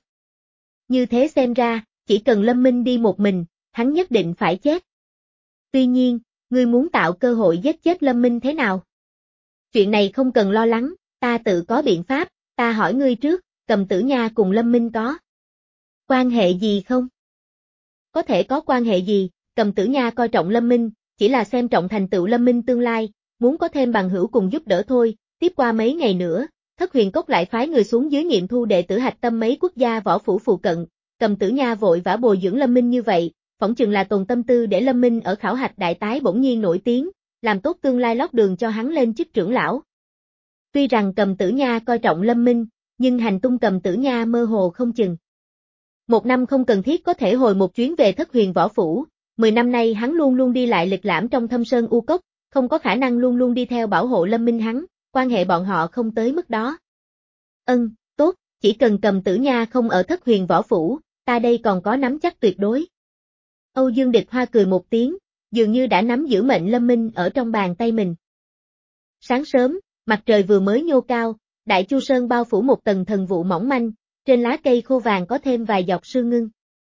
Như thế xem ra, chỉ cần Lâm Minh đi một mình, hắn nhất định phải chết. Tuy nhiên, ngươi muốn tạo cơ hội giết chết Lâm Minh thế nào? Chuyện này không cần lo lắng, ta tự có biện pháp, ta hỏi ngươi trước, Cầm Tử Nha cùng Lâm Minh có quan hệ gì không? Có thể có quan hệ gì, Cầm Tử Nha coi trọng Lâm Minh, chỉ là xem trọng thành tựu Lâm Minh tương lai, muốn có thêm bằng hữu cùng giúp đỡ thôi, tiếp qua mấy ngày nữa, Thất Huyền Cốc lại phái người xuống dưới nghiệm thu đệ tử hạch tâm mấy quốc gia võ phủ phụ cận, Cầm Tử Nha vội vã bồi dưỡng Lâm Minh như vậy, phỏng chừng là tồn tâm tư để Lâm Minh ở khảo hạch đại tái bỗng nhiên nổi tiếng, làm tốt tương lai lót đường cho hắn lên chức trưởng lão. Tuy rằng Cầm Tử Nha coi trọng Lâm Minh, nhưng hành tung Cầm Tử Nha mơ hồ không chừng. Một năm không cần thiết có thể hồi một chuyến về Thất Huyền võ phủ, mười năm nay hắn luôn luôn đi lại lịch lãm trong thâm sơn u cốc, không có khả năng luôn luôn đi theo bảo hộ Lâm Minh hắn, quan hệ bọn họ không tới mức đó. Ân, tốt, chỉ cần Cầm Tử Nha không ở Thất Huyền võ phủ, ta đây còn có nắm chắc tuyệt đối. Âu Dương Địch Hoa cười một tiếng, dường như đã nắm giữ mệnh Lâm Minh ở trong bàn tay mình. Sáng sớm, mặt trời vừa mới nhô cao, Đại Chu Sơn bao phủ một tầng thần vụ mỏng manh, trên lá cây khô vàng có thêm vài giọt sương ngưng.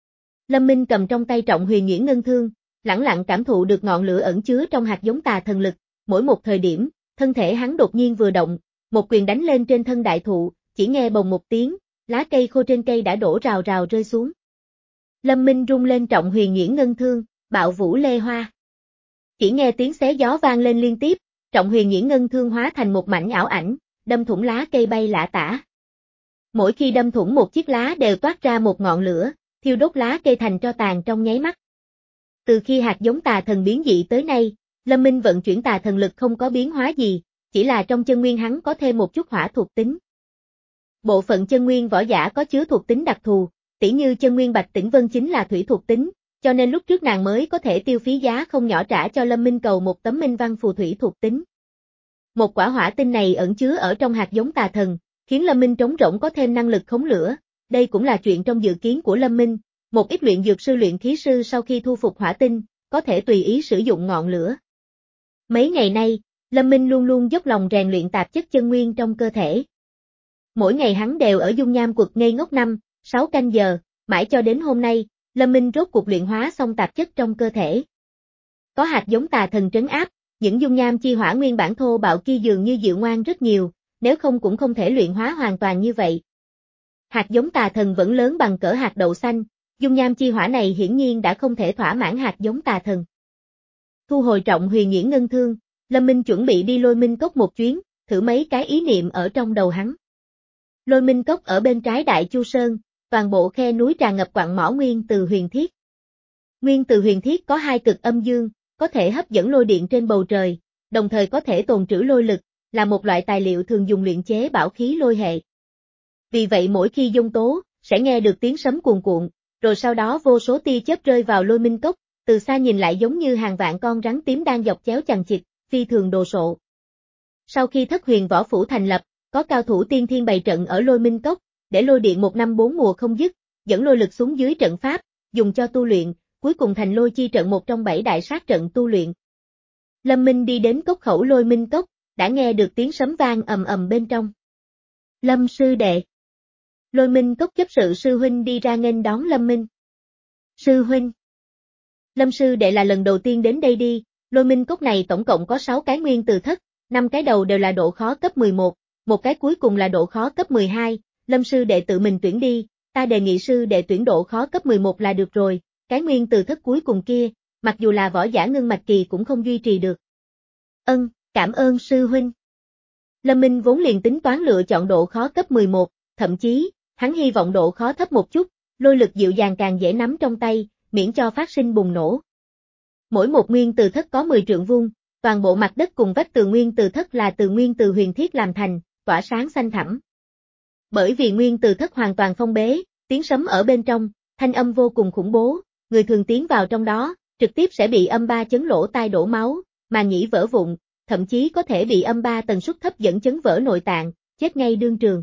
Lâm Minh cầm trong tay Trọng Huyền Nhuyễn Ngân Thương, lẳng lặng cảm thụ được ngọn lửa ẩn chứa trong hạt giống tà thần lực, mỗi một thời điểm, thân thể hắn đột nhiên vừa động, một quyền đánh lên trên thân đại thụ, chỉ nghe bồng một tiếng, lá cây khô trên cây đã đổ rào rào rơi xuống. Lâm Minh rung lên Trọng Huyền Nhuyễn Ngân Thương, bạo vũ lê hoa. Chỉ nghe tiếng xé gió vang lên liên tiếp, Trọng Huyền Nhuyễn Ngân Thương hóa thành một mảnh ảo ảnh, đâm thủng lá cây bay lả tả. Mỗi khi đâm thủng một chiếc lá đều toát ra một ngọn lửa, thiêu đốt lá cây thành tro tàn trong nháy mắt. Từ khi hạt giống tà thần biến dị tới nay, Lâm Minh vận chuyển tà thần lực không có biến hóa gì, chỉ là trong chân nguyên hắn có thêm một chút hỏa thuộc tính. Bộ phận chân nguyên võ giả có chứa thuộc tính đặc thù, tỉ như chân nguyên Bạch Tĩnh Vân chính là thủy thuộc tính, cho nên lúc trước nàng mới có thể tiêu phí giá không nhỏ trả cho Lâm Minh cầu một tấm minh văn phù thủy thuộc tính. Một quả hỏa tinh này ẩn chứa ở trong hạt giống tà thần, khiến Lâm Minh trống rỗng có thêm năng lực khống lửa, đây cũng là chuyện trong dự kiến của Lâm Minh, một ít luyện dược sư luyện khí sư sau khi thu phục hỏa tinh, có thể tùy ý sử dụng ngọn lửa. Mấy ngày nay, Lâm Minh luôn luôn dốc lòng rèn luyện tạp chất chân nguyên trong cơ thể. Mỗi ngày hắn đều ở dung nham quật ngây ngốc năm, sáu canh giờ, mãi cho đến hôm nay, Lâm Minh rốt cuộc luyện hóa xong tạp chất trong cơ thể. Có hạt giống tà thần trấn áp, những dung nham chi hỏa nguyên bản thô bạo kia dường như dịu ngoan rất nhiều, nếu không cũng không thể luyện hóa hoàn toàn như vậy. Hạt giống tà thần vẫn lớn bằng cỡ hạt đậu xanh, dung nham chi hỏa này hiển nhiên đã không thể thỏa mãn hạt giống tà thần. Thu hồi Trọng Huyền Nhuyễn Ngân Thương, Lâm Minh chuẩn bị đi Lôi Minh Cốc một chuyến, thử mấy cái ý niệm ở trong đầu hắn. Lôi Minh Cốc ở bên trái Đại Chu Sơn, toàn bộ khe núi tràn ngập quặng mỏ nguyên từ huyền thiết. Nguyên từ huyền thiết có hai cực âm dương, có thể hấp dẫn lôi điện trên bầu trời, đồng thời có thể tồn trữ lôi lực, là một loại tài liệu thường dùng luyện chế bảo khí lôi hệ. Vì vậy mỗi khi giông tố, sẽ nghe được tiếng sấm cuồn cuộn, rồi sau đó vô số tia chớp rơi vào Lôi Minh Cốc, từ xa nhìn lại giống như hàng vạn con rắn tím đang dọc chéo chằng chịt, phi thường đồ sộ. Sau khi Thất Huyền võ phủ thành lập, có cao thủ tiên thiên bày trận ở Lôi Minh Cốc, để lôi điện một năm bốn mùa không dứt, dẫn lôi lực xuống dưới trận pháp, dùng cho tu luyện, cuối cùng thành lôi chi trận một trong bảy đại sát trận tu luyện. Lâm Minh đi đến cốc khẩu Lôi Minh Cốc, đã nghe được tiếng sấm vang ầm ầm bên trong. Lâm sư đệ. Lôi Minh Cốc chấp sự sư huynh đi ra nghênh đón Lâm Minh. Sư huynh. Lâm sư đệ là lần đầu tiên đến đây đi, Lôi Minh Cốc này tổng cộng có sáu cái nguyên từ thất, năm cái đầu đều là độ khó cấp mười một, một cái cuối cùng là độ khó cấp mười hai, Lâm sư đệ tự mình tuyển đi, ta đề nghị sư đệ tuyển độ khó cấp mười một là được rồi, cái nguyên từ thất cuối cùng kia, mặc dù là võ giả ngưng mạch kỳ cũng không duy trì được. Ân, cảm ơn sư huynh. Lâm Minh vốn liền tính toán lựa chọn độ khó cấp mười một, thậm chí, hắn hy vọng độ khó thấp một chút, lôi lực dịu dàng càng dễ nắm trong tay, miễn cho phát sinh bùng nổ. Mỗi một nguyên từ thất có mười trượng vuông, toàn bộ mặt đất cùng vách tường nguyên từ thất là từ nguyên từ huyền thiết làm thành, tỏa sáng xanh thẳm. Bởi vì nguyên từ thất hoàn toàn phong bế, tiếng sấm ở bên trong, thanh âm vô cùng khủng bố, người thường tiến vào trong đó, trực tiếp sẽ bị âm ba chấn lỗ tai đổ máu, mà nhĩ vỡ vụn, thậm chí có thể bị âm ba tần suất thấp dẫn chấn vỡ nội tạng, chết ngay đương trường.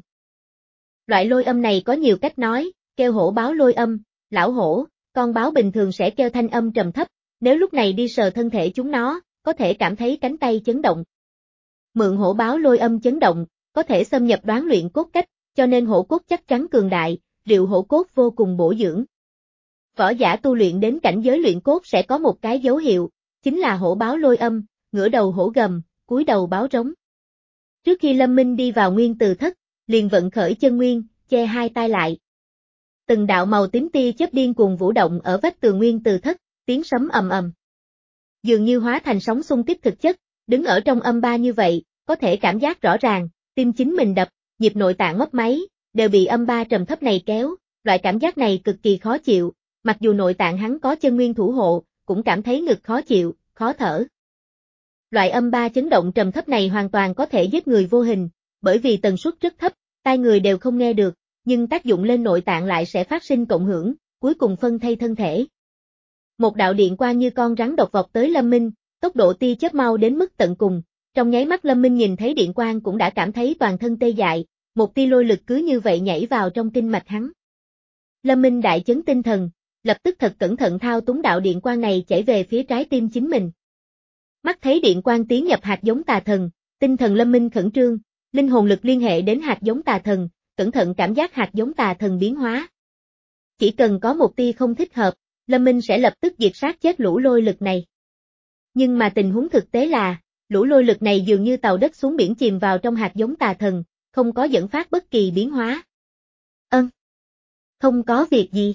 Loại lôi âm này có nhiều cách nói, kêu hổ báo lôi âm, lão hổ, con báo bình thường sẽ kêu thanh âm trầm thấp, nếu lúc này đi sờ thân thể chúng nó, có thể cảm thấy cánh tay chấn động. Mượn hổ báo lôi âm chấn động, có thể xâm nhập đoán luyện cốt cách, cho nên hổ cốt chắc chắn cường đại, rượu hổ cốt vô cùng bổ dưỡng. Võ giả tu luyện đến cảnh giới luyện cốt sẽ có một cái dấu hiệu, chính là hổ báo lôi âm, ngửa đầu hổ gầm, cúi đầu báo rống. Trước khi Lâm Minh đi vào nguyên từ thất, liền vận khởi chân nguyên, che hai tai lại. Từng đạo màu tím tia chớp điên cuồng vũ động ở vách tường nguyên từ thất, tiếng sấm ầm ầm. Dường như hóa thành sóng xung kích thực chất, đứng ở trong âm ba như vậy, có thể cảm giác rõ ràng, tim chính mình đập, nhịp nội tạng mấp máy, đều bị âm ba trầm thấp này kéo, loại cảm giác này cực kỳ khó chịu, mặc dù nội tạng hắn có chân nguyên thủ hộ, cũng cảm thấy ngực khó chịu, khó thở. Loại âm ba chấn động trầm thấp này hoàn toàn có thể giết người vô hình, bởi vì tần suất rất thấp, tai người đều không nghe được, nhưng tác dụng lên nội tạng lại sẽ phát sinh cộng hưởng, cuối cùng phân thây thân thể. Một đạo điện quang như con rắn độc vọt tới Lâm Minh, tốc độ tia chớp mau đến mức tận cùng, trong nháy mắt Lâm Minh nhìn thấy điện quang cũng đã cảm thấy toàn thân tê dại, một tia lôi lực cứ như vậy nhảy vào trong kinh mạch hắn. Lâm Minh đại chấn tinh thần, lập tức thật cẩn thận thao túng đạo điện quang này chảy về phía trái tim chính mình. Mắt thấy điện quang tiến nhập hạt giống tà thần, tinh thần Lâm Minh khẩn trương, linh hồn lực liên hệ đến hạt giống tà thần, cẩn thận cảm giác hạt giống tà thần biến hóa. Chỉ cần có một tia không thích hợp, Lâm Minh sẽ lập tức diệt sát chết lũ lôi lực này. Nhưng mà tình huống thực tế là, lũ lôi lực này dường như tàu đất xuống biển chìm vào trong hạt giống tà thần, không có dẫn phát bất kỳ biến hóa. Ân. Không có việc gì.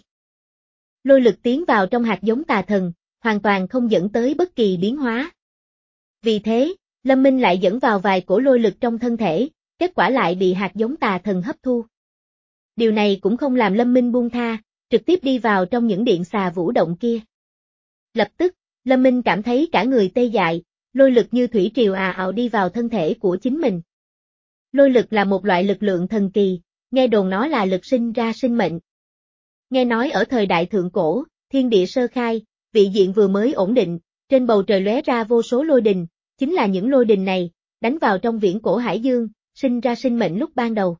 Lôi lực tiến vào trong hạt giống tà thần, hoàn toàn không dẫn tới bất kỳ biến hóa. Vì thế, Lâm Minh lại dẫn vào vài cổ lôi lực trong thân thể, kết quả lại bị hạt giống tà thần hấp thu. Điều này cũng không làm Lâm Minh buông tha, trực tiếp đi vào trong những điện xà vũ động kia. Lập tức, Lâm Minh cảm thấy cả người tê dại, lôi lực như thủy triều ào ào đi vào thân thể của chính mình. Lôi lực là một loại lực lượng thần kỳ, nghe đồn nó là lực sinh ra sinh mệnh. Nghe nói ở thời đại thượng cổ, thiên địa sơ khai, vị diện vừa mới ổn định, trên bầu trời lóe ra vô số lôi đình, chính là những lôi đình này, đánh vào trong viễn cổ hải dương, sinh ra sinh mệnh lúc ban đầu.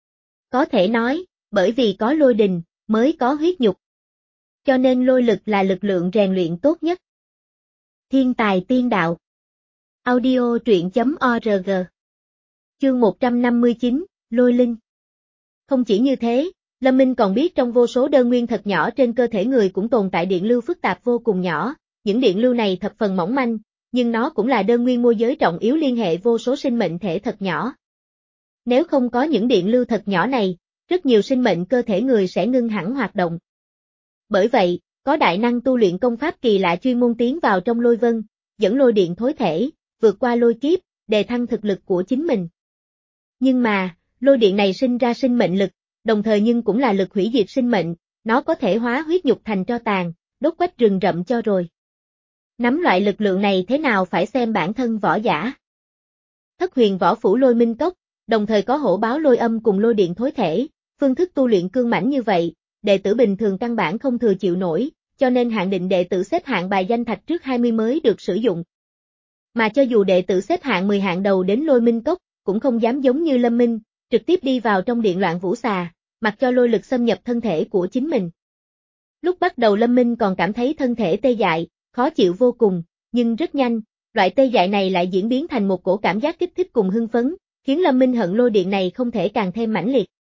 Có thể nói, bởi vì có lôi đình, mới có huyết nhục. Cho nên lôi lực là lực lượng rèn luyện tốt nhất. Thiên tài tiên đạo. Audio truyện chấm org. Chương một trăm năm mươi chín, Lôi Linh. Không chỉ như thế, Lâm Minh còn biết trong vô số đơn nguyên thật nhỏ trên cơ thể người cũng tồn tại điện lưu phức tạp vô cùng nhỏ, những điện lưu này thập phần mỏng manh, nhưng nó cũng là đơn nguyên môi giới trọng yếu liên hệ vô số sinh mệnh thể thật nhỏ. Nếu không có những điện lưu thật nhỏ này, rất nhiều sinh mệnh cơ thể người sẽ ngưng hẳn hoạt động. Bởi vậy, có đại năng tu luyện công pháp kỳ lạ chuyên môn tiến vào trong lôi vân, dẫn lôi điện thối thể, vượt qua lôi kiếp, đề thăng thực lực của chính mình. Nhưng mà, lôi điện này sinh ra sinh mệnh lực, đồng thời nhưng cũng là lực hủy diệt sinh mệnh, nó có thể hóa huyết nhục thành tro tàn, đốt quách rừng rậm cho rồi. Nắm loại lực lượng này thế nào phải xem bản thân võ giả. Thất huyền võ phủ lôi minh cốc, đồng thời có hổ báo lôi âm cùng lôi điện thối thể, phương thức tu luyện cương mãnh như vậy, đệ tử bình thường căn bản không thừa chịu nổi, cho nên hạng định đệ tử xếp hạng bài danh thạch trước hai mươi mới được sử dụng. Mà cho dù đệ tử xếp hạng mười hạng đầu đến lôi minh cốc, cũng không dám giống như Lâm Minh, trực tiếp đi vào trong điện loạn vũ xà, mặc cho lôi lực xâm nhập thân thể của chính mình. Lúc bắt đầu Lâm Minh còn cảm thấy thân thể tê dại, khó chịu vô cùng, nhưng rất nhanh, loại tê dại này lại diễn biến thành một cổ cảm giác kích thích cùng hưng phấn, khiến Lâm Minh hận lôi điện này không thể càng thêm mãnh liệt.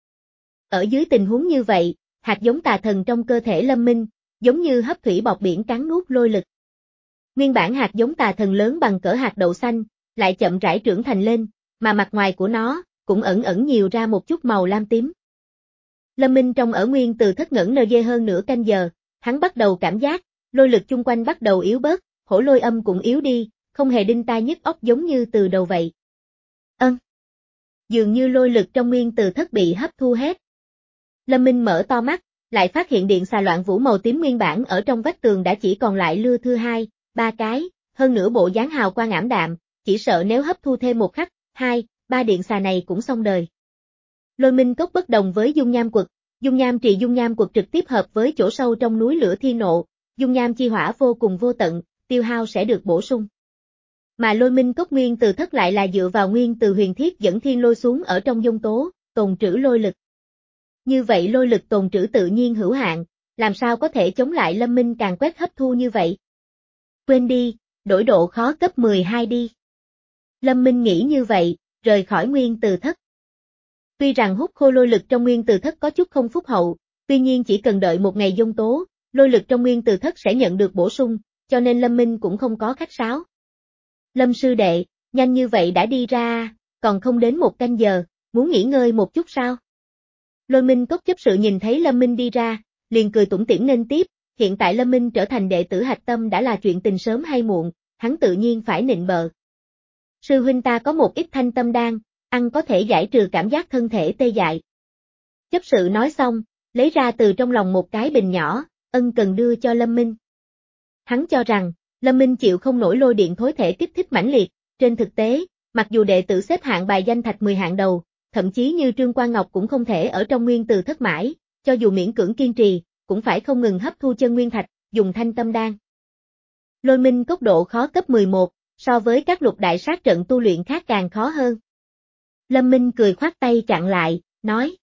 Ở dưới tình huống như vậy, hạt giống tà thần trong cơ thể Lâm Minh, giống như hấp thủy bọt biển cắn nuốt lôi lực. Nguyên bản hạt giống tà thần lớn bằng cỡ hạt đậu xanh, lại chậm rãi trưởng thành lên, mà mặt ngoài của nó, cũng ẩn ẩn nhiều ra một chút màu lam tím. Lâm Minh trong ở nguyên từ thất ngẩn nờ dê hơn nửa canh giờ, hắn bắt đầu cảm giác, lôi lực chung quanh bắt đầu yếu bớt, hổ lôi âm cũng yếu đi, không hề đinh tai nhức óc giống như từ đầu vậy. Ân. Dường như lôi lực trong nguyên từ thất bị hấp thu hết. Lâm Minh mở to mắt, lại phát hiện điện xà loạn vũ màu tím nguyên bản ở trong vách tường đã chỉ còn lại lưa thưa hai, ba cái, hơn nữa bộ dáng hào quang ảm đạm, chỉ sợ nếu hấp thu thêm một khắc, hai, ba điện xà này cũng xong đời. Lôi minh cốc bất đồng với dung nham quật, dung nham trì dung nham quật trực tiếp hợp với chỗ sâu trong núi lửa thiên nộ, dung nham chi hỏa vô cùng vô tận, tiêu hao sẽ được bổ sung. Mà lôi minh cốc nguyên từ thất lại là dựa vào nguyên từ huyền thiết dẫn thiên lôi xuống ở trong dông tố, tồn trữ lôi lực. Như vậy lôi lực tồn trữ tự nhiên hữu hạn, làm sao có thể chống lại lâm minh càng quét hấp thu như vậy? Quên đi, đổi độ khó cấp mười hai đi. Lâm Minh nghĩ như vậy, rời khỏi nguyên từ thất. Tuy rằng hút khô lôi lực trong nguyên từ thất có chút không phúc hậu, tuy nhiên chỉ cần đợi một ngày dông tố, lôi lực trong nguyên từ thất sẽ nhận được bổ sung, cho nên Lâm Minh cũng không có khách sáo. Lâm sư đệ, nhanh như vậy đã đi ra, còn không đến một canh giờ, muốn nghỉ ngơi một chút sao? Lôi Minh Cốc chấp sự nhìn thấy Lâm Minh đi ra, liền cười tủm tỉm nên tiếp, hiện tại Lâm Minh trở thành đệ tử hạch tâm đã là chuyện tình sớm hay muộn, hắn tự nhiên phải nịnh bợ. Sư huynh ta có một ít thanh tâm đan, ăn có thể giải trừ cảm giác thân thể tê dại. Chấp sự nói xong, lấy ra từ trong lòng một cái bình nhỏ, ân cần đưa cho Lâm Minh. Hắn cho rằng, Lâm Minh chịu không nổi lôi điện thối thể kích thích mãnh liệt, trên thực tế, mặc dù đệ tử xếp hạng bài danh thạch mười hạng đầu, thậm chí như Trương Quan Ngọc cũng không thể ở trong nguyên từ thất mãi, cho dù miễn cưỡng kiên trì, cũng phải không ngừng hấp thu chân nguyên thạch, dùng thanh tâm đan. Lôi Minh Cốc độ khó cấp mười một, so với các lục đại sát trận tu luyện khác càng khó hơn. Lâm Minh cười khoát tay chặn lại, nói.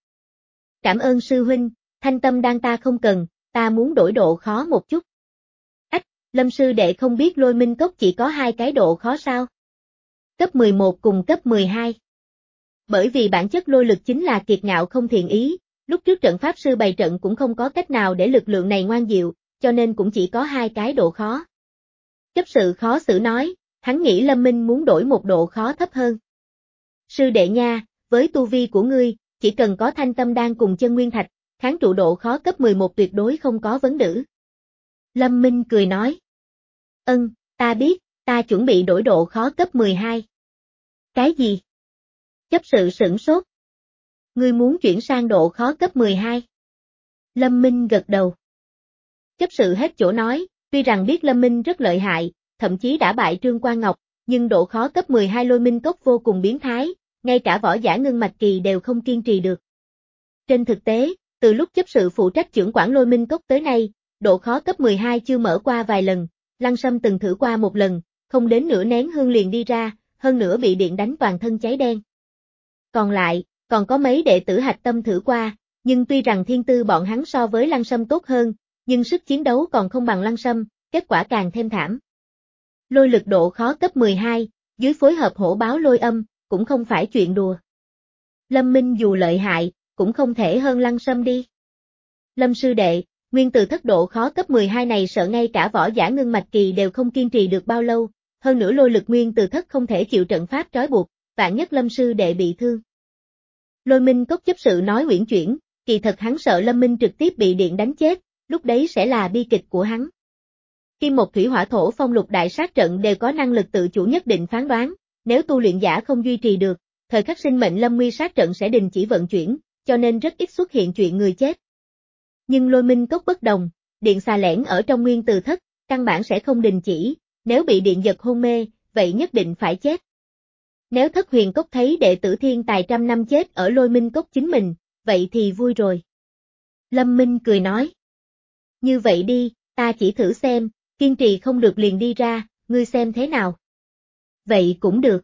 Cảm ơn sư huynh, thanh tâm đan ta không cần, ta muốn đổi độ khó một chút. Ách, Lâm sư đệ không biết Lôi Minh Cốc chỉ có hai cái độ khó sao? Cấp mười một cùng cấp mười hai. Bởi vì bản chất lôi lực chính là kiệt ngạo không thiện ý, lúc trước trận pháp sư bày trận cũng không có cách nào để lực lượng này ngoan dịu, cho nên cũng chỉ có hai cái độ khó. Chấp sự khó xử nói, hắn nghĩ Lâm Minh muốn đổi một độ khó thấp hơn. Sư đệ nha, với tu vi của ngươi, chỉ cần có thanh tâm đan cùng chân nguyên thạch, kháng trụ độ khó cấp mười một tuyệt đối không có vấn đề. Lâm Minh cười nói. Ân, ta biết, ta chuẩn bị đổi độ khó cấp mười hai. Cái gì? Chấp sự sửng sốt. Ngươi muốn chuyển sang độ khó cấp mười hai. Lâm Minh gật đầu. Chấp sự hết chỗ nói, tuy rằng biết Lâm Minh rất lợi hại, thậm chí đã bại Trương Quan Ngọc, nhưng độ khó cấp mười hai Lôi Minh Cốc vô cùng biến thái, ngay cả võ giả ngưng mạch kỳ đều không kiên trì được. Trên thực tế, từ lúc chấp sự phụ trách trưởng quản Lôi Minh Cốc tới nay, độ khó cấp mười hai chưa mở qua vài lần, Lăng Sâm từng thử qua một lần, không đến nửa nén hương liền đi ra, hơn nữa bị điện đánh toàn thân cháy đen. Còn lại, còn có mấy đệ tử hạch tâm thử qua, nhưng tuy rằng thiên tư bọn hắn so với Lăng Sâm tốt hơn, nhưng sức chiến đấu còn không bằng Lăng Sâm, kết quả càng thêm thảm. Lôi lực độ khó cấp mười hai, dưới phối hợp hổ báo lôi âm, cũng không phải chuyện đùa. Lâm Minh dù lợi hại, cũng không thể hơn Lăng Sâm đi. Lâm sư đệ, nguyên từ thất độ khó cấp mười hai này sợ ngay cả võ giả ngưng mạch kỳ đều không kiên trì được bao lâu, hơn nữa lôi lực nguyên từ thất không thể chịu trận pháp trói buộc, vạn nhất Lâm sư đệ bị thương. Lôi Minh Cốc chấp sự nói uyển chuyển, kỳ thật hắn sợ Lâm Minh trực tiếp bị điện đánh chết, lúc đấy sẽ là bi kịch của hắn. Kim một thủy hỏa thổ phong lục đại sát trận đều có năng lực tự chủ nhất định phán đoán, nếu tu luyện giả không duy trì được, thời khắc sinh mệnh lâm nguy sát trận sẽ đình chỉ vận chuyển, cho nên rất ít xuất hiện chuyện người chết. Nhưng Lôi Minh Cốc bất đồng, điện xà lẻn ở trong nguyên từ thất, căn bản sẽ không đình chỉ, nếu bị điện giật hôn mê, vậy nhất định phải chết. Nếu Thất Huyền Cốc thấy đệ tử thiên tài trăm năm chết ở Lôi Minh Cốc chính mình, vậy thì vui rồi. Lâm Minh cười nói. Như vậy đi, ta chỉ thử xem, kiên trì không được liền đi ra, ngươi xem thế nào. Vậy cũng được.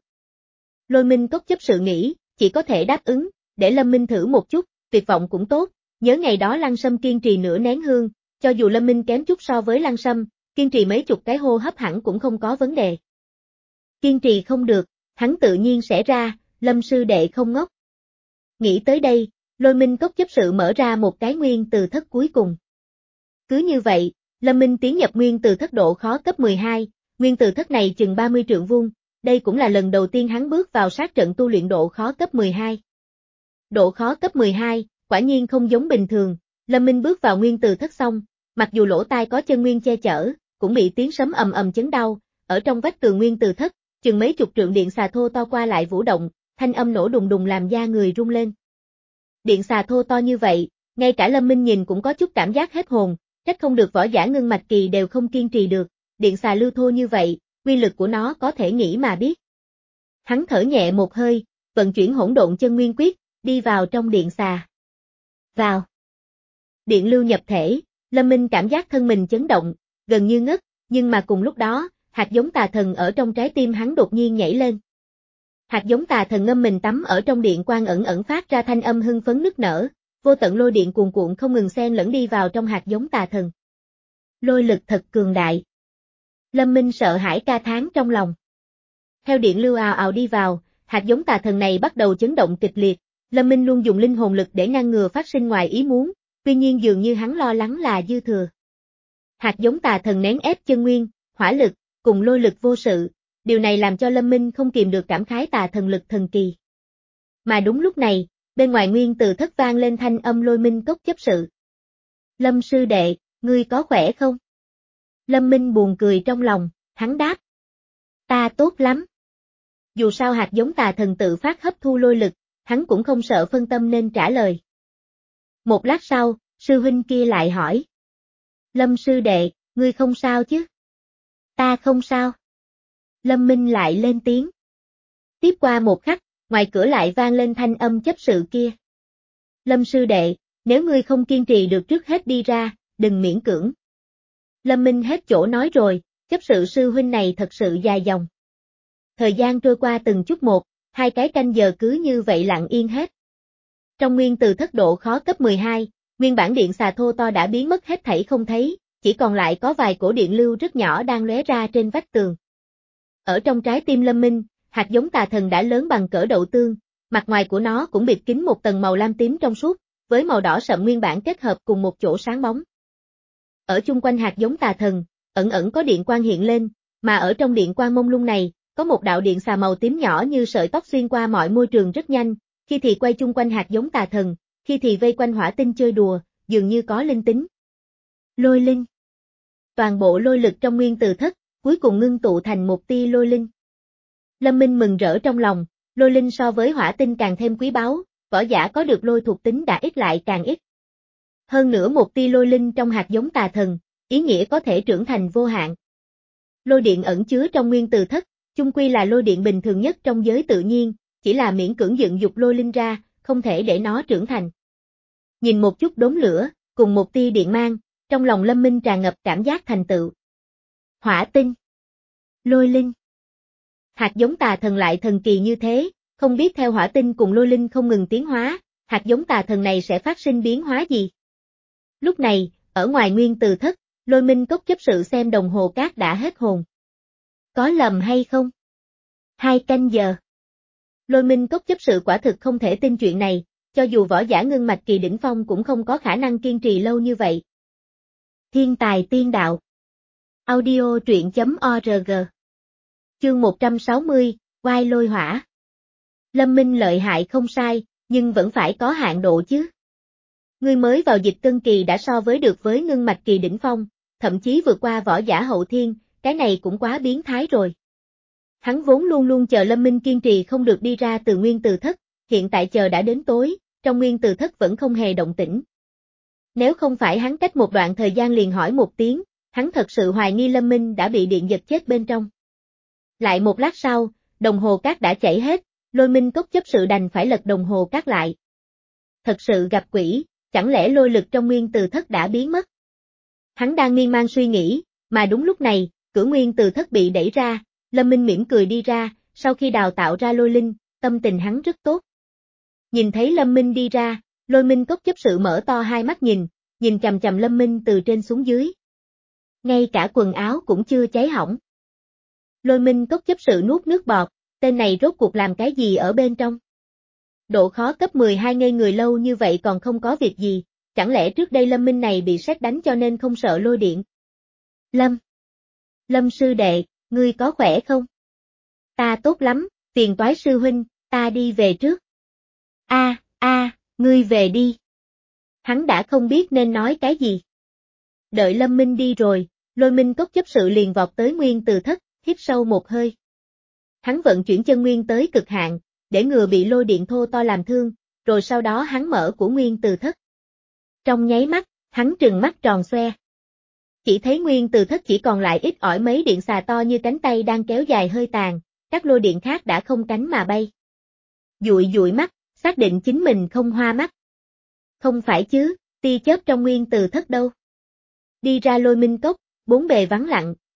Lôi Minh Cốc chấp sự nghĩ, chỉ có thể đáp ứng, để Lâm Minh thử một chút, tuyệt vọng cũng tốt, nhớ ngày đó Lăng Sâm kiên trì nửa nén hương, cho dù Lâm Minh kém chút so với Lăng Sâm, kiên trì mấy chục cái hô hấp hẳn cũng không có vấn đề. Kiên trì không được, hắn tự nhiên sẽ ra, Lâm sư đệ không ngốc. Nghĩ tới đây, Lôi Minh Cốc chấp sự mở ra một cái nguyên từ thất cuối cùng. Cứ như vậy, Lâm Minh tiến nhập nguyên từ thất độ khó cấp mười hai, nguyên từ thất này chừng ba mươi trượng vuông, đây cũng là lần đầu tiên hắn bước vào sát trận tu luyện độ khó cấp mười hai. Độ khó cấp mười hai, quả nhiên không giống bình thường, Lâm Minh bước vào nguyên từ thất xong, mặc dù lỗ tai có chân nguyên che chở, cũng bị tiếng sấm ầm ầm chấn đau, ở trong vách tường nguyên từ thất, chừng mấy chục trượng điện xà thô to qua lại vũ động, thanh âm nổ đùng đùng làm da người rung lên. Điện xà thô to như vậy, ngay cả Lâm Minh nhìn cũng có chút cảm giác hết hồn, trách không được võ giả ngưng mạch kỳ đều không kiên trì được, điện xà lưu thô như vậy, uy lực của nó có thể nghĩ mà biết. Hắn thở nhẹ một hơi, vận chuyển hỗn độn chân nguyên quyết, đi vào trong điện xà. Vào. Điện lưu nhập thể, Lâm Minh cảm giác thân mình chấn động, gần như ngất, nhưng mà cùng lúc đó, hạt giống tà thần ở trong trái tim hắn đột nhiên nhảy lên. Hạt giống tà thần ngâm mình tắm ở trong điện quang ẩn ẩn phát ra thanh âm hưng phấn nức nở, vô tận lôi điện cuồn cuộn không ngừng xen lẫn đi vào trong hạt giống tà thần. Lôi lực thật cường đại. Lâm Minh sợ hãi ca thán trong lòng. Theo điện lưu ào ào đi vào, hạt giống tà thần này bắt đầu chấn động kịch liệt, Lâm Minh luôn dùng linh hồn lực để ngăn ngừa phát sinh ngoài ý muốn, tuy nhiên dường như hắn lo lắng là dư thừa. Hạt giống tà thần nén ép chân nguyên, hỏa lực, cùng lôi lực vô sự, điều này làm cho Lâm Minh không kìm được cảm khái tà thần lực thần kỳ. Mà đúng lúc này, bên ngoài nguyên từ thất vang lên thanh âm Lôi Minh Cốc chấp sự. Lâm sư đệ, ngươi có khỏe không? Lâm Minh buồn cười trong lòng, hắn đáp. Ta tốt lắm. Dù sao hạt giống tà thần tự phát hấp thu lôi lực, hắn cũng không sợ phân tâm nên trả lời. Một lát sau, sư huynh kia lại hỏi. Lâm sư đệ, ngươi không sao chứ? Ta không sao. Lâm Minh lại lên tiếng. Tiếp qua một khắc, ngoài cửa lại vang lên thanh âm chấp sự kia. Lâm sư đệ, nếu ngươi không kiên trì được trước hết đi ra, đừng miễn cưỡng. Lâm Minh hết chỗ nói rồi, chấp sự sư huynh này thật sự dài dòng. Thời gian trôi qua từng chút một, hai cái canh giờ cứ như vậy lặng yên hết. Trong nguyên từ thất độ khó cấp mười hai, nguyên bản điện xà thô to đã biến mất hết thảy không thấy, chỉ còn lại có vài cổ điện lưu rất nhỏ đang lóe ra trên vách tường. Ở trong trái tim Lâm Minh, hạt giống tà thần đã lớn bằng cỡ đậu tương, mặt ngoài của nó cũng bịt kín một tầng màu lam tím trong suốt, với màu đỏ sậm nguyên bản kết hợp cùng một chỗ sáng bóng. Ở chung quanh hạt giống tà thần, ẩn ẩn có điện quang hiện lên, mà ở trong điện quang mông lung này, có một đạo điện xà màu tím nhỏ như sợi tóc xuyên qua mọi môi trường rất nhanh, khi thì quay chung quanh hạt giống tà thần, khi thì vây quanh hỏa tinh chơi đùa, dường như có linh tính. Lôi linh. Toàn bộ lôi lực trong nguyên từ thất, cuối cùng ngưng tụ thành một tia lôi linh. Lâm Minh mừng rỡ trong lòng, lôi linh so với hỏa tinh càng thêm quý báu, võ giả có được lôi thuộc tính đã ít lại càng ít. Hơn nữa một tia lôi linh trong hạt giống tà thần, ý nghĩa có thể trưởng thành vô hạn. Lôi điện ẩn chứa trong nguyên từ thất, chung quy là lôi điện bình thường nhất trong giới tự nhiên, chỉ là miễn cưỡng dựng dục lôi linh ra, không thể để nó trưởng thành. Nhìn một chút đốm lửa, cùng một tia điện mang, trong lòng Lâm Minh tràn ngập cảm giác thành tựu. Hỏa tinh. Lôi linh. Hạt giống tà thần lại thần kỳ như thế, không biết theo hỏa tinh cùng lôi linh không ngừng tiến hóa, hạt giống tà thần này sẽ phát sinh biến hóa gì? Lúc này, ở ngoài nguyên từ thất, Lôi Minh Cốc chấp sự xem đồng hồ cát đã hết hồn. Có lầm hay không? Hai canh giờ. Lôi Minh Cốc chấp sự quả thực không thể tin chuyện này, cho dù võ giả ngưng mạch kỳ đỉnh phong cũng không có khả năng kiên trì lâu như vậy. Thiên tài tiên đạo. Audio truyện chấm org. Chương một trăm sáu mươi, oai lôi hỏa. Lâm Minh lợi hại không sai, nhưng vẫn phải có hạn độ chứ. Ngươi mới vào dịch cân kỳ đã so với được với ngưng mạch kỳ đỉnh phong, thậm chí vượt qua võ giả hậu thiên, cái này cũng quá biến thái rồi. Hắn vốn luôn luôn chờ Lâm Minh kiên trì không được đi ra từ nguyên từ thất, hiện tại chờ đã đến tối, trong nguyên từ thất vẫn không hề động tĩnh. Nếu không phải hắn cách một đoạn thời gian liền hỏi một tiếng, hắn thật sự hoài nghi Lâm Minh đã bị điện giật chết bên trong. Lại một lát sau, đồng hồ cát đã chảy hết, Lôi Minh Cốc chấp sự đành phải lật đồng hồ cát lại. Thật sự gặp quỷ, chẳng lẽ lôi lực trong nguyên từ thất đã biến mất? Hắn đang miên man suy nghĩ, mà đúng lúc này, cửa nguyên từ thất bị đẩy ra, Lâm Minh mỉm cười đi ra, sau khi đào tạo ra lôi linh, tâm tình hắn rất tốt. Nhìn thấy Lâm Minh đi ra, Lôi Minh Cốc chấp sự mở to hai mắt nhìn, nhìn chằm chằm Lâm Minh từ trên xuống dưới. Ngay cả quần áo cũng chưa cháy hỏng. Lôi Minh Cốc chấp sự nuốt nước bọt, tên này rốt cuộc làm cái gì ở bên trong? Độ khó cấp mười hai ngây người lâu như vậy còn không có việc gì, chẳng lẽ trước đây Lâm Minh này bị sét đánh cho nên không sợ lôi điện? Lâm. Lâm sư đệ, ngươi có khỏe không? Ta tốt lắm, phiền toái sư huynh, ta đi về trước. A, a, ngươi về đi. Hắn đã không biết nên nói cái gì. Đợi Lâm Minh đi rồi, Lôi Minh Cốc chấp sự liền vọt tới nguyên từ thất, hít sâu một hơi. Hắn vận chuyển chân nguyên tới cực hạn, để ngừa bị lôi điện thô to làm thương, rồi sau đó hắn mở của nguyên từ thất. Trong nháy mắt, hắn trừng mắt tròn xoe. Chỉ thấy nguyên từ thất chỉ còn lại ít ỏi mấy điện xà to như cánh tay đang kéo dài hơi tàn, các lôi điện khác đã không cánh mà bay. Dụi dụi mắt, xác định chính mình không hoa mắt. Không phải chứ, tia chớp trong nguyên từ thất đâu. Đi ra Lôi Minh Cốc, bốn bề vắng lặng,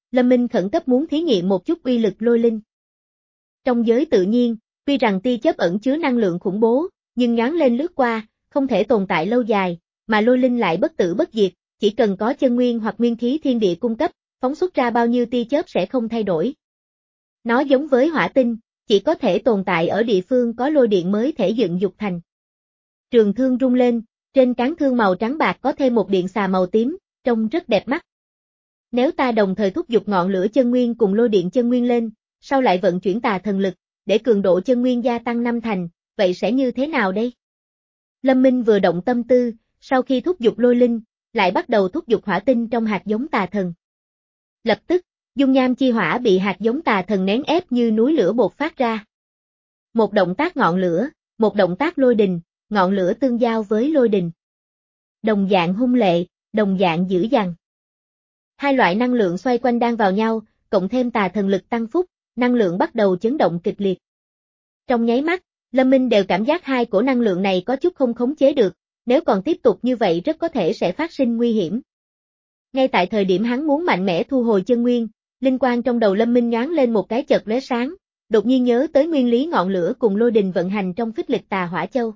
Lâm Minh khẩn cấp muốn thí nghiệm một chút uy lực lôi linh. Trong giới tự nhiên, tuy rằng tia chớp ẩn chứa năng lượng khủng bố, nhưng nhoáng lên lướt qua, không thể tồn tại lâu dài, mà lôi linh lại bất tử bất diệt, chỉ cần có chân nguyên hoặc nguyên khí thiên địa cung cấp, phóng xuất ra bao nhiêu tia chớp sẽ không thay đổi. Nó giống với hỏa tinh, chỉ có thể tồn tại ở địa phương có lôi điện mới thể dựng dục thành. Trường thương rung lên, trên cán thương màu trắng bạc có thêm một điện xà màu tím, trông rất đẹp mắt. Nếu ta đồng thời thúc giục ngọn lửa chân nguyên cùng lôi điện chân nguyên lên, sau lại vận chuyển tà thần lực, để cường độ chân nguyên gia tăng năm thành, vậy sẽ như thế nào đây? Lâm Minh vừa động tâm tư, sau khi thúc giục lôi linh, lại bắt đầu thúc giục hỏa tinh trong hạt giống tà thần. Lập tức, dung nham chi hỏa bị hạt giống tà thần nén ép như núi lửa bột phát ra. Một động tác ngọn lửa, một động tác lôi đình, ngọn lửa tương giao với lôi đình. Đồng dạng hung lệ, đồng dạng dữ dằn. Hai loại năng lượng xoay quanh đang vào nhau, cộng thêm tà thần lực tăng phúc, năng lượng bắt đầu chấn động kịch liệt. Trong nháy mắt, Lâm Minh đều cảm giác hai cổ năng lượng này có chút không khống chế được, nếu còn tiếp tục như vậy rất có thể sẽ phát sinh nguy hiểm. Ngay tại thời điểm hắn muốn mạnh mẽ thu hồi chân nguyên, linh quang trong đầu Lâm Minh nhoáng lên một cái chợt lóe sáng, đột nhiên nhớ tới nguyên lý ngọn lửa cùng lôi đình vận hành trong phích lịch tà hỏa châu.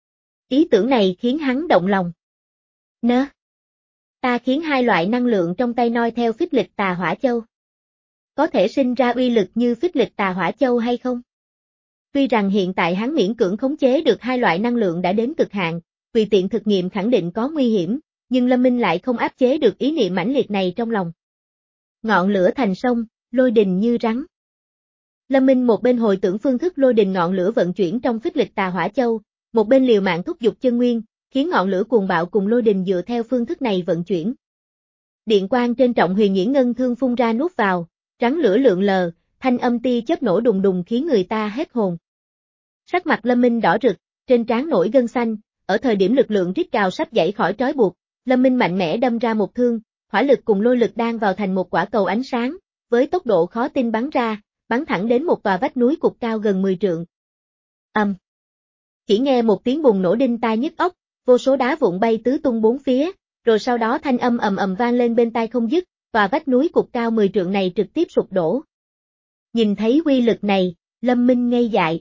Ý tưởng này khiến hắn động lòng. Nơ! Ta khiến hai loại năng lượng trong tay noi theo phích lịch tà hỏa châu. Có thể sinh ra uy lực như phích lịch tà hỏa châu hay không? Tuy rằng hiện tại hắn miễn cưỡng khống chế được hai loại năng lượng đã đến cực hạn, tùy tiện thực nghiệm khẳng định có nguy hiểm, nhưng Lâm Minh lại không áp chế được ý niệm mãnh liệt này trong lòng. Ngọn lửa thành sông, lôi đình như rắn. Lâm Minh một bên hồi tưởng phương thức lôi đình ngọn lửa vận chuyển trong phích lịch tà hỏa châu, một bên liều mạng thúc giục chân nguyên, khiến ngọn lửa cuồng bạo cùng lôi đình dựa theo phương thức này vận chuyển. Điện quang trên trọng huyền nhuyễn ngân thương phun ra nuốt vào, rắn lửa lượn lờ, thanh âm tia chớp nổ đùng đùng khiến người ta hết hồn. Sắc mặt Lâm Minh đỏ rực, trên trán nổi gân xanh, ở thời điểm lực lượng rít gào sắp giãy khỏi trói buộc, Lâm Minh mạnh mẽ đâm ra một thương, hỏa lực cùng lôi lực đang vào thành một quả cầu ánh sáng, với tốc độ khó tin bắn ra, bắn thẳng đến một tòa vách núi cục cao gần mười trượng. Ầm. Um. Chỉ nghe một tiếng bùng nổ đinh tai nhức óc, vô số đá vụn bay tứ tung bốn phía, rồi sau đó thanh âm ầm ầm vang lên bên tai không dứt, tòa vách núi cục cao mười trượng này trực tiếp sụp đổ. Nhìn thấy uy lực này, Lâm Minh ngây dại.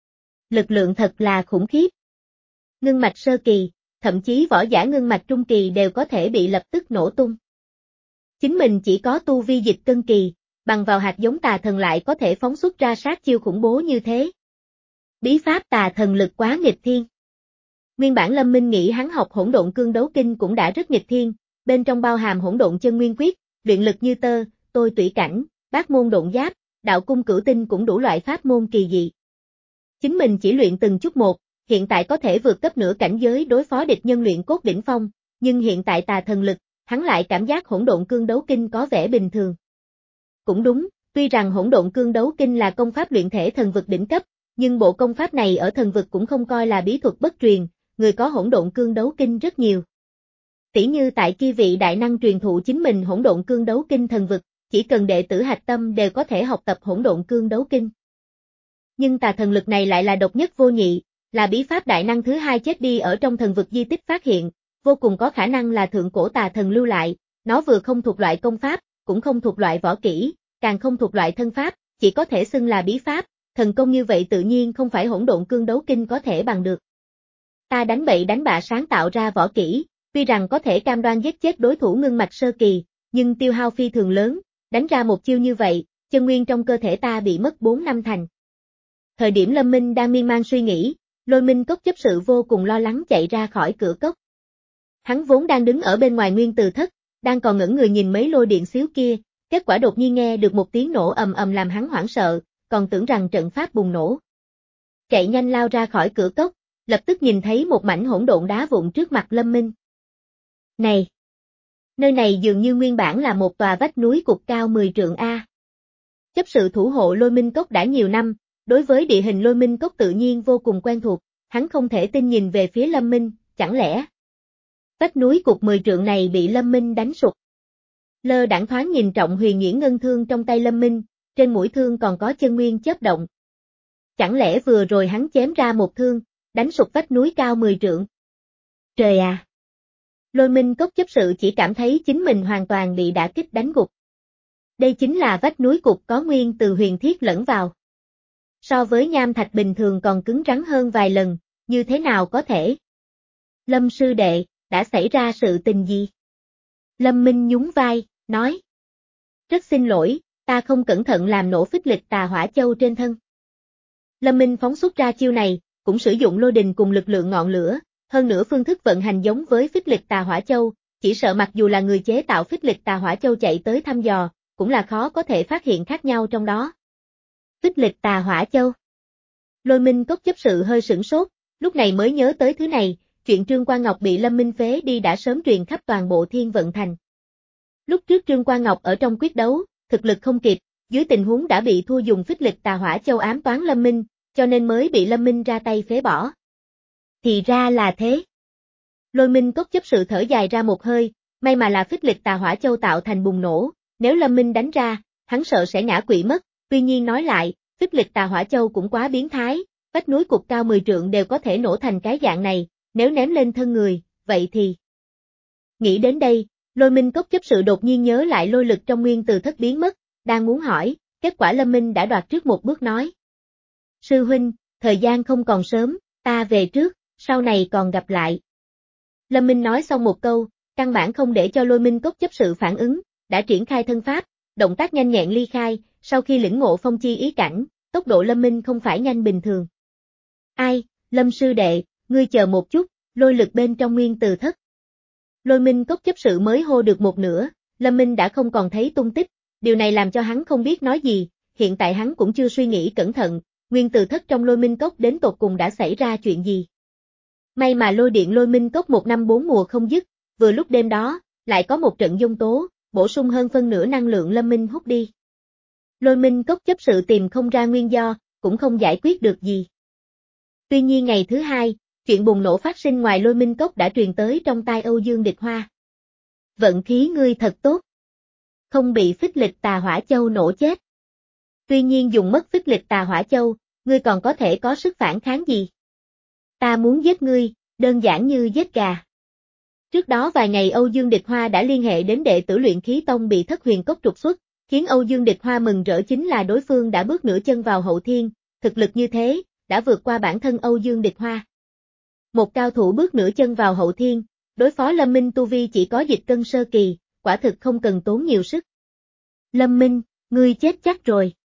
Lực lượng thật là khủng khiếp. Ngưng mạch sơ kỳ, thậm chí võ giả ngưng mạch trung kỳ đều có thể bị lập tức nổ tung. Chính mình chỉ có tu vi dịch cân kỳ, bằng vào hạt giống tà thần lại có thể phóng xuất ra sát chiêu khủng bố như thế. Bí pháp tà thần lực quá nghịch thiên. Nguyên bản Lâm Minh nghĩ hắn học hỗn độn cương đấu kinh cũng đã rất nghịch thiên, bên trong bao hàm hỗn độn chân nguyên quyết, luyện lực như tơ, tôi tủy cảnh, bát môn độn giáp, đạo cung cửu tinh cũng đủ loại pháp môn kỳ dị. Chính mình chỉ luyện từng chút một, hiện tại có thể vượt cấp nửa cảnh giới đối phó địch nhân luyện cốt đỉnh phong, nhưng hiện tại tà thần lực, hắn lại cảm giác hỗn độn cương đấu kinh có vẻ bình thường. Cũng đúng, tuy rằng hỗn độn cương đấu kinh là công pháp luyện thể thần vực đỉnh cấp, nhưng bộ công pháp này ở thần vực cũng không coi là bí thuật bất truyền, người có hỗn độn cương đấu kinh rất nhiều. Tỷ như tại kia vị đại năng truyền thụ chính mình hỗn độn cương đấu kinh thần vực, chỉ cần đệ tử hạch tâm đều có thể học tập hỗn độn cương đấu kinh. Nhưng tà thần lực này lại là độc nhất vô nhị, là bí pháp đại năng thứ hai chết đi ở trong thần vực di tích phát hiện, vô cùng có khả năng là thượng cổ tà thần lưu lại, nó vừa không thuộc loại công pháp, cũng không thuộc loại võ kỹ, càng không thuộc loại thân pháp, chỉ có thể xưng là bí pháp, thần công như vậy tự nhiên không phải hỗn độn cương đấu kinh có thể bằng được. Ta đánh bậy đánh bạ sáng tạo ra võ kỹ, tuy rằng có thể cam đoan giết chết đối thủ ngưng mạch sơ kỳ, nhưng tiêu hao phi thường lớn, đánh ra một chiêu như vậy, chân nguyên trong cơ thể ta bị mất bốn năm thành. Thời điểm Lâm Minh đang miên man suy nghĩ, Lôi Minh Cốc chấp sự vô cùng lo lắng chạy ra khỏi cửa cốc. Hắn vốn đang đứng ở bên ngoài nguyên từ thất, đang còn ngẩng người nhìn mấy lôi điện xíu kia, kết quả đột nhiên nghe được một tiếng nổ ầm ầm làm hắn hoảng sợ, còn tưởng rằng trận pháp bùng nổ. Chạy nhanh lao ra khỏi cửa cốc, lập tức nhìn thấy một mảnh hỗn độn đá vụn trước mặt Lâm Minh. Này! Nơi này dường như nguyên bản là một tòa vách núi cục cao mười trượng A. Chấp sự thủ hộ Lôi Minh Cốc đã nhiều năm, đối với địa hình Lôi Minh Cốc tự nhiên vô cùng quen thuộc, hắn không thể tin nhìn về phía Lâm Minh, chẳng lẽ vách núi cục mười trượng này bị Lâm Minh đánh sụp. Lơ đãng thoáng nhìn trọng huyền nhuyễn ngân thương trong tay Lâm Minh, trên mũi thương còn có chân nguyên chớp động. Chẳng lẽ vừa rồi hắn chém ra một thương, đánh sụp vách núi cao mười trượng? Trời à! Lôi Minh Cốc chấp sự chỉ cảm thấy chính mình hoàn toàn bị đả kích đánh gục. Đây chính là vách núi cục có nguyên từ huyền thiết lẫn vào. So với nham thạch bình thường còn cứng rắn hơn vài lần, như thế nào có thể? Lâm sư đệ, đã xảy ra sự tình gì? Lâm Minh nhún vai, nói. Rất xin lỗi, ta không cẩn thận làm nổ phích lịch tà hỏa châu trên thân. Lâm Minh phóng xuất ra chiêu này, cũng sử dụng lôi đình cùng lực lượng ngọn lửa, hơn nữa phương thức vận hành giống với phích lịch tà hỏa châu, chỉ sợ mặc dù là người chế tạo phích lịch tà hỏa châu chạy tới thăm dò, cũng là khó có thể phát hiện khác nhau trong đó. Phích lịch tà hỏa châu. Lôi Minh Cốc chấp sự hơi sửng sốt, lúc này mới nhớ tới thứ này, chuyện Trương Quan Ngọc bị Lâm Minh phế đi đã sớm truyền khắp toàn bộ Thiên Vận Thành. Lúc trước Trương Quan Ngọc ở trong quyết đấu, thực lực không kịp, dưới tình huống đã bị thua dùng phích lịch tà hỏa châu ám toán Lâm Minh, cho nên mới bị Lâm Minh ra tay phế bỏ. Thì ra là thế. Lôi Minh Cốc chấp sự thở dài ra một hơi, may mà là phích lịch tà hỏa châu tạo thành bùng nổ, nếu Lâm Minh đánh ra, hắn sợ sẽ ngã quỵ mất, tuy nhiên nói lại, phích lịch tà hỏa châu cũng quá biến thái, vách núi cục cao mười trượng đều có thể nổ thành cái dạng này, nếu ném lên thân người, vậy thì... Nghĩ đến đây, Lôi Minh Cốc chấp sự đột nhiên nhớ lại lôi lực trong nguyên từ thất biến mất, đang muốn hỏi, kết quả Lâm Minh đã đoạt trước một bước nói. Sư huynh, thời gian không còn sớm, ta về trước, sau này còn gặp lại. Lâm Minh nói xong một câu, căn bản không để cho Lôi Minh Cốc chấp sự phản ứng, đã triển khai thân pháp, động tác nhanh nhẹn ly khai, sau khi lĩnh ngộ phong chi ý cảnh, tốc độ Lâm Minh không phải nhanh bình thường. Ai, Lâm sư đệ, ngươi chờ một chút, lôi lực bên trong nguyên từ thất. Lôi Minh Cốc chấp sự mới hô được một nửa, Lâm Minh đã không còn thấy tung tích, điều này làm cho hắn không biết nói gì, hiện tại hắn cũng chưa suy nghĩ cẩn thận, nguyên từ thất trong Lôi Minh Cốc đến tột cùng đã xảy ra chuyện gì. May mà lôi điện Lôi Minh Cốc một năm bốn mùa không dứt, vừa lúc đêm đó, lại có một trận giông tố, bổ sung hơn phân nửa năng lượng Lâm Minh hút đi. Lôi Minh Cốc chấp sự tìm không ra nguyên do, cũng không giải quyết được gì. Tuy nhiên ngày thứ hai, chuyện bùng nổ phát sinh ngoài Lôi Minh Cốc đã truyền tới trong tai Âu Dương Địch Hoa. Vận khí ngươi thật tốt. Không bị phích lịch tà hỏa châu nổ chết. Tuy nhiên dùng mất phích lịch tà hỏa châu, ngươi còn có thể có sức phản kháng gì? Ta muốn giết ngươi, đơn giản như giết gà. Trước đó vài ngày Âu Dương Địch Hoa đã liên hệ đến đệ tử luyện khí tông bị thất huyền cốc trục xuất, khiến Âu Dương Địch Hoa mừng rỡ chính là đối phương đã bước nửa chân vào hậu thiên, thực lực như thế, đã vượt qua bản thân Âu Dương Địch Hoa. Một cao thủ bước nửa chân vào hậu thiên, đối phó Lâm Minh tu vi chỉ có dịch cân sơ kỳ, quả thực không cần tốn nhiều sức. Lâm Minh, ngươi chết chắc rồi.